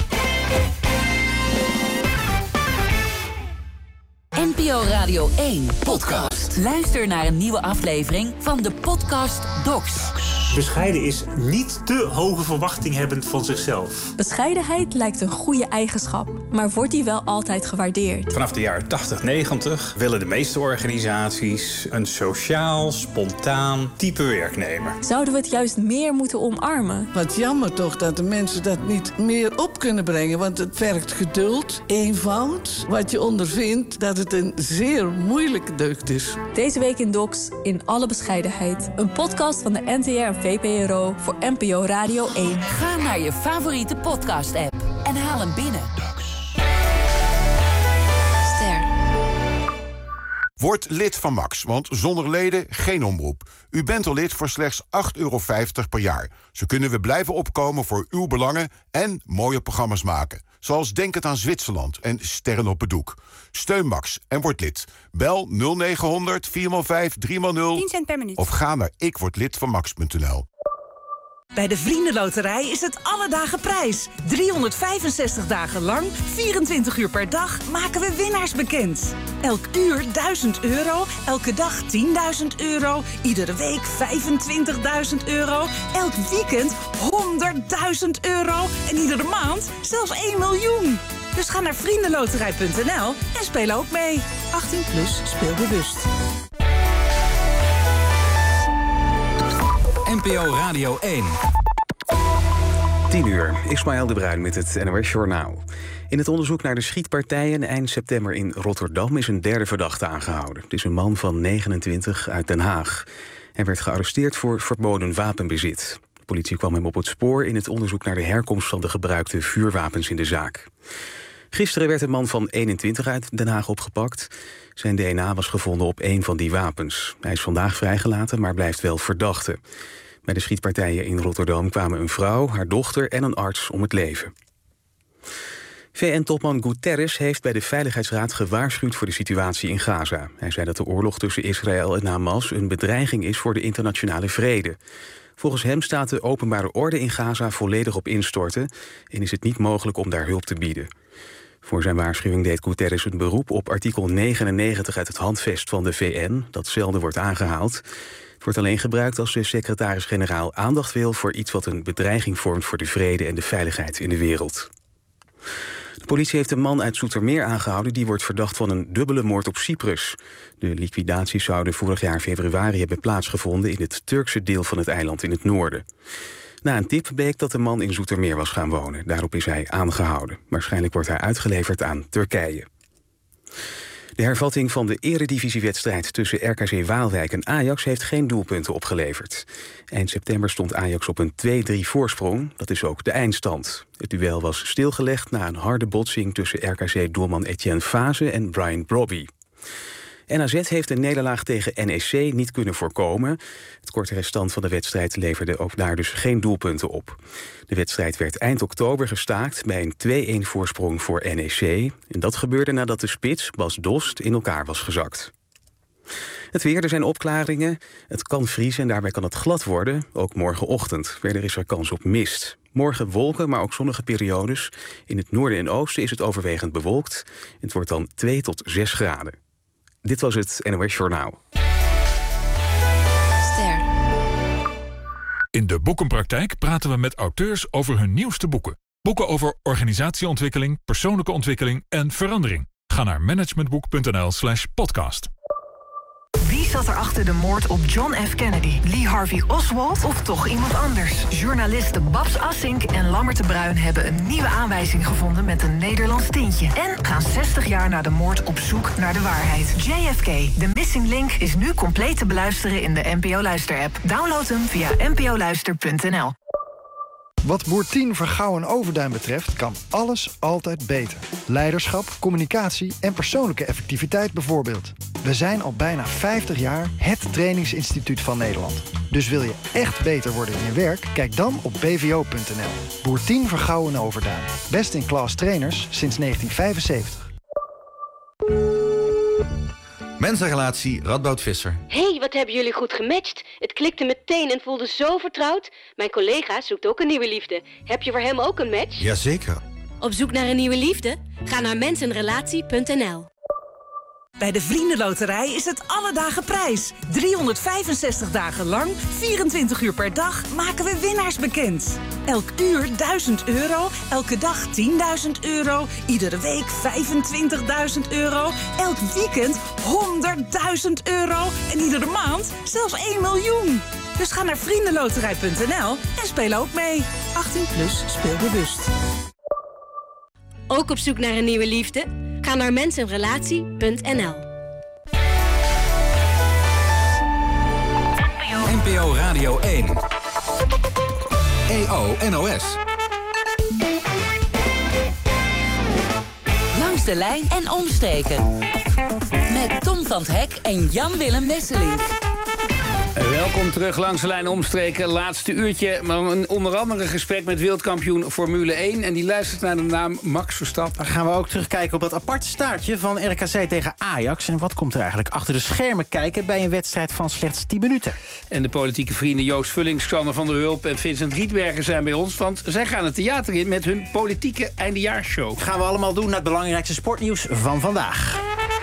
N P O Radio één podcast. Luister naar een nieuwe aflevering van de podcast Docs. Bescheiden is niet te hoge verwachting hebben van zichzelf. Bescheidenheid lijkt een goede eigenschap, maar wordt die wel altijd gewaardeerd? Vanaf de jaren tachtig, negentig willen de meeste organisaties een sociaal, spontaan type werknemer. Zouden we het juist meer moeten omarmen? Wat jammer toch dat de mensen dat niet meer op kunnen brengen, want het vergt geduld, eenvoud. Wat je ondervindt dat het een zeer moeilijke deugd is. Deze week in Docs, in alle bescheidenheid. Een podcast van de N T R en V P R O voor N P O Radio één. Ga naar je favoriete podcast-app en haal hem binnen. Ster. Word lid van Max, want zonder leden geen omroep. U bent al lid voor slechts acht euro vijftig per jaar. Zo kunnen we blijven opkomen voor uw belangen en mooie programma's maken. Zoals Denk het aan Zwitserland en Sterren op het Doek. Steun Max en word lid. Bel nul negen honderd vier vijf drie nul tien cent per minuut. of ga naar ikwordlidvanmax punt n l. Bij de Vriendenloterij is het alle dagen prijs. driehonderdvijfenzestig dagen lang, vierentwintig uur per dag maken we winnaars bekend. Elk uur duizend euro, elke dag tienduizend euro, iedere week vijfentwintigduizend euro, elk weekend honderdduizend euro en iedere maand zelfs één miljoen. Dus ga naar vriendenloterij punt n l en speel ook mee. achttien plus, speel bewust. N P O Radio één. tien uur, Ismaël de Bruin met het N O S Journaal. In het onderzoek naar de schietpartijen eind september in Rotterdam is een derde verdachte aangehouden. Het is een man van negenentwintig uit Den Haag. Hij werd gearresteerd voor verboden wapenbezit. De politie kwam hem op het spoor in het onderzoek naar de herkomst van de gebruikte vuurwapens in de zaak. Gisteren werd een man van eenentwintig uit Den Haag opgepakt. Zijn D N A was gevonden op een van die wapens. Hij is vandaag vrijgelaten, maar blijft wel verdachte. Bij de schietpartijen in Rotterdam kwamen een vrouw, haar dochter en een arts om het leven. V N-topman Guterres heeft bij de Veiligheidsraad gewaarschuwd voor de situatie in Gaza. Hij zei dat de oorlog tussen Israël en Hamas een bedreiging is voor de internationale vrede. Volgens hem staat de openbare orde in Gaza volledig op instorten en is het niet mogelijk om daar hulp te bieden. Voor zijn waarschuwing deed Guterres een beroep op artikel negenennegentig uit het handvest van de V N, dat zelden wordt aangehaald. Het wordt alleen gebruikt als de secretaris-generaal aandacht wil voor iets wat een bedreiging vormt voor de vrede en de veiligheid in de wereld. De politie heeft een man uit Zoetermeer aangehouden die wordt verdacht van een dubbele moord op Cyprus. De liquidaties zouden vorig jaar februari hebben plaatsgevonden in het Turkse deel van het eiland in het noorden. Na een tip bleek dat de man in Zoetermeer was gaan wonen. Daarop is hij aangehouden. Waarschijnlijk wordt hij uitgeleverd aan Turkije. De hervatting van de eredivisiewedstrijd tussen R K C Waalwijk en Ajax heeft geen doelpunten opgeleverd. Eind september stond Ajax op een twee drie voorsprong. Dat is ook de eindstand. Het duel was stilgelegd na een harde botsing tussen R K C-doelman Etienne Fase en Brian Brobby. N A Z heeft een nederlaag tegen N E C niet kunnen voorkomen. Het korte restant van de wedstrijd leverde ook daar dus geen doelpunten op. De wedstrijd werd eind oktober gestaakt bij een twee een voorsprong voor N E C. En dat gebeurde nadat de spits, Bas Dost, in elkaar was gezakt. Het weer, er zijn opklaringen. Het kan vriezen en daarbij kan het glad worden. Ook morgenochtend. Verder is er kans op mist. Morgen wolken, maar ook zonnige periodes. In het noorden en oosten is het overwegend bewolkt. Het wordt dan twee tot zes graden. Dit was het N O S Journaal. Ster. In de boekenpraktijk praten we met auteurs over hun nieuwste boeken. Boeken over organisatieontwikkeling, persoonlijke ontwikkeling en verandering. Ga naar managementboek punt n l slash podcast. Wie zat er achter de moord op John F. Kennedy? Lee Harvey Oswald of toch iemand anders? Journalisten Babs Assink en Lammert de Bruin hebben een nieuwe aanwijzing gevonden met een Nederlands tintje. En gaan zestig jaar na de moord op zoek naar de waarheid. J F K, de Missing Link, is nu compleet te beluisteren in de N P O Luister-app. Download hem via n p o luister punt n l. Wat Boer tien Vergouwen Overduin betreft kan alles altijd beter. Leiderschap, communicatie en persoonlijke effectiviteit bijvoorbeeld. We zijn al bijna vijftig jaar het trainingsinstituut van Nederland. Dus wil je echt beter worden in je werk? Kijk dan op b v o punt n l. Boer tien Vergouwen Overduin. Best in class trainers sinds negentien vijfenzeventig. Mensenrelatie Radboud Visser. Hey, wat hebben jullie goed gematcht. Het klikte meteen en voelde zo vertrouwd. Mijn collega zoekt ook een nieuwe liefde. Heb je voor hem ook een match? Jazeker. Op zoek naar een nieuwe liefde? Ga naar mensenrelatie punt n l. Bij de Vriendenloterij is het alle dagen prijs. driehonderdvijfenzestig dagen lang, vierentwintig uur per dag maken we winnaars bekend. Elk uur duizend euro, elke dag tienduizend euro, iedere week vijfentwintigduizend euro, elk weekend honderdduizend euro en iedere maand zelfs één miljoen. Dus ga naar vriendenloterij punt n l en speel ook mee. achttien plus, speel bewust. Ook op zoek naar een nieuwe liefde? Ga naar mensenrelatie punt n l. N P O Radio één. E O N O S. Langs de lijn en omstreken. Met Met Tom van 't Hek en Jan-Willem Wesseling. Welkom terug langs de lijn omstreken. Laatste uurtje, maar een onder andere gesprek met wereldkampioen Formule één. En die luistert naar de naam Max Verstappen. Dan gaan we ook terugkijken op dat aparte staartje van R K C tegen Ajax. En wat komt er eigenlijk achter de schermen kijken bij een wedstrijd van slechts tien minuten. En de politieke vrienden Joost Vullings, Xander van der Hulp en Vincent Rietbergen zijn bij ons. Want zij gaan het theater in met hun politieke eindejaarsshow. Gaan we allemaal doen naar het belangrijkste sportnieuws van vandaag.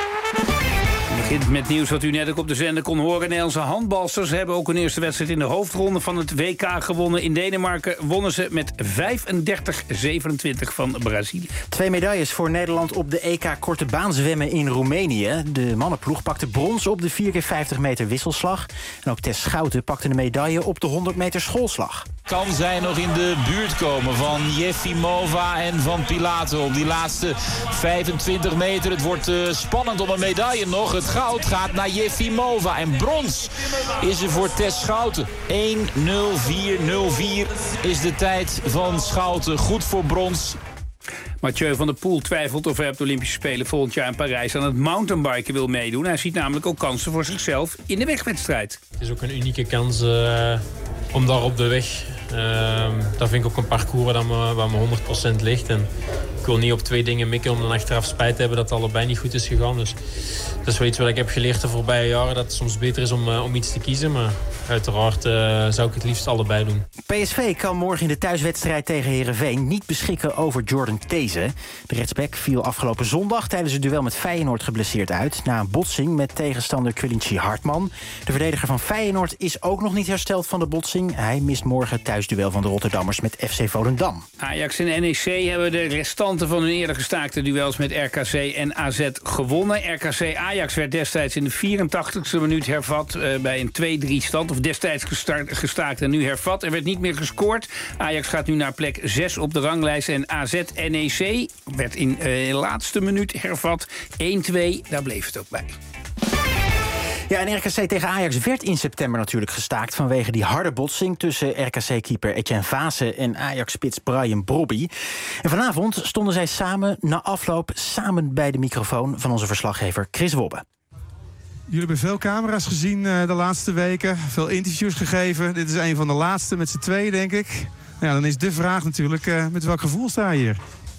Het begint met nieuws wat u net ook op de zender kon horen. Nederlandse handbalsters hebben ook een eerste wedstrijd in de hoofdronde van het W K gewonnen. In Denemarken wonnen ze met vijfendertig zevenentwintig van Brazilië. Twee medailles voor Nederland op de E K korte baan zwemmen in Roemenië. De mannenploeg pakte brons op de vier keer vijftig meter wisselslag. En ook Tess Schouten pakte een medaille op de honderd meter schoolslag. Kan zij nog in de buurt komen van Jefimova en van Pilato op die laatste vijfentwintig meter. Het wordt uh, spannend om een medaille nog. Het goud gaat naar Jefimova en brons is er voor Tess Schouten. één nul vier nul vier is de tijd van Schouten. Goed voor brons. Mathieu van der Poel twijfelt of hij op de Olympische Spelen volgend jaar in Parijs aan het mountainbiken wil meedoen. Hij ziet namelijk ook kansen voor zichzelf in de wegwedstrijd. Het is ook een unieke kans uh, om daar op de weg. Uh, dat vind ik ook een parcours waar, me, waar me honderd procent ligt. En ik wil niet op twee dingen mikken om dan achteraf spijt te hebben dat het allebei niet goed is gegaan. Dus dat is wel iets wat ik heb geleerd de voorbije jaren. Dat het soms beter is om, uh, om iets te kiezen. Maar uiteraard uh, zou ik het liefst allebei doen. P S V kan morgen in de thuiswedstrijd tegen Heerenveen niet beschikken over Jordan These. De rechtsback viel afgelopen zondag tijdens het duel met Feyenoord geblesseerd uit. Na een botsing met tegenstander Quincy Hartman. De verdediger van Feyenoord is ook nog niet hersteld van de botsing. Hij mist morgen het thuisduel van de Rotterdammers met F C Volendam. Ajax en N E C hebben de restanten van hun eerder gestaakte duels met R K C en A Z gewonnen. R K C Ajax werd destijds in de vierentachtigste minuut hervat uh, bij een twee drie stand. Of destijds gestart, gestaakt en nu hervat. Er werd niet meer gescoord. Ajax gaat nu naar plek zes op de ranglijst. En A Z N E C werd in uh, de laatste minuut hervat. één twee, daar bleef het ook bij. Ja, en R K C tegen Ajax werd in september natuurlijk gestaakt vanwege die harde botsing tussen R K C-keeper Etienne Vaassen en Ajax-spits Brian Brobby. En vanavond stonden zij samen na afloop samen bij de microfoon van onze verslaggever Chris Wobbe. Jullie hebben veel camera's gezien uh, de laatste weken, veel interviews gegeven. Dit is een van de laatste met z'n tweeën, denk ik. Ja, dan is de vraag natuurlijk, uh, met welk gevoel sta je hier?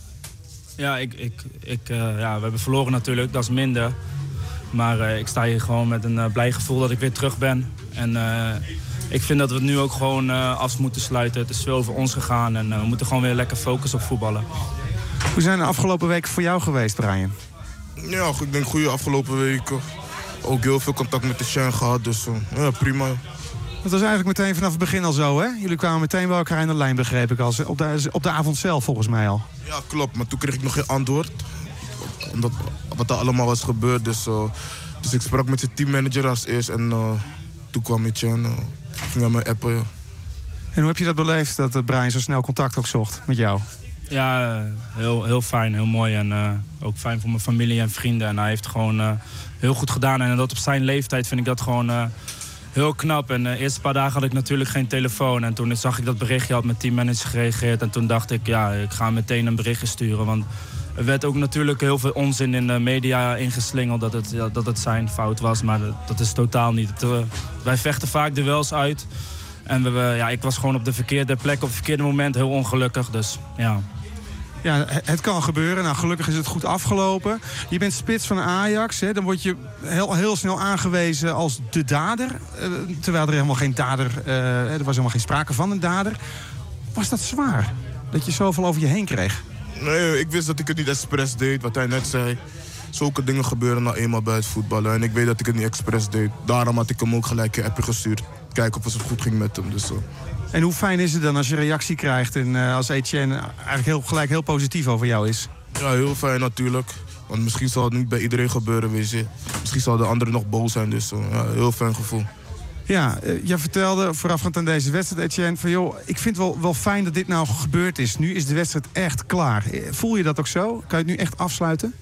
Ja, ik, ik, ik, uh, ja, we hebben verloren natuurlijk, dat is minder. Maar uh, ik sta hier gewoon met een uh, blij gevoel dat ik weer terug ben. En uh, ik vind dat we het nu ook gewoon uh, af moeten sluiten. Het is veel over ons gegaan en uh, we moeten gewoon weer lekker focussen op voetballen. Hoe zijn de afgelopen weken voor jou geweest, Brian? Ja, ik denk goede afgelopen weken. Ook heel veel contact met de Shen gehad, dus uh, ja, prima. Dat was eigenlijk meteen vanaf het begin al zo, hè? Jullie kwamen meteen bij elkaar in de lijn, begreep ik al. Op de, op de avond zelf, volgens mij al. Ja, klopt. Maar toen kreeg ik nog geen antwoord. Omdat wat er allemaal was gebeurd. Dus, uh, dus ik sprak met zijn teammanager als eerst. En uh, toen kwam ik en uh, ging aan mijn appen. Ja. En hoe heb je dat beleefd, dat Brian zo snel contact ook zocht met jou? Ja, heel, heel fijn, heel mooi. En uh, ook fijn voor mijn familie en vrienden. En hij heeft gewoon uh, heel goed gedaan. En dat op zijn leeftijd vind ik dat gewoon uh, heel knap. En uh, de eerste paar dagen had ik natuurlijk geen telefoon. En toen zag ik dat berichtje, had mijn teammanager gereageerd. En toen dacht ik, ja, ik ga meteen een berichtje sturen. Want er werd ook natuurlijk heel veel onzin in de media ingeslingeld dat het, ja, dat het zijn fout was. Maar dat, dat is totaal niet. Het, uh, wij vechten vaak duels uit. En we, ja, ik was gewoon op de verkeerde plek, op het verkeerde moment, heel ongelukkig. Dus ja... Ja, het kan gebeuren. Nou, gelukkig is het goed afgelopen. Je bent spits van Ajax. Hè? Dan word je heel, heel snel aangewezen als de dader. Uh, terwijl er helemaal geen dader... Uh, er was helemaal geen sprake van een dader. Was dat zwaar? Dat je zoveel over je heen kreeg? Nee, ik wist dat ik het niet expres deed. Wat hij net zei. Zulke dingen gebeuren nou eenmaal bij het voetballen. En ik weet dat ik het niet expres deed. Daarom had ik hem ook gelijk een appje gestuurd. Kijken of het goed ging met hem. Dus, uh. En hoe fijn is het dan als je reactie krijgt en uh, als Etienne eigenlijk heel, gelijk heel positief over jou is? Ja, heel fijn natuurlijk. Want misschien zal het niet bij iedereen gebeuren, weet je. Misschien zal de anderen nog boos zijn, dus uh, ja, heel fijn gevoel. Ja, uh, jij vertelde voorafgaand aan deze wedstrijd, Etienne, van joh, ik vind het wel, wel fijn dat dit nou gebeurd is. Nu is de wedstrijd echt klaar. Voel je dat ook zo? Kan je het nu echt afsluiten?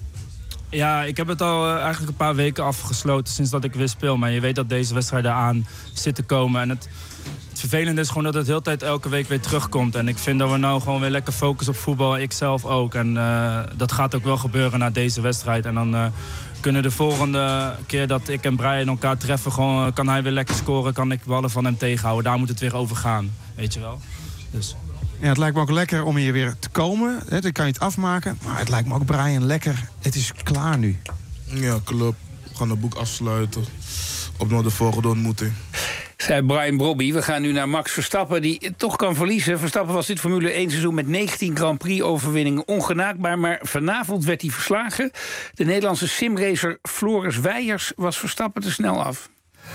Ja, ik heb het al uh, eigenlijk een paar weken afgesloten sinds dat ik weer speel. Maar je weet dat deze wedstrijden aan zitten komen en het... Het het vervelende is gewoon dat het de hele tijd elke week weer terugkomt. En ik vind dat we nou gewoon weer lekker focussen op voetbal. Ik zelf ook. En uh, dat gaat ook wel gebeuren na deze wedstrijd. En dan uh, kunnen de volgende keer dat ik en Brian elkaar treffen... Gewoon, uh, kan hij weer lekker scoren, kan ik ballen van hem tegenhouden. Daar moet het weer over gaan, weet je wel. Dus... Ja, het lijkt me ook lekker om hier weer te komen. Hè, dan kan je het afmaken. Maar het lijkt me ook, Brian, lekker. Het is klaar nu. Ja, klopt. We gaan het boek afsluiten. Op naar de volgende ontmoeting. Zei Brian Brobby. We gaan nu naar Max Verstappen, die toch kan verliezen. Verstappen was dit Formule één seizoen met negentien Grand Prix-overwinningen ongenaakbaar. Maar vanavond werd hij verslagen. De Nederlandse simracer Floris Weijers was Verstappen te snel af.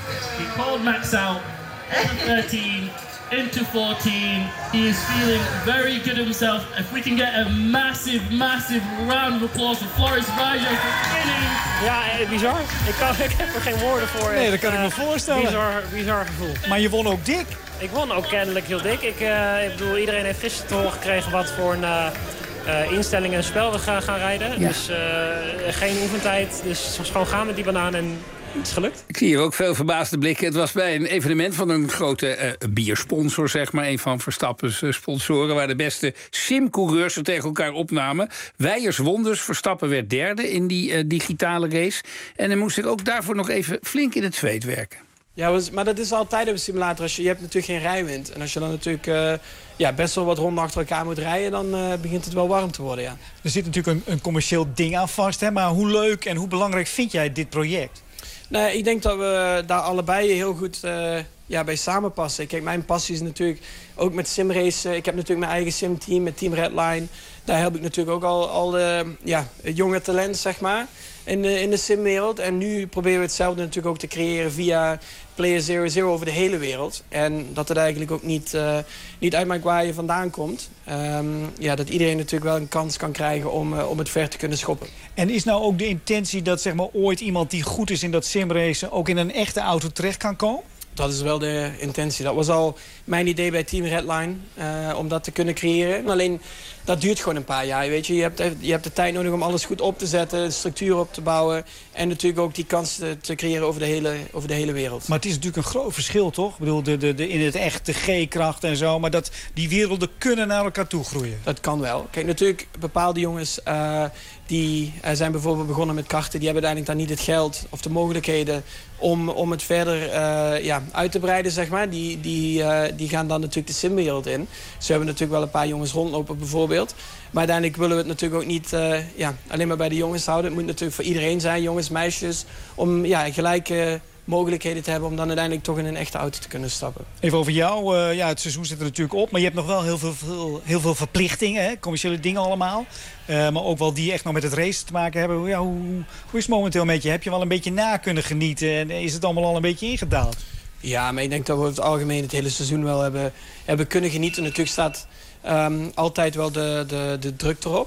He called Max out at thirteen. Into fourteen. He is feeling very good himself. If we can get a massive, massive round of applause for Floris Weijers for winning. Ja, bizar. Ik, kan, ik heb er geen woorden voor. Nee, dat kan ik me voorstellen. Bizar, bizar gevoel. Maar je won ook dik. Ik won ook kennelijk heel dik. Ik, uh, ik bedoel, iedereen heeft gisteren te horen gekregen wat voor een uh, uh, instelling en spel we gaan, gaan rijden. Ja. Dus uh, geen oefentijd. Dus het was gewoon gaan met die banaan en... Het is gelukt. Ik zie hier ook veel verbaasde blikken. Het was bij een evenement van een grote uh, biersponsor, zeg maar. Een van Verstappens uh, sponsoren, waar de beste simcoureurs er tegen elkaar opnamen. Weijers won dus. Verstappen werd derde in die uh, digitale race. En dan moest ik ook daarvoor nog even flink in het zweet werken. Ja, maar dat is altijd op een simulator. Als je, je hebt natuurlijk geen rijwind. En als je dan natuurlijk uh, ja, best wel wat ronden achter elkaar moet rijden... dan uh, begint het wel warm te worden, ja. Er zit natuurlijk een, een commercieel ding aan vast. Hè? Maar hoe leuk en hoe belangrijk vind jij dit project? Nee, ik denk dat we daar allebei heel goed uh, ja, bij samenpassen. Kijk, mijn passie is natuurlijk ook met simracen. Ik heb natuurlijk mijn eigen simteam met Team Redline. Daar heb ik natuurlijk ook al, al uh, ja, het jonge talent, zeg maar, in de, in de simwereld. En nu proberen we hetzelfde natuurlijk ook te creëren via Player Zero Zero over de hele wereld. En dat het eigenlijk ook niet, uh, niet uitmaakt waar je vandaan komt. Um, ja, dat iedereen natuurlijk wel een kans kan krijgen om, uh, om het ver te kunnen schoppen. En is nou ook de intentie dat zeg maar, ooit iemand die goed is in dat simracen ook in een echte auto terecht kan komen? Dat is wel de intentie. Dat was al mijn idee bij Team Redline, uh, om dat te kunnen creëren. Alleen, dat duurt gewoon een paar jaar. Weet je. Je, hebt, je hebt de tijd nodig om alles goed op te zetten, de structuur op te bouwen... en natuurlijk ook die kans te, te creëren over de, hele, over de hele wereld. Maar het is natuurlijk een groot verschil, toch? Ik bedoel, de, de, de, in het echt de G-kracht en zo... maar dat die werelden kunnen naar elkaar toe groeien. Dat kan wel. Kijk, natuurlijk, bepaalde jongens... Uh, die uh, zijn bijvoorbeeld begonnen met karten... die hebben uiteindelijk dan niet het geld of de mogelijkheden... om, om het verder uh, ja, uit te breiden, zeg maar. Die, die, uh, die gaan dan natuurlijk de simwereld in. Ze hebben natuurlijk wel een paar jongens rondlopen, bijvoorbeeld. Maar uiteindelijk willen we het natuurlijk ook niet uh, ja, alleen maar bij de jongens houden. Het moet natuurlijk voor iedereen zijn, jongens, meisjes... om ja, gelijke mogelijkheden te hebben... om dan uiteindelijk toch in een echte auto te kunnen stappen. Even over jou. Uh, ja, het seizoen zit er natuurlijk op. Maar je hebt nog wel heel veel, veel, heel veel verplichtingen. Hè? Commerciële dingen allemaal. Uh, maar ook wel die echt nog met het race te maken hebben. Ja, hoe, hoe is het momenteel met je? Heb je wel een beetje na kunnen genieten? En is het allemaal al een beetje ingedaald? Ja, maar ik denk dat we over het algemeen het hele seizoen wel hebben, hebben kunnen genieten. Natuurlijk staat um, altijd wel de, de, de druk erop.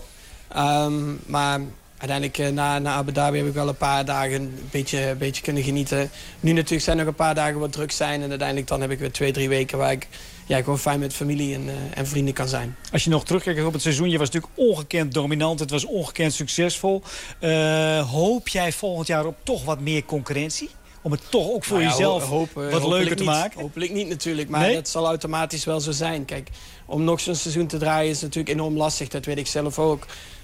Um, maar... Uiteindelijk na, na Abu Dhabi heb ik wel een paar dagen een beetje, een beetje kunnen genieten. Nu natuurlijk zijn er nog een paar dagen wat druk zijn. En uiteindelijk dan heb ik weer twee, drie weken waar ik ja, gewoon fijn met familie en, uh, en vrienden kan zijn. Als je nog terugkijkt op het seizoen, je was natuurlijk ongekend dominant. Het was ongekend succesvol. Uh, hoop jij volgend jaar op toch wat meer concurrentie? Om het toch ook voor nou ja, jezelf hoop, hoop, wat leuker te niet. maken? Hopelijk niet natuurlijk, maar nee? dat zal automatisch wel zo zijn. Kijk, om nog zo'n seizoen te draaien is natuurlijk enorm lastig. Dat weet ik zelf ook.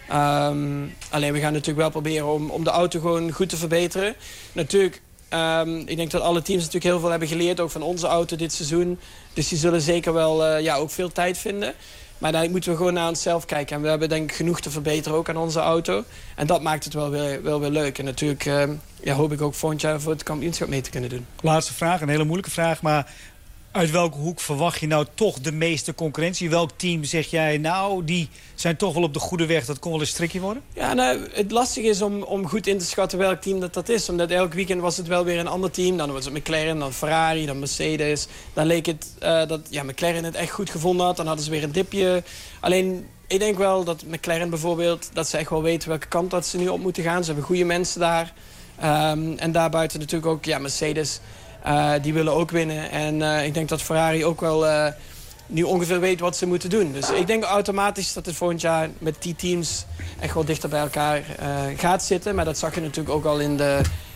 Um, alleen we gaan natuurlijk wel proberen om, om de auto gewoon goed te verbeteren. Natuurlijk, um, ik denk dat alle teams natuurlijk heel veel hebben geleerd, ook van onze auto dit seizoen. Dus die zullen zeker wel uh, ja, ook veel tijd vinden. Maar daar moeten we gewoon naar onszelf kijken. En we hebben denk ik genoeg te verbeteren ook aan onze auto. En dat maakt het wel weer, wel weer leuk. En natuurlijk uh, ja, hoop ik ook volgend jaar voor het kampioenschap mee te kunnen doen. Laatste vraag, een hele moeilijke vraag, maar... Uit welke hoek verwacht je nou toch de meeste concurrentie? Welk team zeg jij, nou, die zijn toch wel op de goede weg. Dat kon wel eens tricky worden? Ja, nou, het lastige is om, om goed in te schatten welk team dat, dat is. Omdat elk weekend was het wel weer een ander team. Dan was het McLaren, dan Ferrari, dan Mercedes. Dan leek het uh, dat ja, McLaren het echt goed gevonden had. Dan hadden ze weer een dipje. Alleen, ik denk wel dat McLaren bijvoorbeeld... dat ze echt wel weten welke kant dat ze nu op moeten gaan. Ze hebben goede mensen daar. Um, en daarbuiten natuurlijk ook ja, Mercedes... Uh, die willen ook winnen. En uh, ik denk dat Ferrari ook wel uh, nu ongeveer weet wat ze moeten doen. Dus ik denk automatisch dat het volgend jaar met die teams echt wel dichter bij elkaar uh, gaat zitten. Maar dat zag je natuurlijk ook al in de,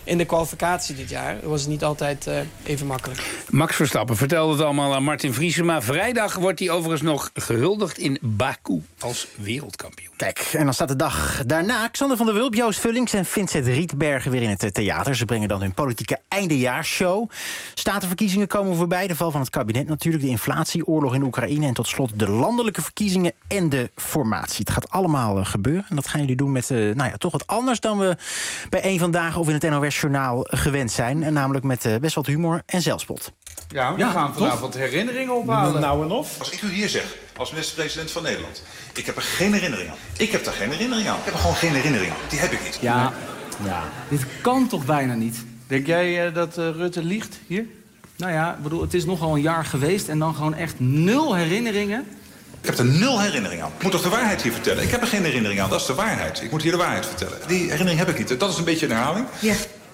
in de kwalificatie dit jaar was het niet altijd uh, even makkelijk. Max Verstappen vertelde het allemaal aan Martin Vriesema. Vrijdag wordt hij overigens nog gehuldigd in Baku als wereldkampioen. Kijk, en dan staat de dag daarna Xander van der Wulp, Joost Vullings en Vincent Rietbergen weer in het theater. Ze brengen dan hun politieke eindejaarshow. Statenverkiezingen komen voorbij, de val van het kabinet natuurlijk, de inflatie, oorlog in Oekraïne en tot slot de landelijke verkiezingen en de formatie. Het gaat allemaal uh, gebeuren en dat gaan jullie doen met uh, nou ja, toch wat anders dan we bij een vandaag of in het N O S-journaal gewend zijn. En namelijk met uh, best wat humor en zelfspot. Ja, we ja, gaan vanavond herinneringen ophalen. Nou en of. Als ik u hier zeg, als minister-president van Nederland, ik heb er geen herinnering aan. Ik heb daar geen herinnering aan. Ik heb er gewoon geen herinnering aan. Die heb ik niet. Ja, ja. Dit kan toch bijna niet? Denk jij uh, dat uh, Rutte liegt hier? Nou ja, ik bedoel, het is nogal een jaar geweest en dan gewoon echt nul herinneringen. Ik heb er nul herinnering aan. Ik moet toch de waarheid hier vertellen? Ik heb er geen herinnering aan, dat is de waarheid. Ik moet hier de waarheid vertellen. Die herinnering heb ik niet. Dat is een beetje een herhaling. Ja.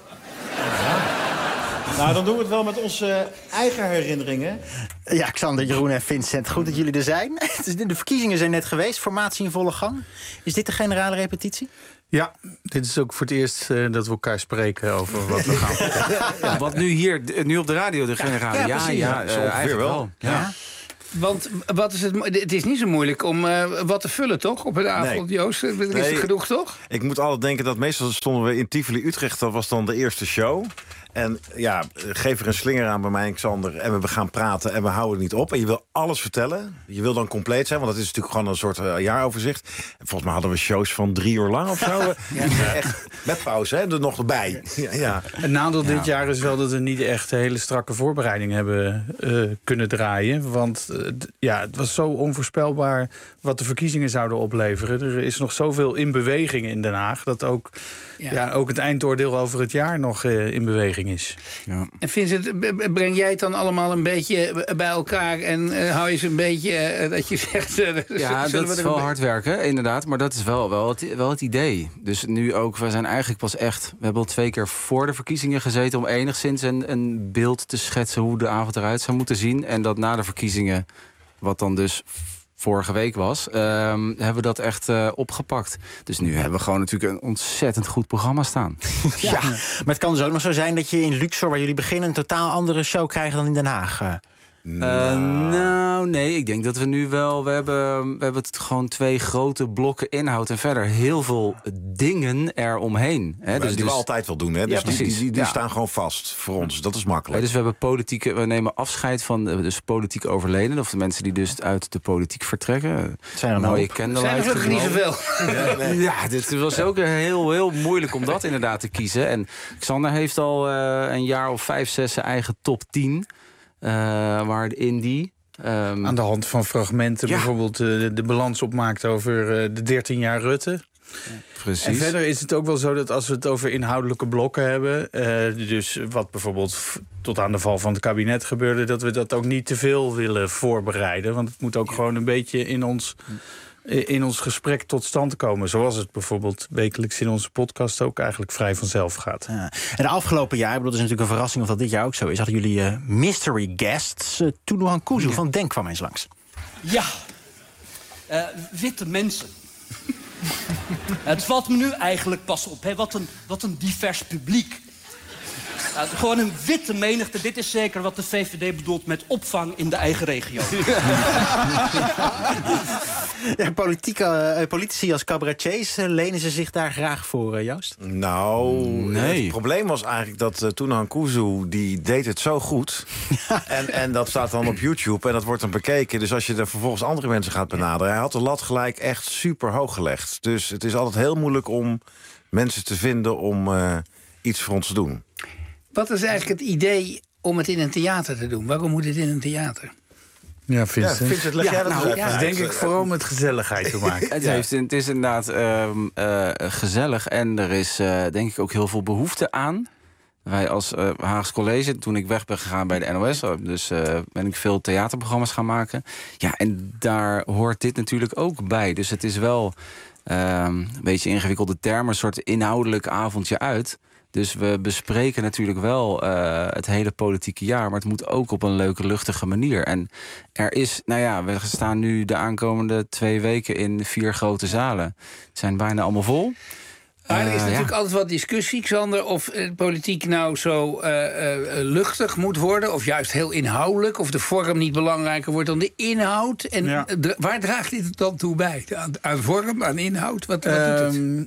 Nou, dan doen we het wel met onze eigen herinneringen. Ja, Xander, Jeroen en Vincent, goed dat jullie er zijn. De verkiezingen zijn net geweest, formatie in volle gang. Is dit de generale repetitie? Ja, dit is ook voor het eerst uh, dat we elkaar spreken over wat we gaan vertellen. Ja, wat nu hier, nu op de radio, de generale. Ja, ja, ja, ja uh, ongeveer wel. wel. Ja. Ja. Want wat is het, het is niet zo moeilijk om uh, wat te vullen, toch? Op een avond, nee. Joost, er is nee, genoeg, toch? Ik moet altijd denken dat meestal stonden we in Tivoli Utrecht. Dat was dan de eerste show. En ja, geef er een slinger aan bij mij en Xander. En we gaan praten en we houden het niet op. En je wil alles vertellen. Je wil dan compleet zijn, want dat is natuurlijk gewoon een soort uh, jaaroverzicht. En volgens mij hadden we shows van drie uur lang of zo. Ja. Echt, met pauze, hè, er nog erbij. Ja, ja. Het nadeel dit ja. jaar is wel dat we niet echt hele strakke voorbereidingen hebben uh, kunnen draaien. Want uh, ja, het was zo onvoorspelbaar wat de verkiezingen zouden opleveren. Er is nog zoveel in beweging in Den Haag. Dat ook, ja. Ja, ook het eindoordeel over het jaar nog uh, in beweging is. Ja. En Vincent, breng jij het dan allemaal een beetje bij elkaar en uh, hou je ze een beetje uh, dat je zegt... Uh, ja, dat is wel hard werken, inderdaad. Maar dat is wel, wel, het, wel het idee. Dus nu ook, we zijn eigenlijk pas echt... We hebben al twee keer voor de verkiezingen gezeten om enigszins een, een beeld te schetsen hoe de avond eruit zou moeten zien. En dat na de verkiezingen, wat dan dus vorige week was, uh, hebben we dat echt uh, opgepakt. Dus nu hebben we gewoon natuurlijk een ontzettend goed programma staan. Ja, ja. Maar het kan dus ook nog zo zijn dat je in Luxor, waar jullie beginnen, een totaal andere show krijgt dan in Den Haag. Uh. Uh, nou, nee, ik denk dat we nu wel... We hebben, we hebben het gewoon twee grote blokken inhoud en verder heel veel dingen eromheen. Hè? Dus, die dus, we altijd wel doen, hè? Dus ja, die, die, die, die ja. staan gewoon vast voor ons. Dat is makkelijk. Ja, dus we hebben politieke... We nemen afscheid van de, dus politiek overledenen, of de mensen die dus uit de politiek vertrekken. Zijn er nou mooie candlelight. Zijn er ook niet zoveel. Ja, nee. Ja, dit was ook heel, heel moeilijk om dat inderdaad te kiezen. En Xander heeft al uh, een jaar of vijf, zes zijn eigen top tien. Uh, waar de Indie... Um... Aan de hand van fragmenten ja. bijvoorbeeld uh, de, de balans opmaakt over uh, de dertien jaar Rutte. Ja. Precies. En verder is het ook wel zo dat als we het over inhoudelijke blokken hebben, Uh, dus wat bijvoorbeeld tot aan de val van het kabinet gebeurde, dat we dat ook niet te veel willen voorbereiden. Want het moet ook ja. gewoon een beetje in ons... in ons gesprek tot stand komen. Zoals het bijvoorbeeld wekelijks in onze podcast ook eigenlijk vrij vanzelf gaat. Ja. En de afgelopen jaar, ik bedoel, het is natuurlijk een verrassing of dat dit jaar ook zo is, hadden jullie uh, mystery guests. Uh, Toenuhan Kuzu ja. van Denk kwam eens langs. Ja, uh, witte mensen. Het valt me nu eigenlijk pas op, hè. Wat, een, wat een divers publiek. Uh, gewoon een witte menigte. Dit is zeker wat de V V D bedoelt met opvang in de eigen regio. Ja, politieke, uh, politici als cabaretiers, uh, lenen ze zich daar graag voor, uh, Joost? Nou, nee. Het probleem was eigenlijk dat uh, Toenuhan Kuzu, die deed het zo goed. en, en dat staat dan op YouTube en dat wordt dan bekeken. Dus als je er vervolgens andere mensen gaat benaderen, hij had de lat gelijk echt super hoog gelegd. Dus het is altijd heel moeilijk om mensen te vinden om uh, iets voor ons te doen. Wat is eigenlijk het idee om het in een theater te doen? Waarom moet het in een theater? Ja, Vincent. Ja, Vincent, leg jij dat nou, eens ja, denk ik vooral met gezelligheid te maken. Het, heeft, het is inderdaad uh, uh, gezellig en er is uh, denk ik ook heel veel behoefte aan. Wij als uh, Haags College, toen ik weg ben gegaan bij de N O S, dus uh, ben ik veel theaterprogramma's gaan maken. Ja, en daar hoort dit natuurlijk ook bij. Dus het is wel uh, een beetje ingewikkelde termen, een soort inhoudelijk avondje uit. Dus we bespreken natuurlijk wel uh, het hele politieke jaar, maar het moet ook op een leuke, luchtige manier. En er is, nou ja, we staan nu de aankomende twee weken in vier grote zalen. Die zijn bijna allemaal vol. Maar er is Uh, natuurlijk ja. altijd wat discussie, Xander, of uh, politiek nou zo uh, uh, luchtig moet worden, of juist heel inhoudelijk, of de vorm niet belangrijker wordt dan de inhoud. En Ja. dra- waar draagt dit dan toe bij? Aan, aan vorm, aan inhoud? Wat, wat doet het? Um,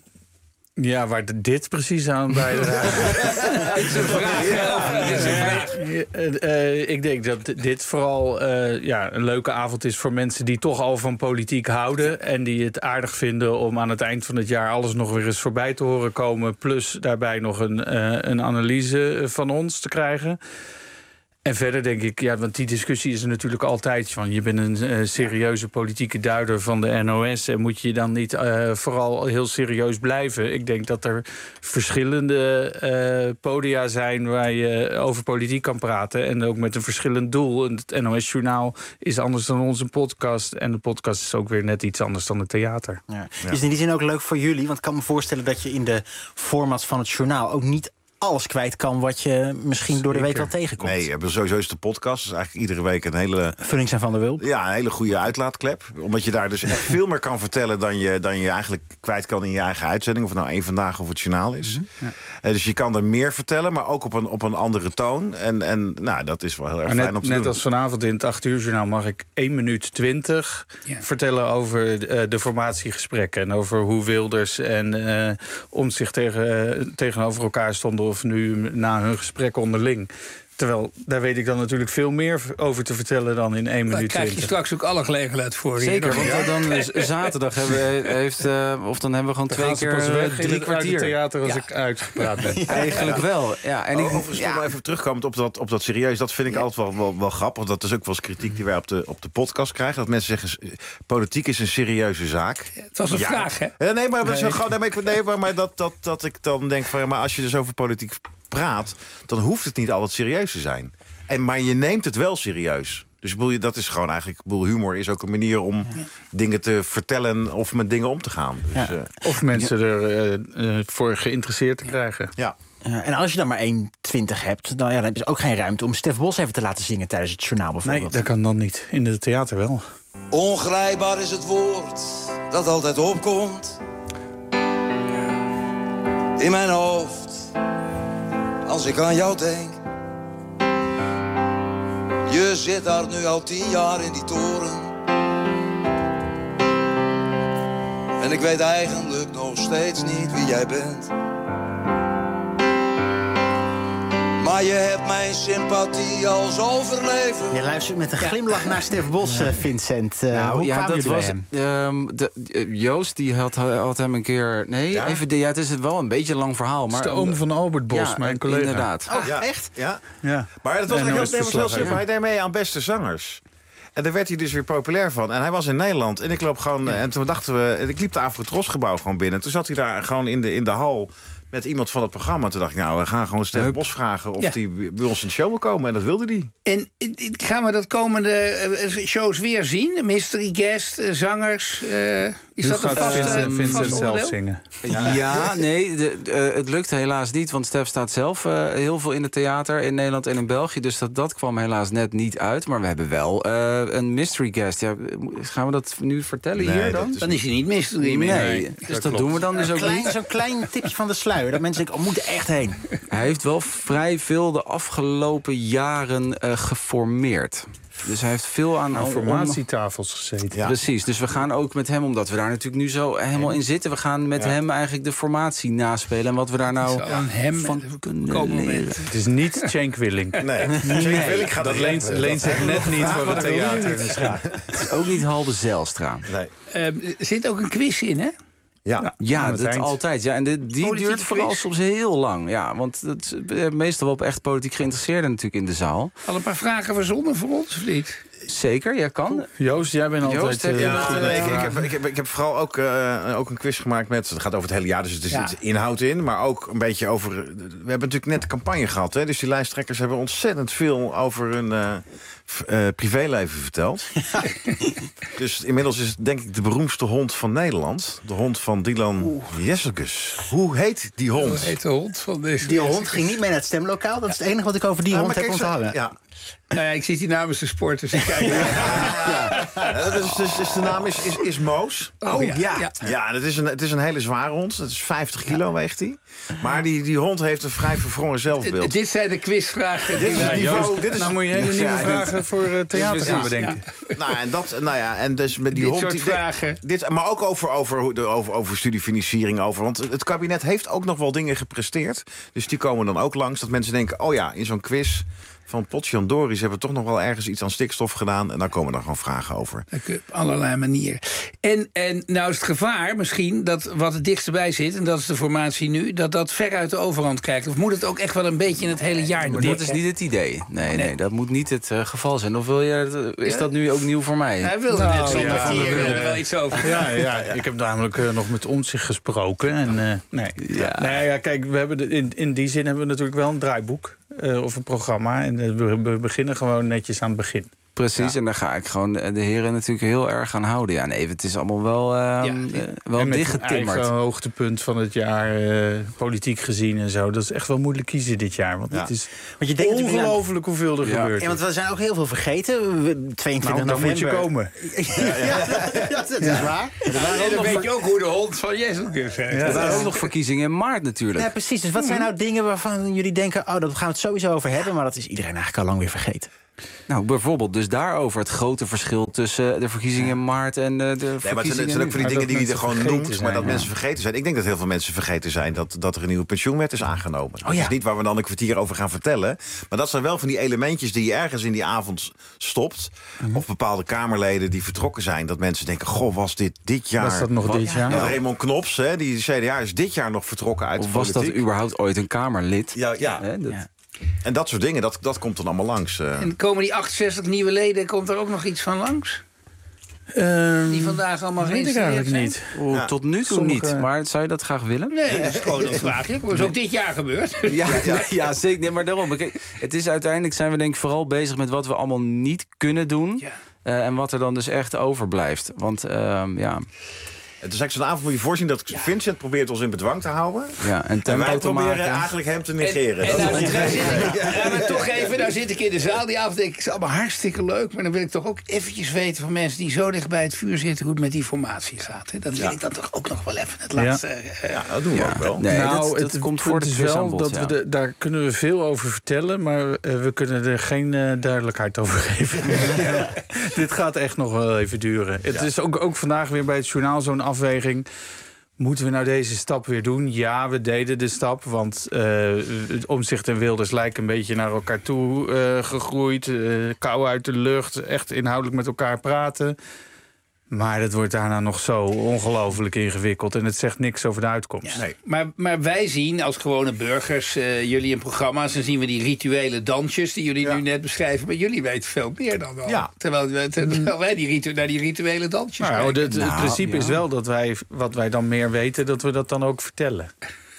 ja, waar de- dit precies aan bijdraagt. Het is een vraag. hè? Het is een vraag. Uh, uh, ik denk dat dit vooral uh, ja, een leuke avond is voor mensen die toch al van politiek houden. En die het aardig vinden om aan het eind van het jaar alles nog weer eens voorbij te horen komen. Plus daarbij nog een, uh, een analyse van ons te krijgen. En verder denk ik, ja, want die discussie is er natuurlijk altijd van. Je bent een uh, serieuze politieke duider van de N O S. En moet je dan niet uh, vooral heel serieus blijven? Ik denk dat er verschillende uh, podia zijn waar je over politiek kan praten. En ook met een verschillend doel. En het N O S-journaal is anders dan onze podcast. En de podcast is ook weer net iets anders dan het theater. Ja. Is het in die zin ook leuk voor jullie? Want ik kan me voorstellen dat je in de formats van het journaal ook niet alles kwijt kan wat je misschien door de week wel tegenkomt. Nee, sowieso is de podcast is eigenlijk iedere week een hele... Vullings en Van der Wulp. Ja, een hele goede uitlaatklep. Omdat je daar dus echt veel meer kan vertellen dan je, dan je eigenlijk kwijt kan in je eigen uitzending. Of het nou één vandaag of het journaal is. Ja. Uh, dus je kan er meer vertellen, maar ook op een, op een andere toon. En, en nou, dat is wel heel erg Maar fijn net, om te net doen. als vanavond in het acht uur journaal mag ik één minuut twintig Ja. vertellen over uh, de formatiegesprekken. En over hoe Wilders en uh, Omtzigt tegen, uh, tegenover elkaar stonden. Of nu na hun gesprek onderling. Terwijl, daar weet ik dan natuurlijk veel meer over te vertellen dan in één Daar minuut krijg je twintig. straks ook alle gelegenheid voor. Zeker, hier. want dan is zaterdag hebben we, heeft, uh, of dan hebben we gewoon Dan twee gaan ze keer pas weg uh, in drie het- uit het kwartier. theater als Ja. ik uitgepraat ben. Eigenlijk wel. Ja, en ik, Overigens, nog even terugkomend op dat, op dat serieus. Dat vind ik altijd wel, wel, wel grappig. Dat is ook wel eens kritiek die wij op de, op de podcast krijgen. Dat mensen zeggen, politiek is een serieuze zaak. Het was een vraag, hè? Ja, nee, maar, dat is Nee. wel gewoon, nee, maar, ik- nee, maar, maar dat, dat, dat ik dan denk van... Ja, maar als je dus over politiek praat, dan hoeft het niet altijd serieus te zijn. En, maar je neemt het wel serieus. Dus ik bedoel, je, dat is gewoon eigenlijk... Ik bedoel, humor is ook een manier om dingen te vertellen of met dingen om te gaan. Dus, Ja. uh, Of mensen er uh, uh, voor geïnteresseerd te krijgen. Ja. Ja, en als je dan maar één twintig hebt, dan, ja, dan heb je ook geen ruimte om Stef Bos even te laten zingen tijdens het journaal bijvoorbeeld. Nee, dat kan dan niet. In het theater wel. Ongrijpbaar is het woord dat altijd opkomt in mijn hoofd als ik aan jou denk. Je zit daar nu al tien jaar in die toren en ik weet eigenlijk nog steeds niet wie jij bent. Maar je hebt mijn sympathie al zo verleven. Je luistert met een glimlach naar Stef Bos, uh, Vincent. Uh, Nou, hoe ja, kwamen dat jullie was. bij hem? ehm, de, uh, Joost die had, had hem een keer. Nee, Ja? even. de- Ja, het is wel een beetje een lang verhaal. Maar Het is de oom van Albert Bos, ja, mijn collega. Inderdaad. Oh, ja. echt? Ja. Ja. Maar dat was En heel, hij nee, was was heel verslaggever. simpel. Hij deed mee aan Beste Zangers. En daar werd hij dus weer populair van. En hij was in Nederland. En ik loop gewoon. En toen dachten we. Ik liep de Afro-Tros-gebouw gewoon binnen. Toen zat hij daar gewoon in de, in de hal met iemand van het programma. Toen dacht ik, nou, we gaan gewoon Stef Bos vragen of Ja. hij bij ons in de show wil komen. En dat wilde hij. En eh, gaan we dat komende eh, shows weer zien? Mystery guest, eh, zangers. eh, is Nu dat een gaat vast, Vincent, eh, Vincent vast zelf onderdeel? zingen. Ja, nee, de, de, het lukt helaas niet. Want Stef staat zelf uh, heel veel in het theater in Nederland en in België. Dus dat, dat kwam helaas net niet uit. Maar we hebben wel uh, een mystery guest. Ja, gaan we dat nu vertellen Nee, hier dat dan? is- Dan is hij niet mystery meer. Nee, Nee, dus dat dat, klopt. doen we dan dus ook Klein- niet. Zo'n klein tipje van de sluier. Dat mensen denken, oh, moeten echt heen. Hij heeft wel vrij veel de afgelopen jaren uh, geformeerd. Dus hij heeft veel aan... Aan om- formatietafels gezeten. Ja. Precies, dus we gaan ook met hem, omdat we daar natuurlijk nu zo helemaal in zitten... we gaan met Ja. hem eigenlijk de formatie naspelen. En wat we daar nou Zo aan hem van kunnen komen leren. met. Het is niet Cenk Willink. Nee. Nee, Ik ga dat leent, leent zich net niet voor het theater. Het is ook niet Halbe Zijlstra. Nee. Eh, er zit ook een quiz in, hè? Ja. Ja, aan het dat eind. altijd. Ja, en de, die Politieke duurt vooral quiz. soms heel lang. Ja, want het is meestal wel op echt politiek geïnteresseerden natuurlijk in de zaal. Al een paar vragen verzonnen voor ons, of niet? Zeker, ja, kan. Joost, jij bent Joost, altijd... heb je eh, wat, goed Ja, met nee, ik, ik, vragen. heb, ik, heb, ik heb vooral ook, uh, ook een quiz gemaakt met... Het gaat over het hele jaar, dus er zit Ja. inhoud in. Maar ook een beetje over... We hebben natuurlijk net de campagne gehad. Hè, dus die lijsttrekkers hebben ontzettend veel over hun uh, f- uh, privéleven verteld. Dus inmiddels is het denk ik de beroemdste hond van Nederland. De hond van Dylan Jessicus. Hoe heet die hond? Hoe heet de hond van deze? Die hond ging niet mee naar het stemlokaal. Dat is het enige wat ik over die Ja, hond maar heb kijk, zo- onthouden. Ja, Nou ja, ik zit hier namens de sporters. Ik kijk. Ja, ja, dat is, dus, dus de naam is, is, is Moos. Oh, ja. Ja, ja het, is een, het is een hele zware hond. Het is vijftig kilo weegt hij. Maar die, die hond heeft een vrij verwrongen zelfbeeld. D- dit zijn de quizvragen. Dit is het niveau. Dit is, nou moet je hele nieuwe ja, vragen voor uh, theater gaan bedenken. Ja. Nou, en dat, nou ja, en dus met die dit hond... soort die, vragen. Dit, maar ook over, over, de, over, over studiefinanciering. Over, want het kabinet heeft ook nog wel dingen gepresteerd. Dus die komen dan ook langs. Dat mensen denken, oh ja, in zo'n quiz... van Potjandori, ze hebben toch nog wel ergens iets aan stikstof gedaan... en dan komen er gewoon vragen over. Op allerlei manieren. En, en nou is het gevaar misschien dat wat het dichtst bij zit... en dat is de formatie nu, dat dat ver uit de overhand krijgt. Of moet het ook echt wel een beetje in het hele jaar doen? Dat is niet het idee. Nee, nee, dat moet niet het uh, geval zijn. Of wil je, is ja? dat nu ook nieuw voor mij? Hij wilde nou, net zonder ja, vier, wilde er wel iets over. Ja, ja, ik heb namelijk uh, nog met Omtzigt gesproken. En, uh, nee. Ja. Nou ja, kijk, we hebben de, in, in die zin hebben we natuurlijk wel een draaiboek. Uh, of een programma. En uh, we, we beginnen gewoon netjes aan het begin. Precies, ja. En daar ga ik gewoon de heren natuurlijk heel erg aan houden. Ja, nee, het is allemaal wel, uh, ja. uh, wel dichtgetimmerd. Het hoogtepunt van het jaar, uh, politiek gezien en zo. Dat is echt wel moeilijk kiezen dit jaar. Want ja. het is want je denkt ongelooflijk aan... hoeveel er ja. gebeurt. Ja, want we zijn ook heel veel vergeten. tweeëntwintig nou, november. Dan moet je komen. ja, ja, ja, dat is ja. waar. Ja, ja, dan weet je ook hoe de hond van Jezus is. Ja. Er waren ook nog verkiezingen in maart natuurlijk. Ja, precies. Dus wat zijn nou dingen waarvan jullie denken... oh, daar gaan we het sowieso over hebben... maar dat is iedereen eigenlijk al lang weer vergeten? Nou, bijvoorbeeld dus daarover het grote verschil tussen de verkiezingen in maart en de, de nee, verkiezingen... maar het zijn, het zijn ook voor die dingen die je er gewoon noemt, zijn, maar dat ja. mensen vergeten zijn. Ik denk dat heel veel mensen vergeten zijn dat, dat er een nieuwe pensioenwet is aangenomen. Dat oh, ja. is niet waar we dan een kwartier over gaan vertellen. Maar dat zijn wel van die elementjes die je ergens in die avond stopt. Mm-hmm. Of bepaalde Kamerleden die vertrokken zijn. Dat mensen denken, goh, was dit dit jaar... Was dat nog dit jaar? Ja, Raymond Knops, hè, die C D A is dit jaar nog vertrokken uit of de politiek. Was dat überhaupt ooit een Kamerlid? Ja, ja. Hè, dat... ja. En dat soort dingen, dat, dat komt dan allemaal langs. Uh. En komen die achtenzestig nieuwe leden, komt er ook nog iets van langs? Um, die vandaag allemaal geïnstalleerd zijn? Niet. O, ja. Tot nu toe Sommige... niet, maar zou je dat graag willen? Nee, dat is gewoon een vraagje. Dat is ook dit jaar gebeurd. Ja, ja, ja zeker. Nee, maar daarom. Kijk, het is uiteindelijk zijn we denk ik vooral bezig met wat we allemaal niet kunnen doen. Ja. Uh, en wat er dan dus echt overblijft. Want uh, ja... Het is eigenlijk zo'n avond moet je voorzien dat ja. Vincent probeert ons in bedwang te houden. Ja, en, en wij proberen eigenlijk hem te negeren. En, en nou, zit, nou zit ik, ja, maar toch even, nou zit ik in de zaal die avond. Denk ik, het is allemaal hartstikke leuk. Maar dan wil ik toch ook eventjes weten van mensen die zo dicht bij het vuur zitten hoe het met die formatie gaat. Hè. Dat wil ja. ik dan toch ook nog wel even het laatste. Ja, ja dat doen we ja. ook wel. Nee, nou, dat, dat het komt voor het wel dat ja. we de, daar kunnen we veel over vertellen, maar uh, we kunnen er geen uh, duidelijkheid over geven. ja. Dit gaat echt nog wel even duren. Het ja. is ook, ook vandaag weer bij het journaal zo'n afweging. Moeten we nou deze stap weer doen? Ja, we deden de stap, want uh, Omtzigt en Wilders lijken een beetje naar elkaar toe uh, gegroeid. Uh, kou uit de lucht, echt inhoudelijk met elkaar praten. Maar het wordt daarna nog zo ongelooflijk ingewikkeld. En het zegt niks over de uitkomst. Ja, nee. maar, maar wij zien als gewone burgers, uh, jullie in programma's... dan zien we die rituele dansjes die jullie ja. nu net beschrijven. Maar jullie weten veel meer dan wel. Ja. Terwijl, terwijl wij die ritu- naar die rituele dansjes nou, kijken. Het, het nou, principe ja. is wel dat wij, wat wij dan meer weten... dat we dat dan ook vertellen.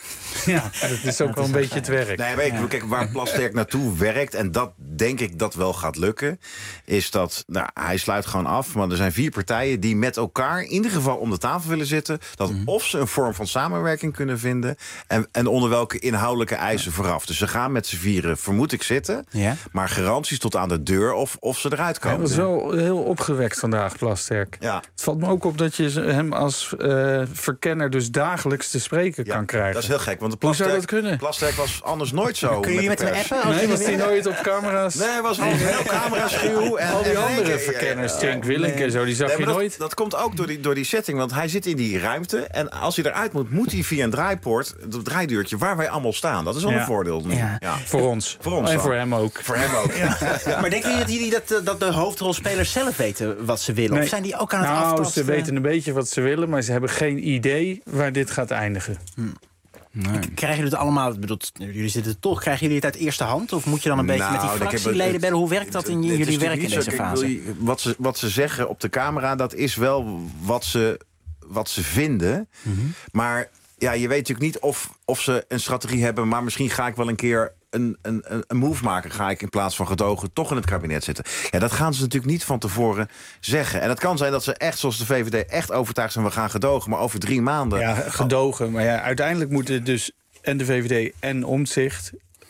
Ja, dat is ook ja, wel een beetje het werk. Nee, weet je, kijk, waar Plasterk naartoe werkt... en dat denk ik dat wel gaat lukken... is dat, nou, hij sluit gewoon af... maar er zijn vier partijen die met elkaar... in ieder geval om de tafel willen zitten... dat mm-hmm. of ze een vorm van samenwerking kunnen vinden... en, en onder welke inhoudelijke eisen ja. vooraf. Dus ze gaan met z'n vieren, vermoed ik, zitten... Ja. maar garanties tot aan de deur of, of ze eruit komen. Hij was wel heel opgewekt vandaag, Plasterk. Ja. Het valt me ook op dat je hem als uh, verkenner... dus dagelijks te spreken ja, kan krijgen. Dat is heel gek, want de Plasterk, Hoe zou dat kunnen? Plasterk was anders nooit zo. Kun je met, met hem appen? Nee, was hij nooit op camera's? Nee, hij was altijd heel camera-schuw. En al die en andere en verkenners, ja, ja, Cenk Willink nee. en zo, die zag nee, je dat, nooit. Dat komt ook door die, door die setting, want hij zit in die ruimte... en als hij eruit moet, moet hij via een draaipoort... het draaideurtje waar wij allemaal staan. Dat is wel ja. een voordeel. Ja. Ja. Voor ons. Voor ons en dan. Voor hem ook. Voor hem ook. Ja. Ja. Maar denken jullie dat, dat, dat de hoofdrolspelers zelf weten wat ze willen? Nee. Of zijn die ook aan het nou, aftasten? Ze weten een beetje wat ze willen... maar ze hebben geen idee waar dit gaat eindigen. Hm. Nee. Krijgen jullie het allemaal, bedoel, jullie zitten toch, krijgen jullie het uit eerste hand? Of moet je dan een beetje nou, met die fractieleden bellen? Hoe werkt dat in het, jullie werk in deze fase? Kijk, wat, ze, wat ze zeggen op de camera, dat is wel wat ze, wat ze vinden. Mm-hmm. Maar ja, je weet natuurlijk niet of, of ze een strategie hebben... maar misschien ga ik wel een keer een, een, een move maken. Ga ik in plaats van gedogen toch in het kabinet zitten. Ja, dat gaan ze natuurlijk niet van tevoren zeggen. En het kan zijn dat ze echt, zoals de V V D, echt overtuigd zijn... we gaan gedogen, maar over drie maanden... Ja, gedogen. Maar ja, uiteindelijk moeten dus en de V V D en Omtzigt...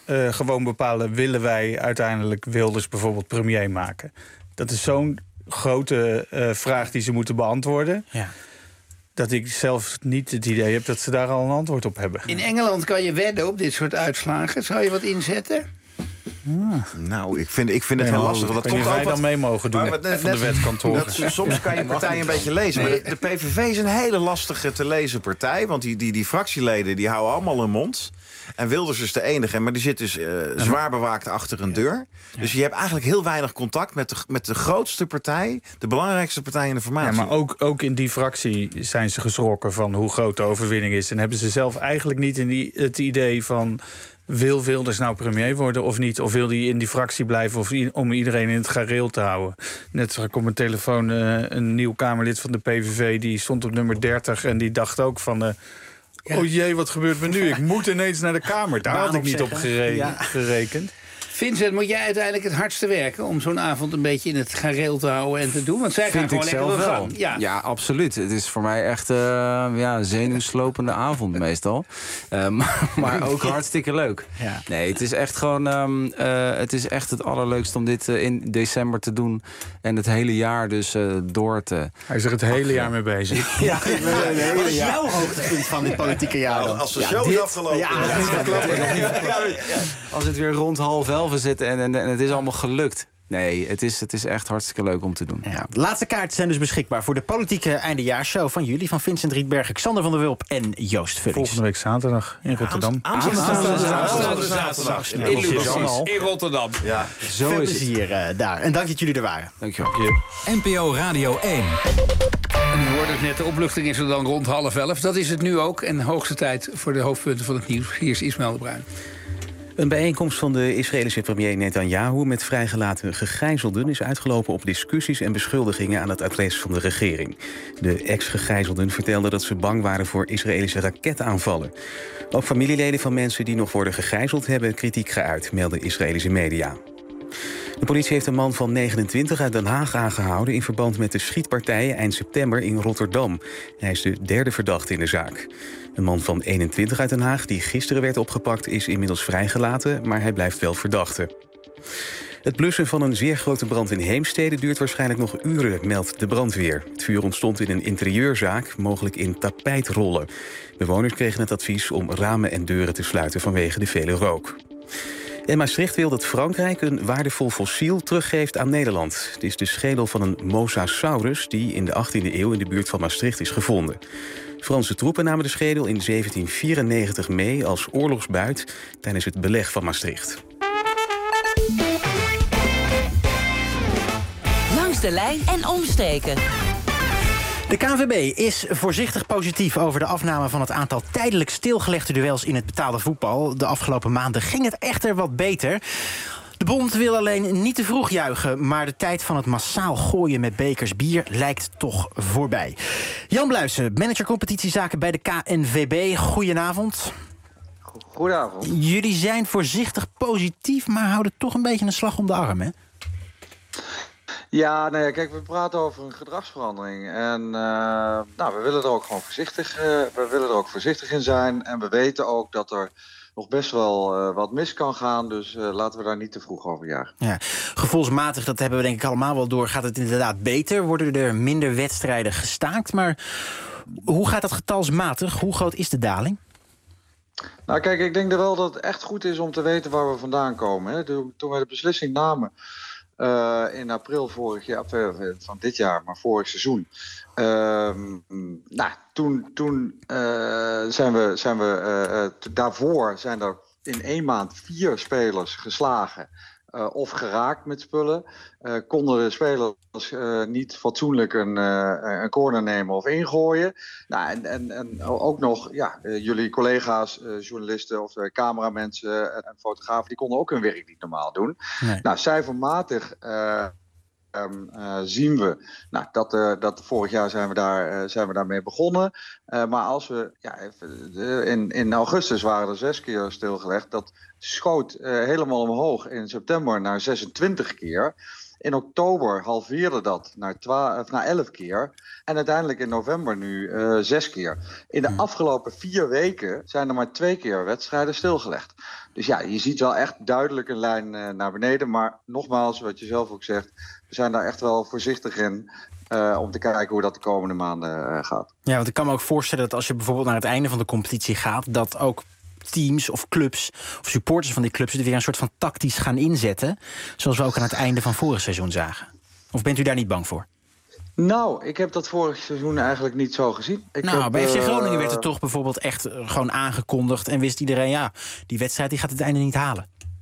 uh, gewoon bepalen... willen wij uiteindelijk Wilders bijvoorbeeld premier maken? Dat is zo'n grote uh, vraag die ze moeten beantwoorden... Ja. Dat ik zelf niet het idee heb dat ze daar al een antwoord op hebben. In Engeland kan je wedden op dit soort uitslagen. Zou je wat inzetten? Ja. Nou, ik vind, ik vind het nee, heel lastig. Dat komt wij dan mee mogen doen net, net, van de wetkantoren. Dat, soms kan je een partij een beetje lezen. Maar de, de P V V is een hele lastige te lezen partij. Want die, die, die fractieleden die houden allemaal hun mond. En Wilders is de enige. Maar die zit dus uh, zwaar bewaakt achter een deur. Dus je hebt eigenlijk heel weinig contact met de, met de grootste partij. De belangrijkste partij in de formatie. Ja, maar ook, ook in die fractie zijn ze geschrokken van hoe groot de overwinning is. En hebben ze zelf eigenlijk niet in die, het idee van... wil Wilders nou premier worden of niet? Of wil hij in die fractie blijven of i- om iedereen in het gareel te houden? Net zag ik op mijn telefoon uh, een nieuw Kamerlid van de P V V... die stond op nummer dertig en die dacht ook van... Uh, ja. oh jee, wat gebeurt me nu? Ik moet ineens naar de Kamer. Daar had ik niet op gere- ja. gerekend. Vincent, moet jij uiteindelijk het hardste werken... om zo'n avond een beetje in het gareel te houden en te doen? Want zij gaan gewoon lekker door gang. Ja. ja, absoluut. Het is voor mij echt uh, ja, een zenuwslopende avond meestal. Uh, maar, maar ook hartstikke leuk. Ja. Nee, het is echt gewoon... Um, uh, het is echt het allerleukste om dit uh, in december te doen. En het hele jaar dus uh, door te... Hij is er het hele jaar mee bezig. Ja, ik ben het hele Wat is jouw hoogtepunt van dit politieke jaar dan? Als de show ja, is afgelopen. Ja, ja, als het weer rond half elf zitten en, en, en het is allemaal gelukt. Nee, het is, het is echt hartstikke leuk om te doen. Ja, de laatste kaarten zijn dus beschikbaar voor de politieke eindejaarshow van jullie... van Vincent Rietbergen, Xander van der Wulp en Joost Vullings. Volgende week zaterdag in Rotterdam. Aanstaande zaterdag in Rotterdam. Ja, zo Veel is plezier uh, daar. En dank dat jullie er waren. Dankjewel. N P O Radio één. En u hoorde het net, de opluchting is er dan rond half elf. Dat is het nu ook. En de hoogste tijd voor de hoofdpunten van het nieuws. Hier is Ismaël de Bruin. Een bijeenkomst van de Israëlische premier Netanyahu met vrijgelaten gegijzelden is uitgelopen op discussies en beschuldigingen aan het adres van de regering. De ex-gegijzelden vertelden dat ze bang waren voor Israëlische raketaanvallen. Ook familieleden van mensen die nog worden gegijzeld hebben kritiek geuit, melden Israëlische media. De politie heeft een man van negenentwintig uit Den Haag aangehouden in verband met de schietpartijen eind september in Rotterdam. Hij is de derde verdachte in de zaak. Een man van eenentwintig uit Den Haag die gisteren werd opgepakt is inmiddels vrijgelaten, maar hij blijft wel verdachte. Het blussen van een zeer grote brand in Heemstede duurt waarschijnlijk nog uren, meldt de brandweer. Het vuur ontstond in een interieurzaak, mogelijk in tapijtrollen. Bewoners kregen het advies om ramen en deuren te sluiten vanwege de vele rook. En Maastricht wil dat Frankrijk een waardevol fossiel teruggeeft aan Nederland. Het is de schedel van een Mosasaurus die in de achttiende eeuw in de buurt van Maastricht is gevonden. Franse troepen namen de schedel in zeventien vierennegentig mee als oorlogsbuit tijdens het beleg van Maastricht. Langs de lijn en omstreken. De K N V B is voorzichtig positief over de afname van het aantal tijdelijk stilgelegde duels in het betaalde voetbal. De afgelopen maanden ging het echter wat beter. De bond wil alleen niet te vroeg juichen, maar de tijd van het massaal gooien met bekers bier lijkt toch voorbij. Jan Bluijsen, manager competitiezaken bij de K N V B. Goedenavond. Goedenavond. Jullie zijn voorzichtig positief, maar houden toch een beetje een slag om de arm, hè? Ja, nou ja, kijk, we praten over een gedragsverandering. En uh, nou, we willen er ook gewoon voorzichtig, uh, we willen er ook voorzichtig in zijn. En we weten ook dat er nog best wel uh, wat mis kan gaan. Dus uh, laten we daar niet te vroeg over jagen. Ja, gevoelsmatig, dat hebben we denk ik allemaal wel door, gaat het inderdaad beter? Worden er minder wedstrijden gestaakt? Maar hoe gaat dat getalsmatig? Hoe groot is de daling? Nou kijk, ik denk er wel dat het echt goed is om te weten waar we vandaan komen. Hè. Toen we de beslissing namen uh, in april vorig jaar, van dit jaar, maar vorig seizoen. Uh, nou, toen, toen uh, zijn we, zijn we uh, uh, daarvoor zijn er in één maand vier spelers geslagen. Uh, of geraakt met spullen. Uh, konden de spelers uh, niet fatsoenlijk een, uh, een corner nemen of ingooien. Nou, en, en, en ook nog, ja, uh, jullie collega's, uh, journalisten of uh, cameramensen en, en fotografen, die konden ook hun werk niet normaal doen. Nee. Nou, cijfermatig uh, Um, uh, zien we nou, dat, uh, dat vorig jaar zijn we, daar, uh, zijn we daarmee begonnen. Uh, maar als we ja, even, de, in, in augustus waren er zes keer stilgelegd. Dat schoot uh, helemaal omhoog in september naar zesentwintig keer. In oktober halveerde dat naar, twaalf, naar elf keer. En uiteindelijk in november nu uh, zes keer. In de afgelopen vier weken zijn er maar twee keer wedstrijden stilgelegd. Dus ja, je ziet wel echt duidelijk een lijn uh, naar beneden. Maar nogmaals, wat je zelf ook zegt, we zijn daar echt wel voorzichtig in. Uh, om te kijken hoe dat de komende maanden uh, gaat. Ja, want ik kan me ook voorstellen dat als je bijvoorbeeld naar het einde van de competitie gaat, dat ook teams of clubs of supporters van die clubs er weer een soort van tactisch gaan inzetten. Zoals we ook aan het einde van vorig seizoen zagen. Of bent u daar niet bang voor? Nou, ik heb dat vorig seizoen eigenlijk niet zo gezien. Ik nou, heb, bij F C Groningen uh, werd het toch bijvoorbeeld echt uh, gewoon aangekondigd en wist iedereen, ja, die wedstrijd die gaat het einde niet halen.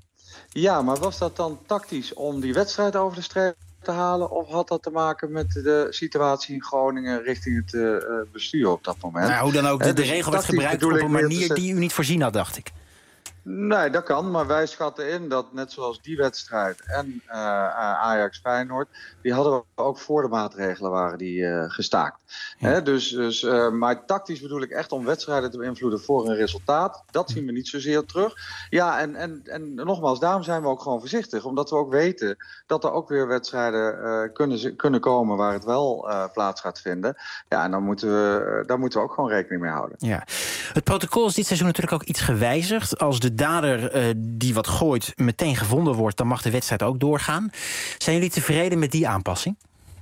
Ja, maar was dat dan tactisch om die wedstrijd over de streep te halen, of had dat te maken met de situatie in Groningen richting het uh, bestuur op dat moment? Nou, hoe dan ook, de, He, de dus regel werd gebruikt op een manier die u niet voorzien had, dacht ik. Nee, dat kan, maar wij schatten in dat net zoals die wedstrijd en uh, Ajax-Feyenoord, die hadden we ook voor de maatregelen waren die uh, gestaakt. Ja. He, dus, dus, uh, maar tactisch bedoel ik echt om wedstrijden te beïnvloeden voor een resultaat. Dat zien we niet zozeer terug. Ja, en, en, en nogmaals, daarom zijn we ook gewoon voorzichtig. Omdat we ook weten dat er ook weer wedstrijden uh, kunnen, kunnen komen waar het wel uh, plaats gaat vinden. Ja, en dan moeten we, uh, daar moeten we ook gewoon rekening mee houden. Ja. Het protocol is dit seizoen natuurlijk ook iets gewijzigd. Als de dader uh, die wat gooit meteen gevonden wordt, dan mag de wedstrijd ook doorgaan. Zijn jullie tevreden met die aanpassing?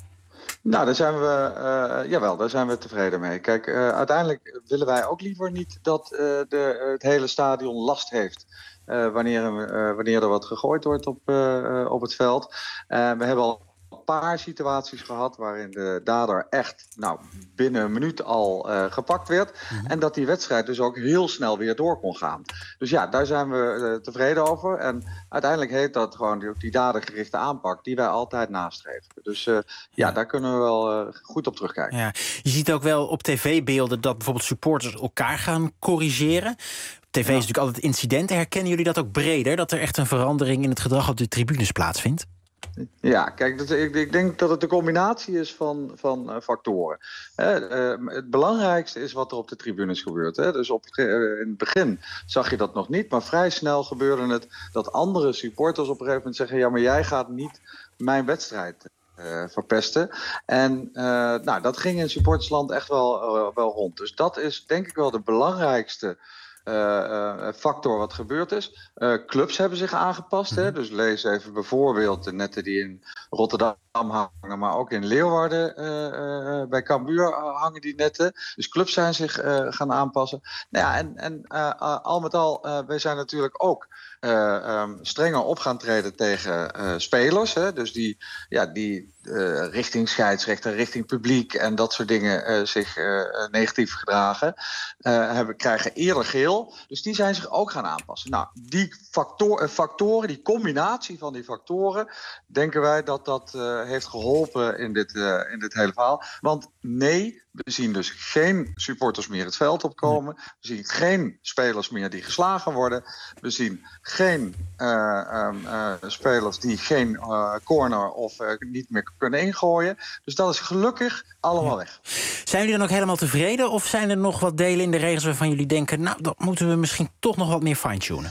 Nou, daar zijn we, uh, jawel, daar zijn we tevreden mee. Kijk, uh, uiteindelijk willen wij ook liever niet dat uh, de, het hele stadion last heeft Uh, wanneer, uh, wanneer er wat gegooid wordt op, uh, op het veld. Uh, we hebben al een paar situaties gehad waarin de dader echt nou, binnen een minuut al uh, gepakt werd. Mm-hmm. En dat die wedstrijd dus ook heel snel weer door kon gaan. Dus ja, daar zijn we uh, tevreden over. En uiteindelijk heet dat gewoon die, die dadergerichte aanpak die wij altijd nastreven. Dus uh, ja, daar kunnen we wel uh, goed op terugkijken. Ja. Je ziet ook wel op tv-beelden dat bijvoorbeeld supporters elkaar gaan corrigeren. T V is natuurlijk altijd incidenten. Herkennen jullie dat ook breder? Dat er echt een verandering in het gedrag op de tribunes plaatsvindt? Ja, kijk, dat, ik, ik denk dat het een combinatie is van, van uh, factoren. Hè, uh, het belangrijkste is wat er op de tribunes gebeurt. Hè. Dus op, uh, in het begin zag je dat nog niet, maar vrij snel gebeurde het dat andere supporters op een gegeven moment zeggen: ja, maar jij gaat niet mijn wedstrijd Uh, verpesten. En uh, nou, dat ging in supportersland echt wel, uh, wel rond. Dus dat is denk ik wel de belangrijkste Uh, uh, factor wat gebeurd is. Uh, clubs hebben zich aangepast. Hè? Dus lees even bijvoorbeeld de netten die in Rotterdam hangen, maar ook in Leeuwarden uh, uh, bij Cambuur uh, hangen die netten. Dus clubs zijn zich uh, gaan aanpassen. Nou ja, en, en uh, uh, al met al, uh, wij zijn natuurlijk ook Uh, um, strenger op gaan treden tegen uh, spelers. Hè? Dus die, ja, die uh, richting scheidsrechter, richting publiek en dat soort dingen uh, zich uh, negatief gedragen, uh, hebben, krijgen eerder geel. Dus die zijn zich ook gaan aanpassen. Nou, die factor, uh, factoren, die combinatie van die factoren, denken wij dat dat uh, heeft geholpen in dit, uh, in dit hele verhaal. Want nee, we zien dus geen supporters meer het veld opkomen. We zien geen spelers meer die geslagen worden. We zien geen uh, um, uh, spelers die geen uh, corner of uh, niet meer kunnen ingooien. Dus dat is gelukkig allemaal weg. Zijn jullie dan ook helemaal tevreden? Of zijn er nog wat delen in de regels waarvan jullie denken: nou, dat moeten we misschien toch nog wat meer fine-tunen?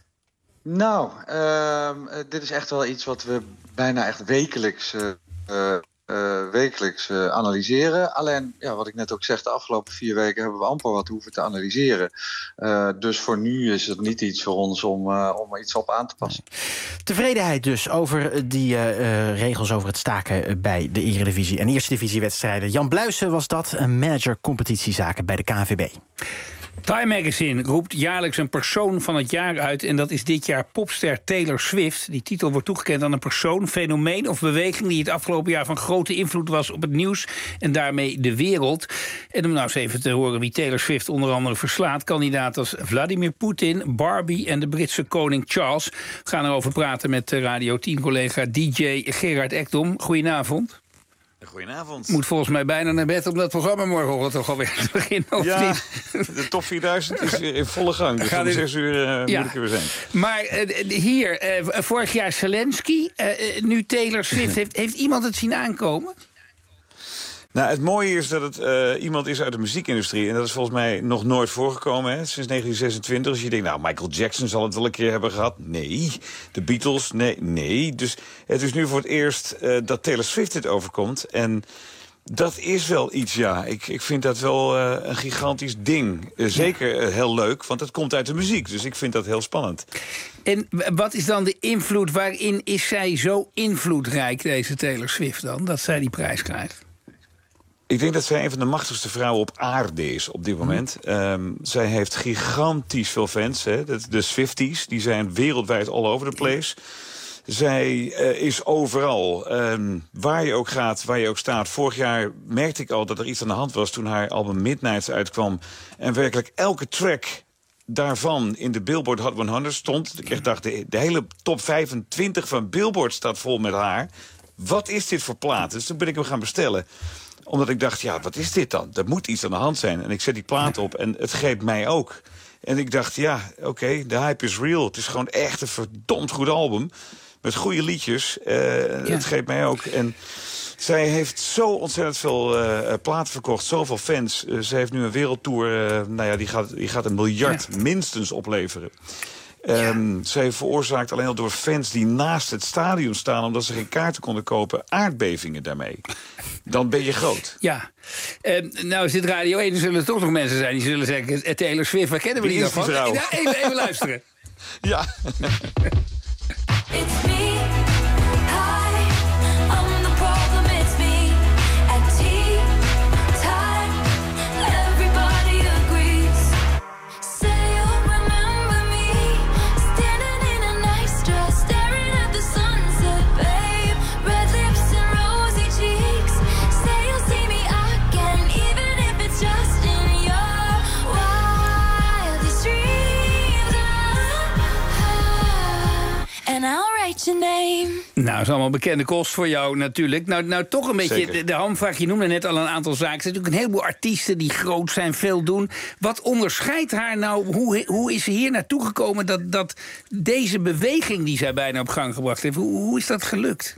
Nou, uh, dit is echt wel iets wat we bijna echt wekelijks Uh, uh, Uh, wekelijks uh, analyseren. Alleen, ja, wat ik net ook zeg, de afgelopen vier weken hebben we amper wat hoeven te analyseren. Uh, dus voor nu is het niet iets voor ons om, uh, om er iets op aan te passen. Tevredenheid dus over die uh, uh, regels over het staken bij de Eredivisie en Eerste Divisiewedstrijden. Jan Bluijsen was dat, een manager competitiezaken bij de K N V B. Time Magazine roept jaarlijks een persoon van het jaar uit. En dat is dit jaar popster Taylor Swift. Die titel wordt toegekend aan een persoon, fenomeen of beweging die het afgelopen jaar van grote invloed was op het nieuws en daarmee de wereld. En om nou eens even te horen wie Taylor Swift onder andere verslaat. Kandidaat als Vladimir Poetin, Barbie en de Britse koning Charles. We gaan erover praten met Radio tien-collega D J Gerard Ekdom. Goedenavond. Goedenavond. Moet volgens mij bijna naar bed om dat programma morgen toch alweer te beginnen. Of ja, niet? De top vierduizend is in volle gang. Dus om zes uur uh, ja. moet ik er weer zijn. Maar uh, hier, uh, vorig jaar Zelensky, uh, nu Taylor Swift. heeft, heeft iemand het zien aankomen? Nou, het mooie is dat het uh, iemand is uit de muziekindustrie. En dat is volgens mij nog nooit voorgekomen, hè, sinds negentien zesentwintig. Dus je denkt, nou, Michael Jackson zal het wel een keer hebben gehad. Nee. De Beatles, nee, nee. Dus het is nu voor het eerst uh, dat Taylor Swift dit overkomt. En dat is wel iets, ja. Ik, ik vind dat wel uh, een gigantisch ding. Uh, zeker uh, heel leuk, want het komt uit de muziek. Dus ik vind dat heel spannend. En wat is dan de invloed? Waarin is zij zo invloedrijk, deze Taylor Swift dan, dat zij die prijs krijgt? Ik denk dat zij een van de machtigste vrouwen op aarde is op dit moment. Um, zij heeft gigantisch veel fans. Hè. De, de Swifties, die zijn wereldwijd all over the place. Zij uh, is overal. Um, waar je ook gaat, waar je ook staat. Vorig jaar merkte ik al dat er iets aan de hand was toen haar album Midnights uitkwam. En werkelijk elke track daarvan in de Billboard Hot honderd stond. Ik dacht, de, de hele top vijfentwintig van Billboard staat vol met haar. Wat is dit voor plaat? Dus toen ben ik hem gaan bestellen. Omdat ik dacht, ja, wat is dit dan? Er moet iets aan de hand zijn. En ik zet die plaat op en het greep mij ook. En ik dacht, ja, oké, okay, de hype is real. Het is gewoon echt een verdomd goed album. Met goede liedjes. Uh, ja. Het greep mij ook. En zij heeft zo ontzettend veel uh, platen verkocht. Zoveel fans. Uh, ze heeft nu een wereldtour. Uh, nou ja, die gaat, die gaat een miljard ja. minstens opleveren. Um, ja. Zij veroorzaakt alleen al door fans die naast het stadion staan, omdat ze geen kaarten konden kopen, aardbevingen daarmee. Dan ben je groot. Ja. Uh, nou is dit Radio één, er zullen toch nog mensen zijn die zullen zeggen, Taylor Swift, waar kennen we die nog van? Ja, even, even luisteren. Ja. It's me. Hi, I'm the problem. It's me. At tea time, everybody agrees. Say you'll remember me, standing in a nice dress, staring at the sunset, babe. Red lips and rosy cheeks. Say you'll see me again, even if it's just in your wildest dreams. And I'll write your name. Nou, dat is allemaal bekende kost voor jou natuurlijk. Nou, nou toch een beetje de, de hamvraag. Je noemde net al een aantal zaken. Er zijn natuurlijk een heleboel artiesten die groot zijn, veel doen. Wat onderscheidt haar nou? Hoe, hoe is ze hier naartoe gekomen dat, dat deze beweging die zij bijna op gang gebracht heeft, hoe, hoe is dat gelukt?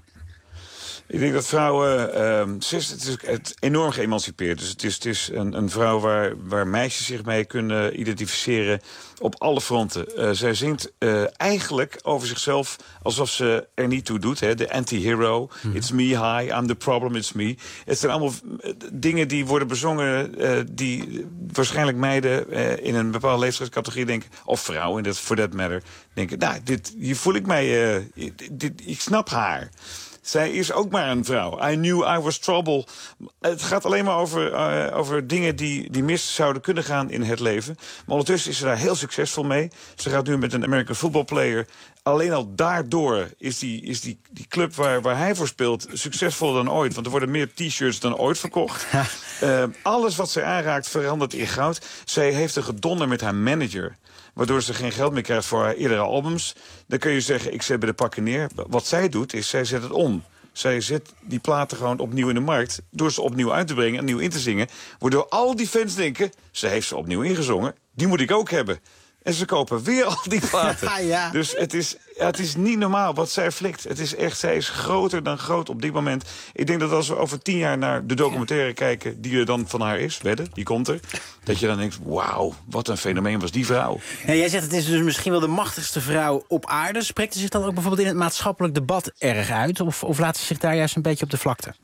Ik denk dat vrouwen... Uh, ze is, het is het enorm geëmancipeerd. Dus het is, het is een, een vrouw waar, waar meisjes zich mee kunnen identificeren op alle fronten. Uh, zij zingt uh, eigenlijk over zichzelf alsof ze er niet toe doet. Hè? De anti-hero. Mm-hmm. It's me, hi, I'm the problem, it's me. Het zijn allemaal dingen die worden bezongen uh, die waarschijnlijk meiden uh, in een bepaalde leeftijdscategorie denken, of vrouwen, dat for that matter, denken, nou, dit, hier voel ik mij, uh, dit, ik snap haar. Zij is ook maar een vrouw. I knew I was trouble. Het gaat alleen maar over, uh, over dingen die, die mis zouden kunnen gaan in het leven. Maar ondertussen is ze daar heel succesvol mee. Ze gaat nu met een American football player. Alleen al daardoor is die, is die, die club waar, waar hij voor speelt succesvoller dan ooit. Want er worden meer t-shirts dan ooit verkocht. uh, alles wat zij aanraakt verandert in goud. Zij heeft een gedonder met haar manager, waardoor ze geen geld meer krijgt voor haar eerdere albums. Dan kun je zeggen, ik zet bij de pakken neer. Wat zij doet, is zij zet het om. Zij zet die platen gewoon opnieuw in de markt, door ze opnieuw uit te brengen en nieuw in te zingen. Waardoor al die fans denken, ze heeft ze opnieuw ingezongen, die moet ik ook hebben. En ze kopen weer al die platen. Ja, ja. Dus het is, ja, het is niet normaal wat zij flikt. Het is echt, zij is groter dan groot op dit moment. Ik denk dat als we over tien jaar naar de documentaire kijken die er dan van haar is, wedden, die komt er, dat je dan denkt, wauw, wat een fenomeen was die vrouw. Ja, jij zegt, het is dus misschien wel de machtigste vrouw op aarde. Spreekt ze zich dan ook bijvoorbeeld in het maatschappelijk debat erg uit? Of, of laat ze zich daar juist een beetje op de vlakte?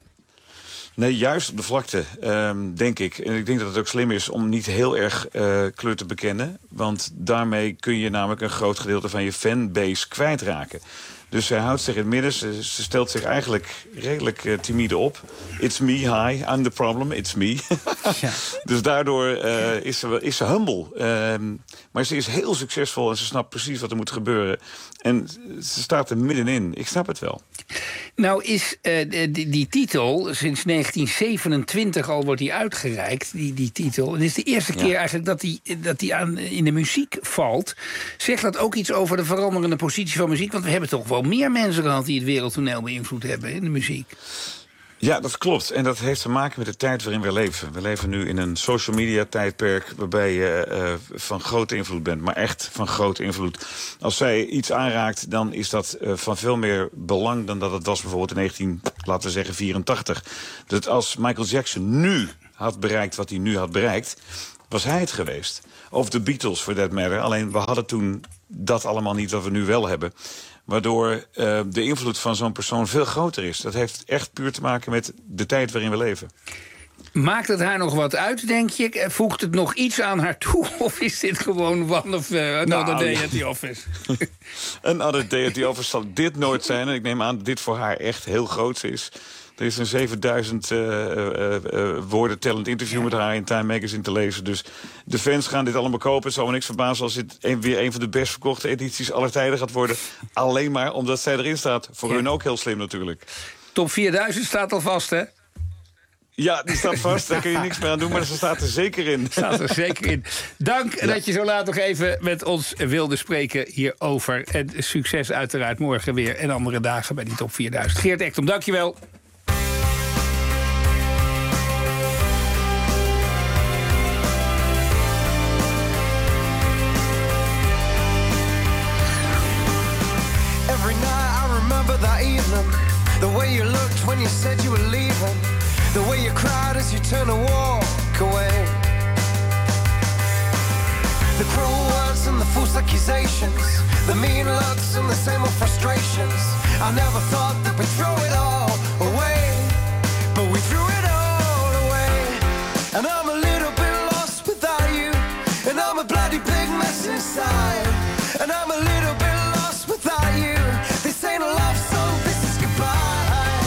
Nee, juist op de vlakte, um, denk ik. En ik denk dat het ook slim is om niet heel erg uh, kleur te bekennen. Want daarmee kun je namelijk een groot gedeelte van je fanbase kwijtraken. Dus zij houdt zich in het midden. Ze, ze stelt zich eigenlijk redelijk uh, timide op. It's me, hi, I'm the problem, it's me. Ja. Dus daardoor uh, is, ze, is ze humble. Uh, maar ze is heel succesvol en ze snapt precies wat er moet gebeuren. En ze staat er middenin. Ik snap het wel. Nou is uh, die, die titel, sinds negentien zevenentwintig al wordt die uitgereikt, die, die titel. En het is de eerste keer ja. eigenlijk dat die, dat die aan, in de muziek valt. Zegt dat ook iets over de veranderende positie van muziek? Want we hebben toch wel meer mensen gehad die het wereldtoneel beïnvloed hebben in de muziek. Ja, dat klopt. En dat heeft te maken met de tijd waarin we leven. We leven nu in een social media tijdperk waarbij je uh, van grote invloed bent. Maar echt van grote invloed. Als zij iets aanraakt, dan is dat uh, van veel meer belang dan dat het was bijvoorbeeld in negentien, laten we zeggen, vierentachtig. Dus als Michael Jackson nu had bereikt wat hij nu had bereikt, was hij het geweest. Of de Beatles, for that matter. Alleen we hadden toen dat allemaal niet wat we nu wel hebben. Waardoor uh, de invloed van zo'n persoon veel groter is. Dat heeft echt puur te maken met de tijd waarin we leven. Maakt het haar nog wat uit, denk je? Voegt het nog iets aan haar toe? Of is dit gewoon one of uh, another nou, day at the office? Another day at the office zal dit nooit zijn. En ik neem aan dat dit voor haar echt heel groot is. Er is een zevenduizend uh, uh, uh, woorden tellend interview met haar in Time Magazine te lezen. Dus de fans gaan dit allemaal kopen. Het zal me niks verbazen als dit een, weer een van de best verkochte edities aller tijden gaat worden. Alleen maar omdat zij erin staat. Voor ja. hun ook heel slim natuurlijk. Top vierduizend staat al vast, hè? Ja, die staat vast. Daar kun je niks meer aan doen, maar ze staat er zeker in. Staat er zeker in. Dank ja. dat je zo laat nog even met ons wilde spreken hierover. En succes uiteraard morgen weer en andere dagen bij die top vierduizend. Geert Ekdom, dank je wel. That evening, the way you looked when you said you were leaving, the way you cried as you turned to walk away, the cruel words and the false accusations, the mean looks and the same old frustrations. I never thought that we'd throw it all away, but we threw it all away. And I'm a little bit lost without you, and I'm a bloody big mess inside, and I'm a little bit lost without you. This ain't a love song, this is goodbye.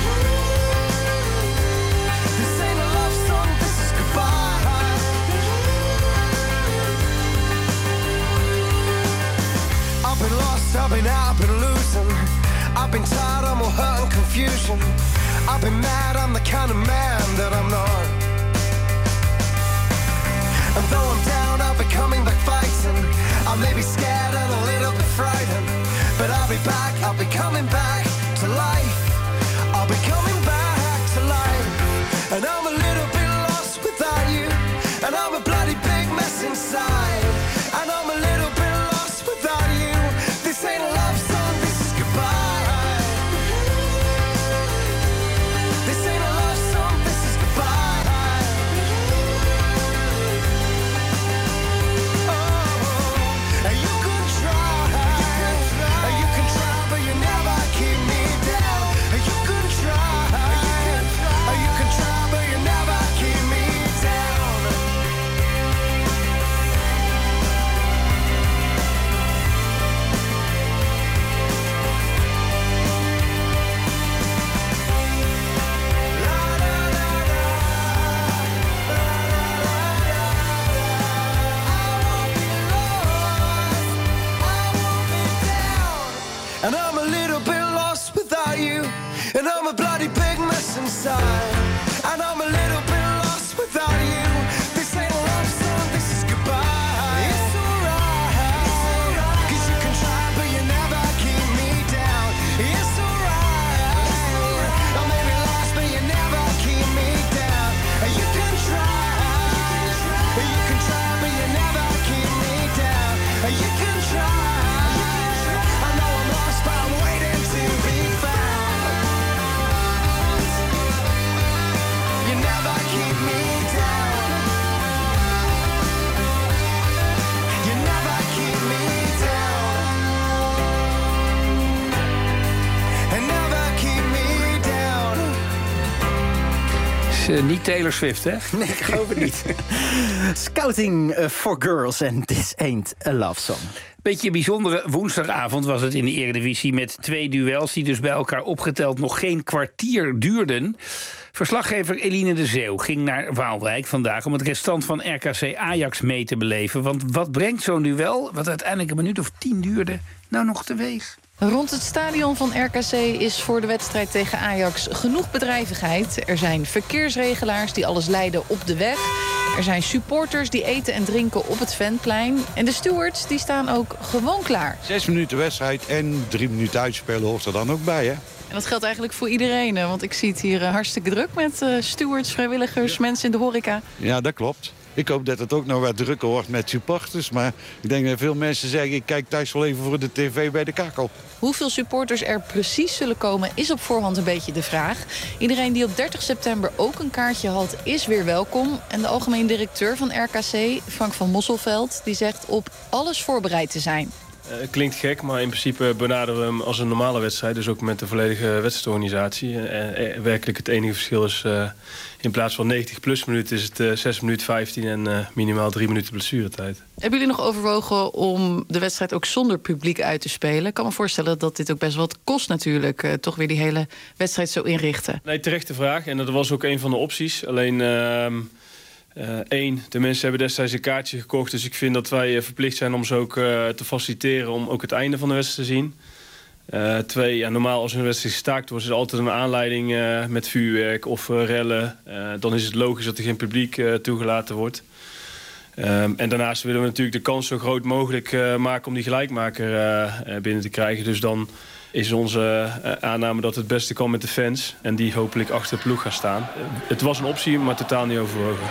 This ain't a love song, this is goodbye. I've been lost, I've been out, I've been losing. I've been tired, I'm all hurt and confusion. I've been mad, I'm the kind of man that I'm not. And though I'm down, I'll be coming back fighting. I may be scared and a little bit frightened, but I'll be back, I'll be coming back to life. I'll be coming back to life. And I'm a little bit lost without you, and I'm a bloody big mess inside. And I'm a little bit lost without you. This ain't a love song, this is goodbye. This ain't a love song, this is goodbye. Oh, and you could try. You can try, but you never keep me down. You can try, you can try, but you never keep me down. And I'm a little bit lost without you, and I'm a bloody big mess inside. And I'm a little bit lost without you. This ain't a love song, this is goodbye. It's alright, cause you can try, but you never keep me down. It's alright, I may be lost, but you never keep me down. You can try, you can try, but you never keep me down. You can try. But I'm waiting to be found. You never keep me down. You never keep me down. And never keep me down. Is uh, niet Taylor Swift, hè? Nee, ik geloof het niet. Scouting for Girls and This Ain't a Love Song. Beetje een bijzondere woensdagavond was het in de Eredivisie... met twee duels die dus bij elkaar opgeteld nog geen kwartier duurden. Verslaggever Eline de Zeeuw ging naar Waalwijk vandaag... om het restant van R K C Ajax mee te beleven. Want wat brengt zo'n duel, wat uiteindelijk een minuut of tien duurde... nou nog teweeg? Rond het stadion van R K C is voor de wedstrijd tegen Ajax genoeg bedrijvigheid. Er zijn verkeersregelaars die alles leiden op de weg. Er zijn supporters die eten en drinken op het Ventplein. En de stewards die staan ook gewoon klaar. Zes minuten wedstrijd en drie minuten uitspelen hoort er dan ook bij, hè? En dat geldt eigenlijk voor iedereen. hè? Want ik zie het hier uh, hartstikke druk met uh, stewards, vrijwilligers, mensen in de horeca. Ja, dat klopt. Ik hoop dat het ook nog wat drukker wordt met supporters. Maar ik denk dat veel mensen zeggen, ik kijk thuis wel even voor de tv bij de kakel. Hoeveel supporters er precies zullen komen is op voorhand een beetje de vraag. Iedereen die op dertig september ook een kaartje had, is weer welkom. En de algemeen directeur van R K C, Frank van Mosselveld, die zegt op alles voorbereid te zijn. Uh, klinkt gek, maar in principe benaderen we hem als een normale wedstrijd. Dus ook met de volledige wedstrijdorganisatie. Uh, uh, werkelijk het enige verschil is, uh, in plaats van negentig plus minuten is het uh, zes minuten vijftien en uh, minimaal drie minuten blessuretijd. Hebben jullie nog overwogen om de wedstrijd ook zonder publiek uit te spelen? Ik kan me voorstellen dat dit ook best wat kost natuurlijk. Uh, toch weer die hele wedstrijd zo inrichten. Nee, terechte vraag. En dat was ook een van de opties. Alleen... Uh, Eén, uh, de mensen hebben destijds een kaartje gekocht. Dus ik vind dat wij uh, verplicht zijn om ze ook uh, te faciliteren om ook het einde van de wedstrijd te zien. Uh, twee, ja, normaal als een wedstrijd gestaakt wordt, is er altijd een aanleiding uh, met vuurwerk of uh, rellen. Uh, dan is het logisch dat er geen publiek uh, toegelaten wordt. Um, en daarnaast willen we natuurlijk de kans zo groot mogelijk uh, maken om die gelijkmaker uh, binnen te krijgen. Dus dan is onze uh, aanname dat het beste kan met de fans. En die hopelijk achter de ploeg gaan staan. Uh, het was een optie, maar totaal niet overwogen.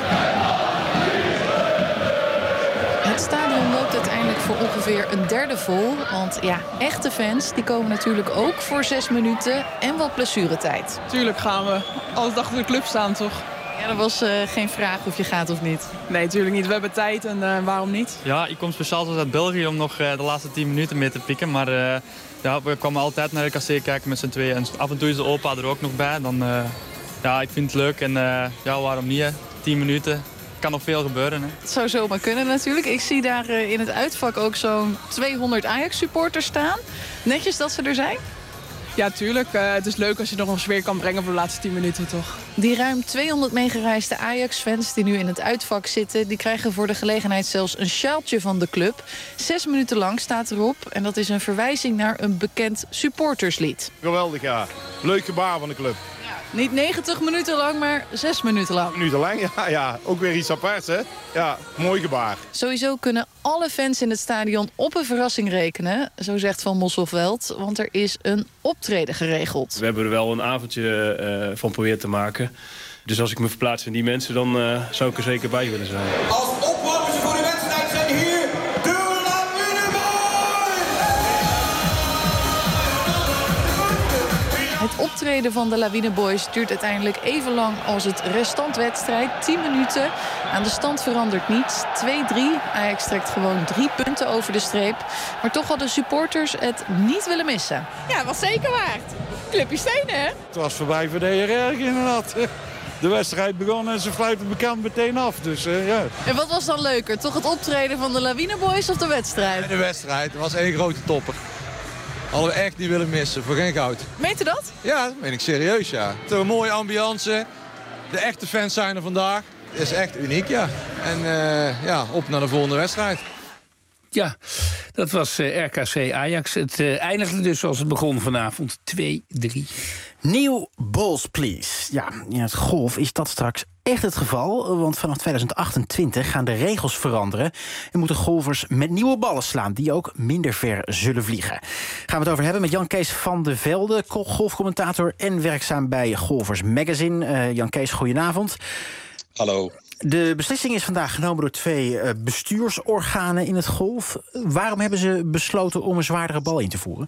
Het stadion loopt uiteindelijk voor ongeveer een derde vol. Want ja, echte fans die komen natuurlijk ook voor zes minuten en wat blessuretijd. Tuurlijk gaan we altijd achter de club staan, toch? Ja, er was uh, geen vraag of je gaat of niet. Nee, natuurlijk niet. We hebben tijd en uh, waarom niet? Ja, ik kom speciaal zelfs uit België om nog uh, de laatste tien minuten mee te pikken. Maar uh, ja, we kwamen altijd naar de K C kijken met z'n tweeën. En af en toe is de opa er ook nog bij. Dan, uh, ja, ik vind het leuk en uh, ja, waarom niet? Hè? tien minuten. Kan nog veel gebeuren. Hè? Het zou zomaar kunnen natuurlijk. Ik zie daar uh, in het uitvak ook zo'n tweehonderd Ajax-supporters staan. Netjes dat ze er zijn? Ja, tuurlijk. Uh, het is leuk als je nog een sfeer kan brengen voor de laatste tien minuten, toch? Die ruim tweehonderd meegereisde Ajax-fans die nu in het uitvak zitten, die krijgen voor de gelegenheid zelfs een sjaaltje van de club. Zes minuten lang staat erop. En dat is een verwijzing naar een bekend supporterslied. Geweldig, ja. Leuk gebaar van de club. Niet negentig minuten lang, maar zes minuten lang. Minuten lang, ja, ja. Ook weer iets aparts, hè? Ja, mooi gebaar. Sowieso kunnen alle fans in het stadion op een verrassing rekenen, zo zegt Van Mosselveld, want er is een optreden geregeld. We hebben er wel een avondje uh, van proberen te maken. Dus als ik me verplaats in die mensen, dan uh, zou ik er zeker bij willen zijn. Als opwarmers voor de wedstrijd zijn hier de Lawine Het optreden van de Lawine Boys duurt uiteindelijk even lang als het restant wedstrijd. tien minuten. Aan de stand verandert niets. twee drie. Ajax trekt gewoon drie punten over de streep. Maar toch hadden supporters het niet willen missen. Ja, het was zeker waard. Clubje stenen, hè? Het was voorbij voor de H R R inderdaad. De wedstrijd begon en ze fluiten bekend meteen af. Dus uh, ja. En wat was dan leuker? Toch het optreden van de Lawine Boys of de wedstrijd? De wedstrijd. Het was één grote topper. Hadden we echt niet willen missen, voor geen goud. Meent u dat? Ja, dat meen ik serieus, ja. Het is een mooie ambiance. De echte fans zijn er vandaag. Het is echt uniek, ja. En uh, ja, op naar de volgende wedstrijd. Ja, dat was uh, R K C Ajax. Het uh, eindigde dus zoals het begon vanavond. twee drie. Nieuw Balls Please. Ja, in het golf is dat straks echt het geval. Want vanaf twintig achtentwintig gaan de regels veranderen. En moeten golfers met nieuwe ballen slaan die ook minder ver zullen vliegen. Gaan we het over hebben met Jan Kees van de Velde, golfcommentator en werkzaam bij Golfers Magazine. Uh, Jan Kees, goedenavond. Hallo. De beslissing is vandaag genomen door twee uh, bestuursorganen in het golf. Waarom hebben ze besloten om een zwaardere bal in te voeren?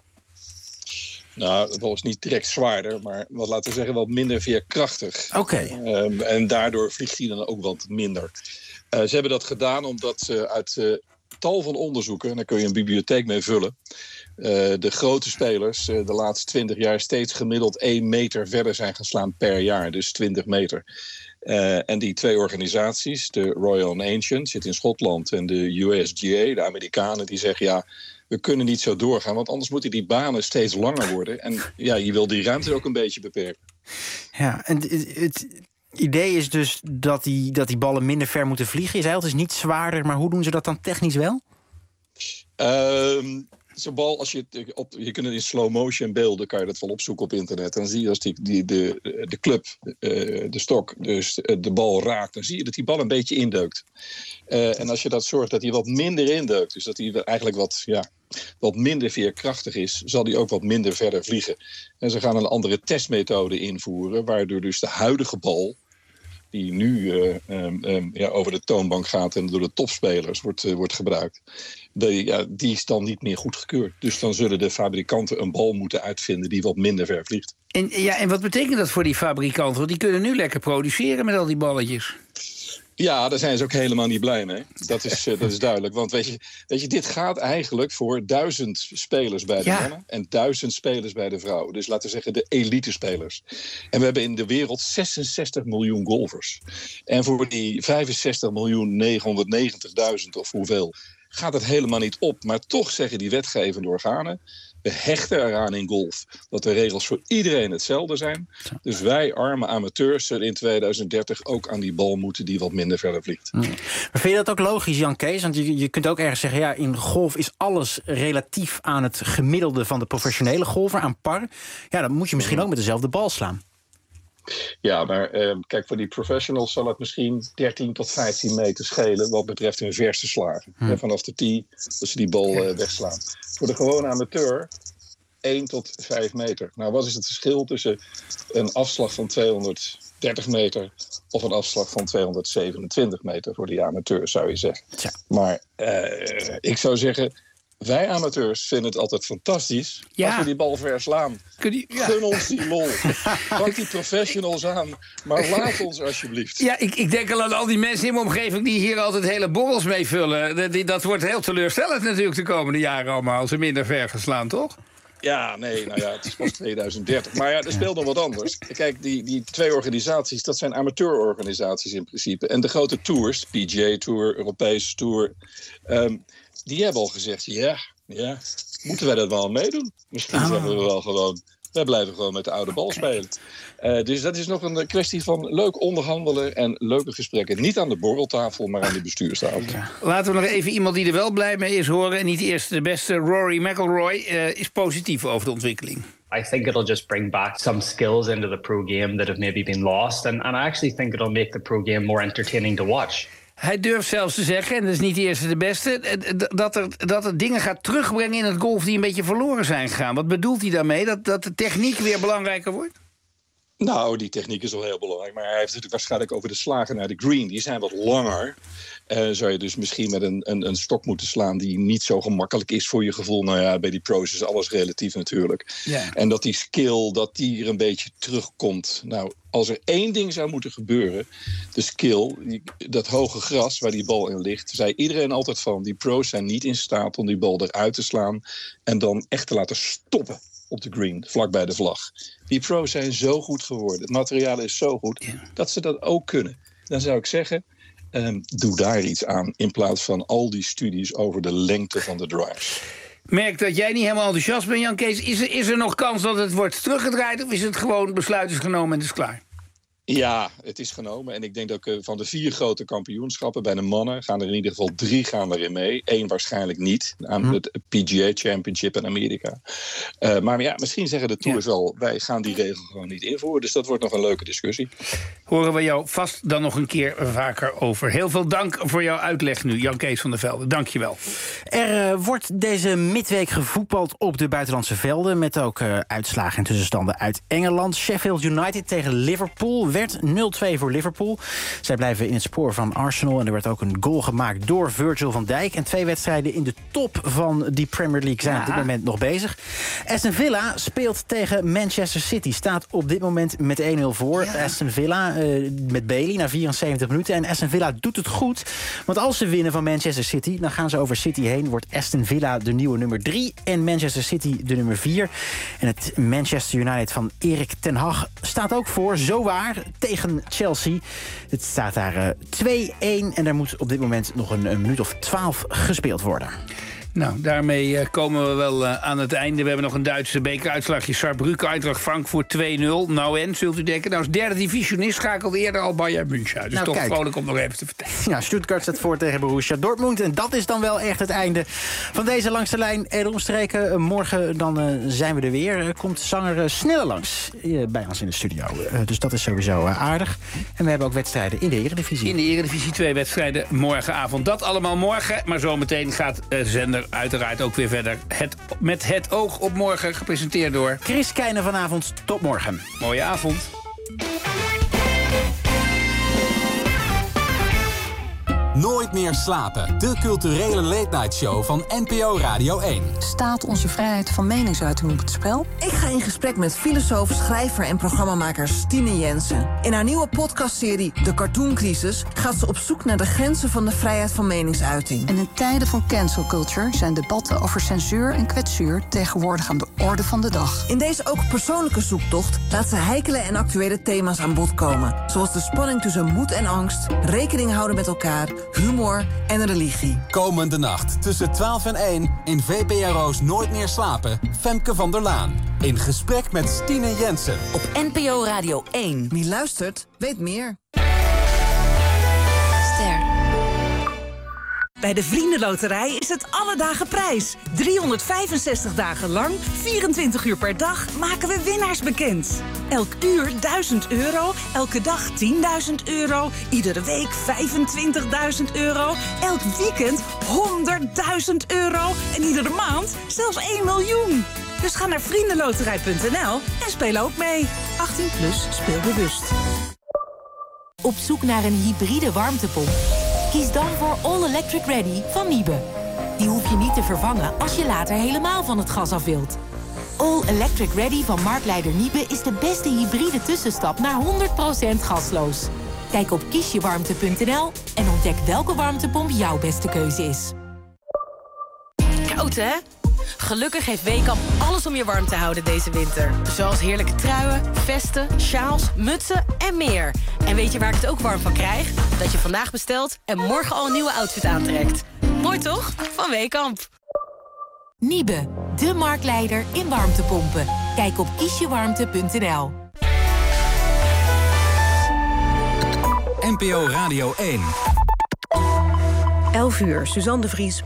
Nou, het was niet direct zwaarder, maar wat laten we zeggen, wat minder veerkrachtig. Oké. Okay. Um, en daardoor vliegt hij dan ook wat minder. Uh, ze hebben dat gedaan omdat ze uit uh, tal van onderzoeken, en daar kun je een bibliotheek mee vullen, uh, de grote spelers uh, de laatste twintig jaar steeds gemiddeld één meter verder zijn geslaan per jaar. Dus twintig meter. Uh, en die twee organisaties, de Royal and Ancient, zit in Schotland, en de U S G A, de Amerikanen, die zeggen ja, we kunnen niet zo doorgaan, want anders moeten die banen steeds langer worden. En ja, je wil die ruimte ook een beetje beperken. Ja, en het, het idee is dus dat die, dat die ballen minder ver moeten vliegen. Je zei het is niet zwaarder, maar hoe doen ze dat dan technisch wel? Uh, Zo'n bal, als je, het op, je kunt het in slow motion beelden, kan je dat wel opzoeken op internet. Dan zie je als die, die, de, de club, uh, de stok, dus de bal raakt, dan zie je dat die bal een beetje indeukt. Uh, en als je dat zorgt dat hij wat minder indeukt, dus dat hij eigenlijk wat, ja, wat minder veerkrachtig is, zal hij ook wat minder verder vliegen. En ze gaan een andere testmethode invoeren, waardoor dus de huidige bal, die nu uh, um, um, ja, over de toonbank gaat en door de topspelers wordt, uh, wordt gebruikt, de, ja, die is dan niet meer goedgekeurd. Dus dan zullen de fabrikanten een bal moeten uitvinden die wat minder ver vliegt. En, ja, en wat betekent dat voor die fabrikanten? Want die kunnen nu lekker produceren met al die balletjes. Ja, daar zijn ze ook helemaal niet blij mee. Dat is, uh, dat is duidelijk. Want weet je, weet je, dit gaat eigenlijk voor duizend spelers bij de Ja. mannen en duizend spelers bij de vrouwen. Dus laten we zeggen de elite-spelers. En we hebben in de wereld zesenzestig miljoen golfers. En voor die vijfenzestig miljoen negenhonderdnegentigduizend of hoeveel gaat het helemaal niet op. Maar toch zeggen die wetgevende organen, we hechten eraan in golf dat de regels voor iedereen hetzelfde zijn. Dus wij, arme amateurs, zullen in tweeduizend dertig ook aan die bal moeten die wat minder verder vliegt. Maar vind je dat ook logisch, Jan Kees? Want je, je kunt ook ergens zeggen, ja, in golf is alles relatief aan het gemiddelde van de professionele golfer, aan par. Ja, dan moet je misschien ook met dezelfde bal slaan. Ja, maar eh, kijk, voor die professionals zal het misschien dertien tot vijftien meter schelen wat betreft hun verste slagen. Hm. En vanaf de tee, dat ze die bal eh, wegslaan. Voor de gewone amateur één tot vijf meter. Nou, wat is het verschil tussen een afslag van tweehonderddertig meter of een afslag van tweehonderdzevenentwintig meter voor die amateur, zou je zeggen. Ja. Maar eh, ik zou zeggen, wij amateurs vinden het altijd fantastisch Ja. als we die bal verslaan. Kun je- ja. Gun ons die lol. Pak die professionals aan, maar laat ons alsjeblieft. Ja, ik, ik denk al aan al die mensen in mijn omgeving die hier altijd hele borrels mee vullen. Dat, die- dat wordt heel teleurstellend natuurlijk de komende jaren allemaal, als ze minder ver geslaan, toch? Ja, nee, nou ja, het is pas tweeduizend dertig. Maar ja, er speelt nog wat anders. Kijk, die, die twee organisaties, dat zijn amateurorganisaties in principe. En de grote tours, P G A Tour, Europese Tour, um, die hebben al gezegd, ja, ja, moeten wij dat wel meedoen? Misschien Ah. zeggen we wel gewoon, wij blijven gewoon met de oude bal spelen. Uh, dus dat is nog een kwestie van leuk onderhandelen en leuke gesprekken. Niet aan de borreltafel, maar aan de bestuurstafel. Laten we nog even iemand die er wel blij mee is horen. En niet de eerste de beste, Rory McIlroy, uh, is positief over de ontwikkeling. I think it'll just bring back some skills into the pro game that have maybe been lost. And, and I actually think it'll make the pro game more entertaining to watch. Hij durft zelfs te zeggen, en dat is niet de eerste de beste, dat er, dat het dingen gaat terugbrengen in het golf die een beetje verloren zijn gegaan. Wat bedoelt hij daarmee? Dat, dat de techniek weer belangrijker wordt? Nou, die techniek is wel heel belangrijk. Maar hij heeft het waarschijnlijk over de slagen naar de green. Die zijn wat langer. Uh, zou je dus misschien met een, een, een stok moeten slaan die niet zo gemakkelijk is voor je gevoel. Nou ja, bij die pros is alles relatief natuurlijk. Ja. En dat die skill, dat die er een beetje terugkomt. Nou, als er één ding zou moeten gebeuren, de skill, die, dat hoge gras waar die bal in ligt, zei iedereen altijd van, die pros zijn niet in staat om die bal eruit te slaan en dan echt te laten stoppen op de green, vlak bij de vlag. Die pros zijn zo goed geworden, het materiaal is zo goed, ja, dat ze dat ook kunnen. Dan zou ik zeggen, um, doe daar iets aan, in plaats van al die studies over de lengte van de drives. Merk dat jij niet helemaal enthousiast bent, Jan Kees. Is er, is er nog kans dat het wordt teruggedraaid, of is het gewoon besluit is genomen en het is klaar? Ja, het is genomen. En ik denk dat uh, van de vier grote kampioenschappen bij de mannen gaan er in ieder geval drie gaan erin mee. Eén waarschijnlijk niet. Namelijk het P G A Championship in Amerika. Uh, maar ja, misschien zeggen de tours wel, wij gaan die regel gewoon niet invoeren. Dus dat wordt nog een leuke discussie. Horen we jou vast dan nog een keer vaker over. Heel veel dank voor jouw uitleg nu, Jan Kees van der Velde. Dank je wel. Er uh, wordt deze midweek gevoetbald op de buitenlandse velden, met ook uh, uitslagen en tussenstanden uit Engeland. Sheffield United tegen Liverpool werd nul twee voor Liverpool. Zij blijven in het spoor van Arsenal en er werd ook een goal gemaakt door Virgil van Dijk. En twee wedstrijden in de top van die Premier League zijn ja. op dit moment nog bezig. Aston Villa speelt tegen Manchester City. Staat op dit moment met één nul voor. Ja. Aston Villa uh, met Bailey na vierenzeventig minuten. En Aston Villa doet het goed. Want als ze winnen van Manchester City, dan gaan ze over City heen. Wordt Aston Villa de nieuwe nummer drie en Manchester City de nummer vier. En het Manchester United van Erik ten Hag staat ook voor, zowaar, tegen Chelsea. Het staat daar uh, twee-een en er moet op dit moment nog een, een minuut of twaalf gespeeld worden. Nou, daarmee uh, komen we wel uh, aan het einde. We hebben nog een Duitse bekeruitslagje. Saarbrücken, Eintracht Frankfurt twee nul. Nou en, zult u denken, nou is derde divisionist schakelde eerder al Bayern München uit. Dus Nou, toch kijk. vrolijk om nog even te vertellen. Ja, Stuttgart staat voor tegen Borussia Dortmund. En dat is dan wel echt het einde van deze Langs de Lijn. Erom streken. Morgen dan uh, zijn we er weer. Uh, komt zanger uh, Snelle langs uh, bij ons in de studio. Uh, dus dat is sowieso uh, aardig. En we hebben ook wedstrijden in de Eredivisie. In de Eredivisie twee wedstrijden morgenavond. Dat allemaal morgen. Maar zometeen gaat de zender uiteraard ook weer verder. Het, met het oog op morgen, gepresenteerd door Chris Keijnen vanavond. Tot morgen. Mooie avond. Nooit meer slapen. De culturele late-night show van N P O Radio één. Staat onze vrijheid van meningsuiting op het spel? Ik ga in gesprek met filosoof, schrijver en programmamaker Stine Jensen. In haar nieuwe podcastserie De Cartooncrisis gaat ze op zoek naar de grenzen van de vrijheid van meningsuiting. En in tijden van cancel culture zijn debatten over censuur en kwetsuur tegenwoordig aan de orde van de dag. In deze ook persoonlijke zoektocht laat ze heikele en actuele thema's aan bod komen. Zoals de spanning tussen moed en angst, rekening houden met elkaar, humor en religie. Komende nacht tussen twaalf en één in V P R O's Nooit meer slapen. Femke van der Laan. In gesprek met Stine Jensen. Op N P O Radio één. Wie luistert, weet meer. Ster. Bij de Vriendenloterij is het alle dagen prijs. driehonderdvijfenzestig dagen lang, vierentwintig uur per dag, maken we winnaars bekend. Elk uur duizend euro, elke dag tienduizend euro, iedere week vijfentwintigduizend euro, elk weekend honderdduizend euro en iedere maand zelfs één miljoen. Dus ga naar vriendenloterij punt n l en speel ook mee. achttien plus, speel bewust. Op zoek naar een hybride warmtepomp? Kies dan voor All Electric Ready van Niebe. Die hoef je niet te vervangen als je later helemaal van het gas af wilt. All Electric Ready van marktleider Niebe is de beste hybride tussenstap naar honderd procent gasloos. Kijk op kiesjewarmte punt n l en ontdek welke warmtepomp jouw beste keuze is. Koud, hè? Gelukkig heeft Weekamp alles om je warm te houden deze winter. Zoals heerlijke truien, vesten, sjaals, mutsen en meer. En weet je waar ik het ook warm van krijg? Dat je vandaag bestelt en morgen al een nieuwe outfit aantrekt. Mooi toch? Van Weekamp. Niebe, de marktleider in warmtepompen. Kijk op kiesjewarmte punt n l. N P O Radio één. elf uur, Suzanne de Vries.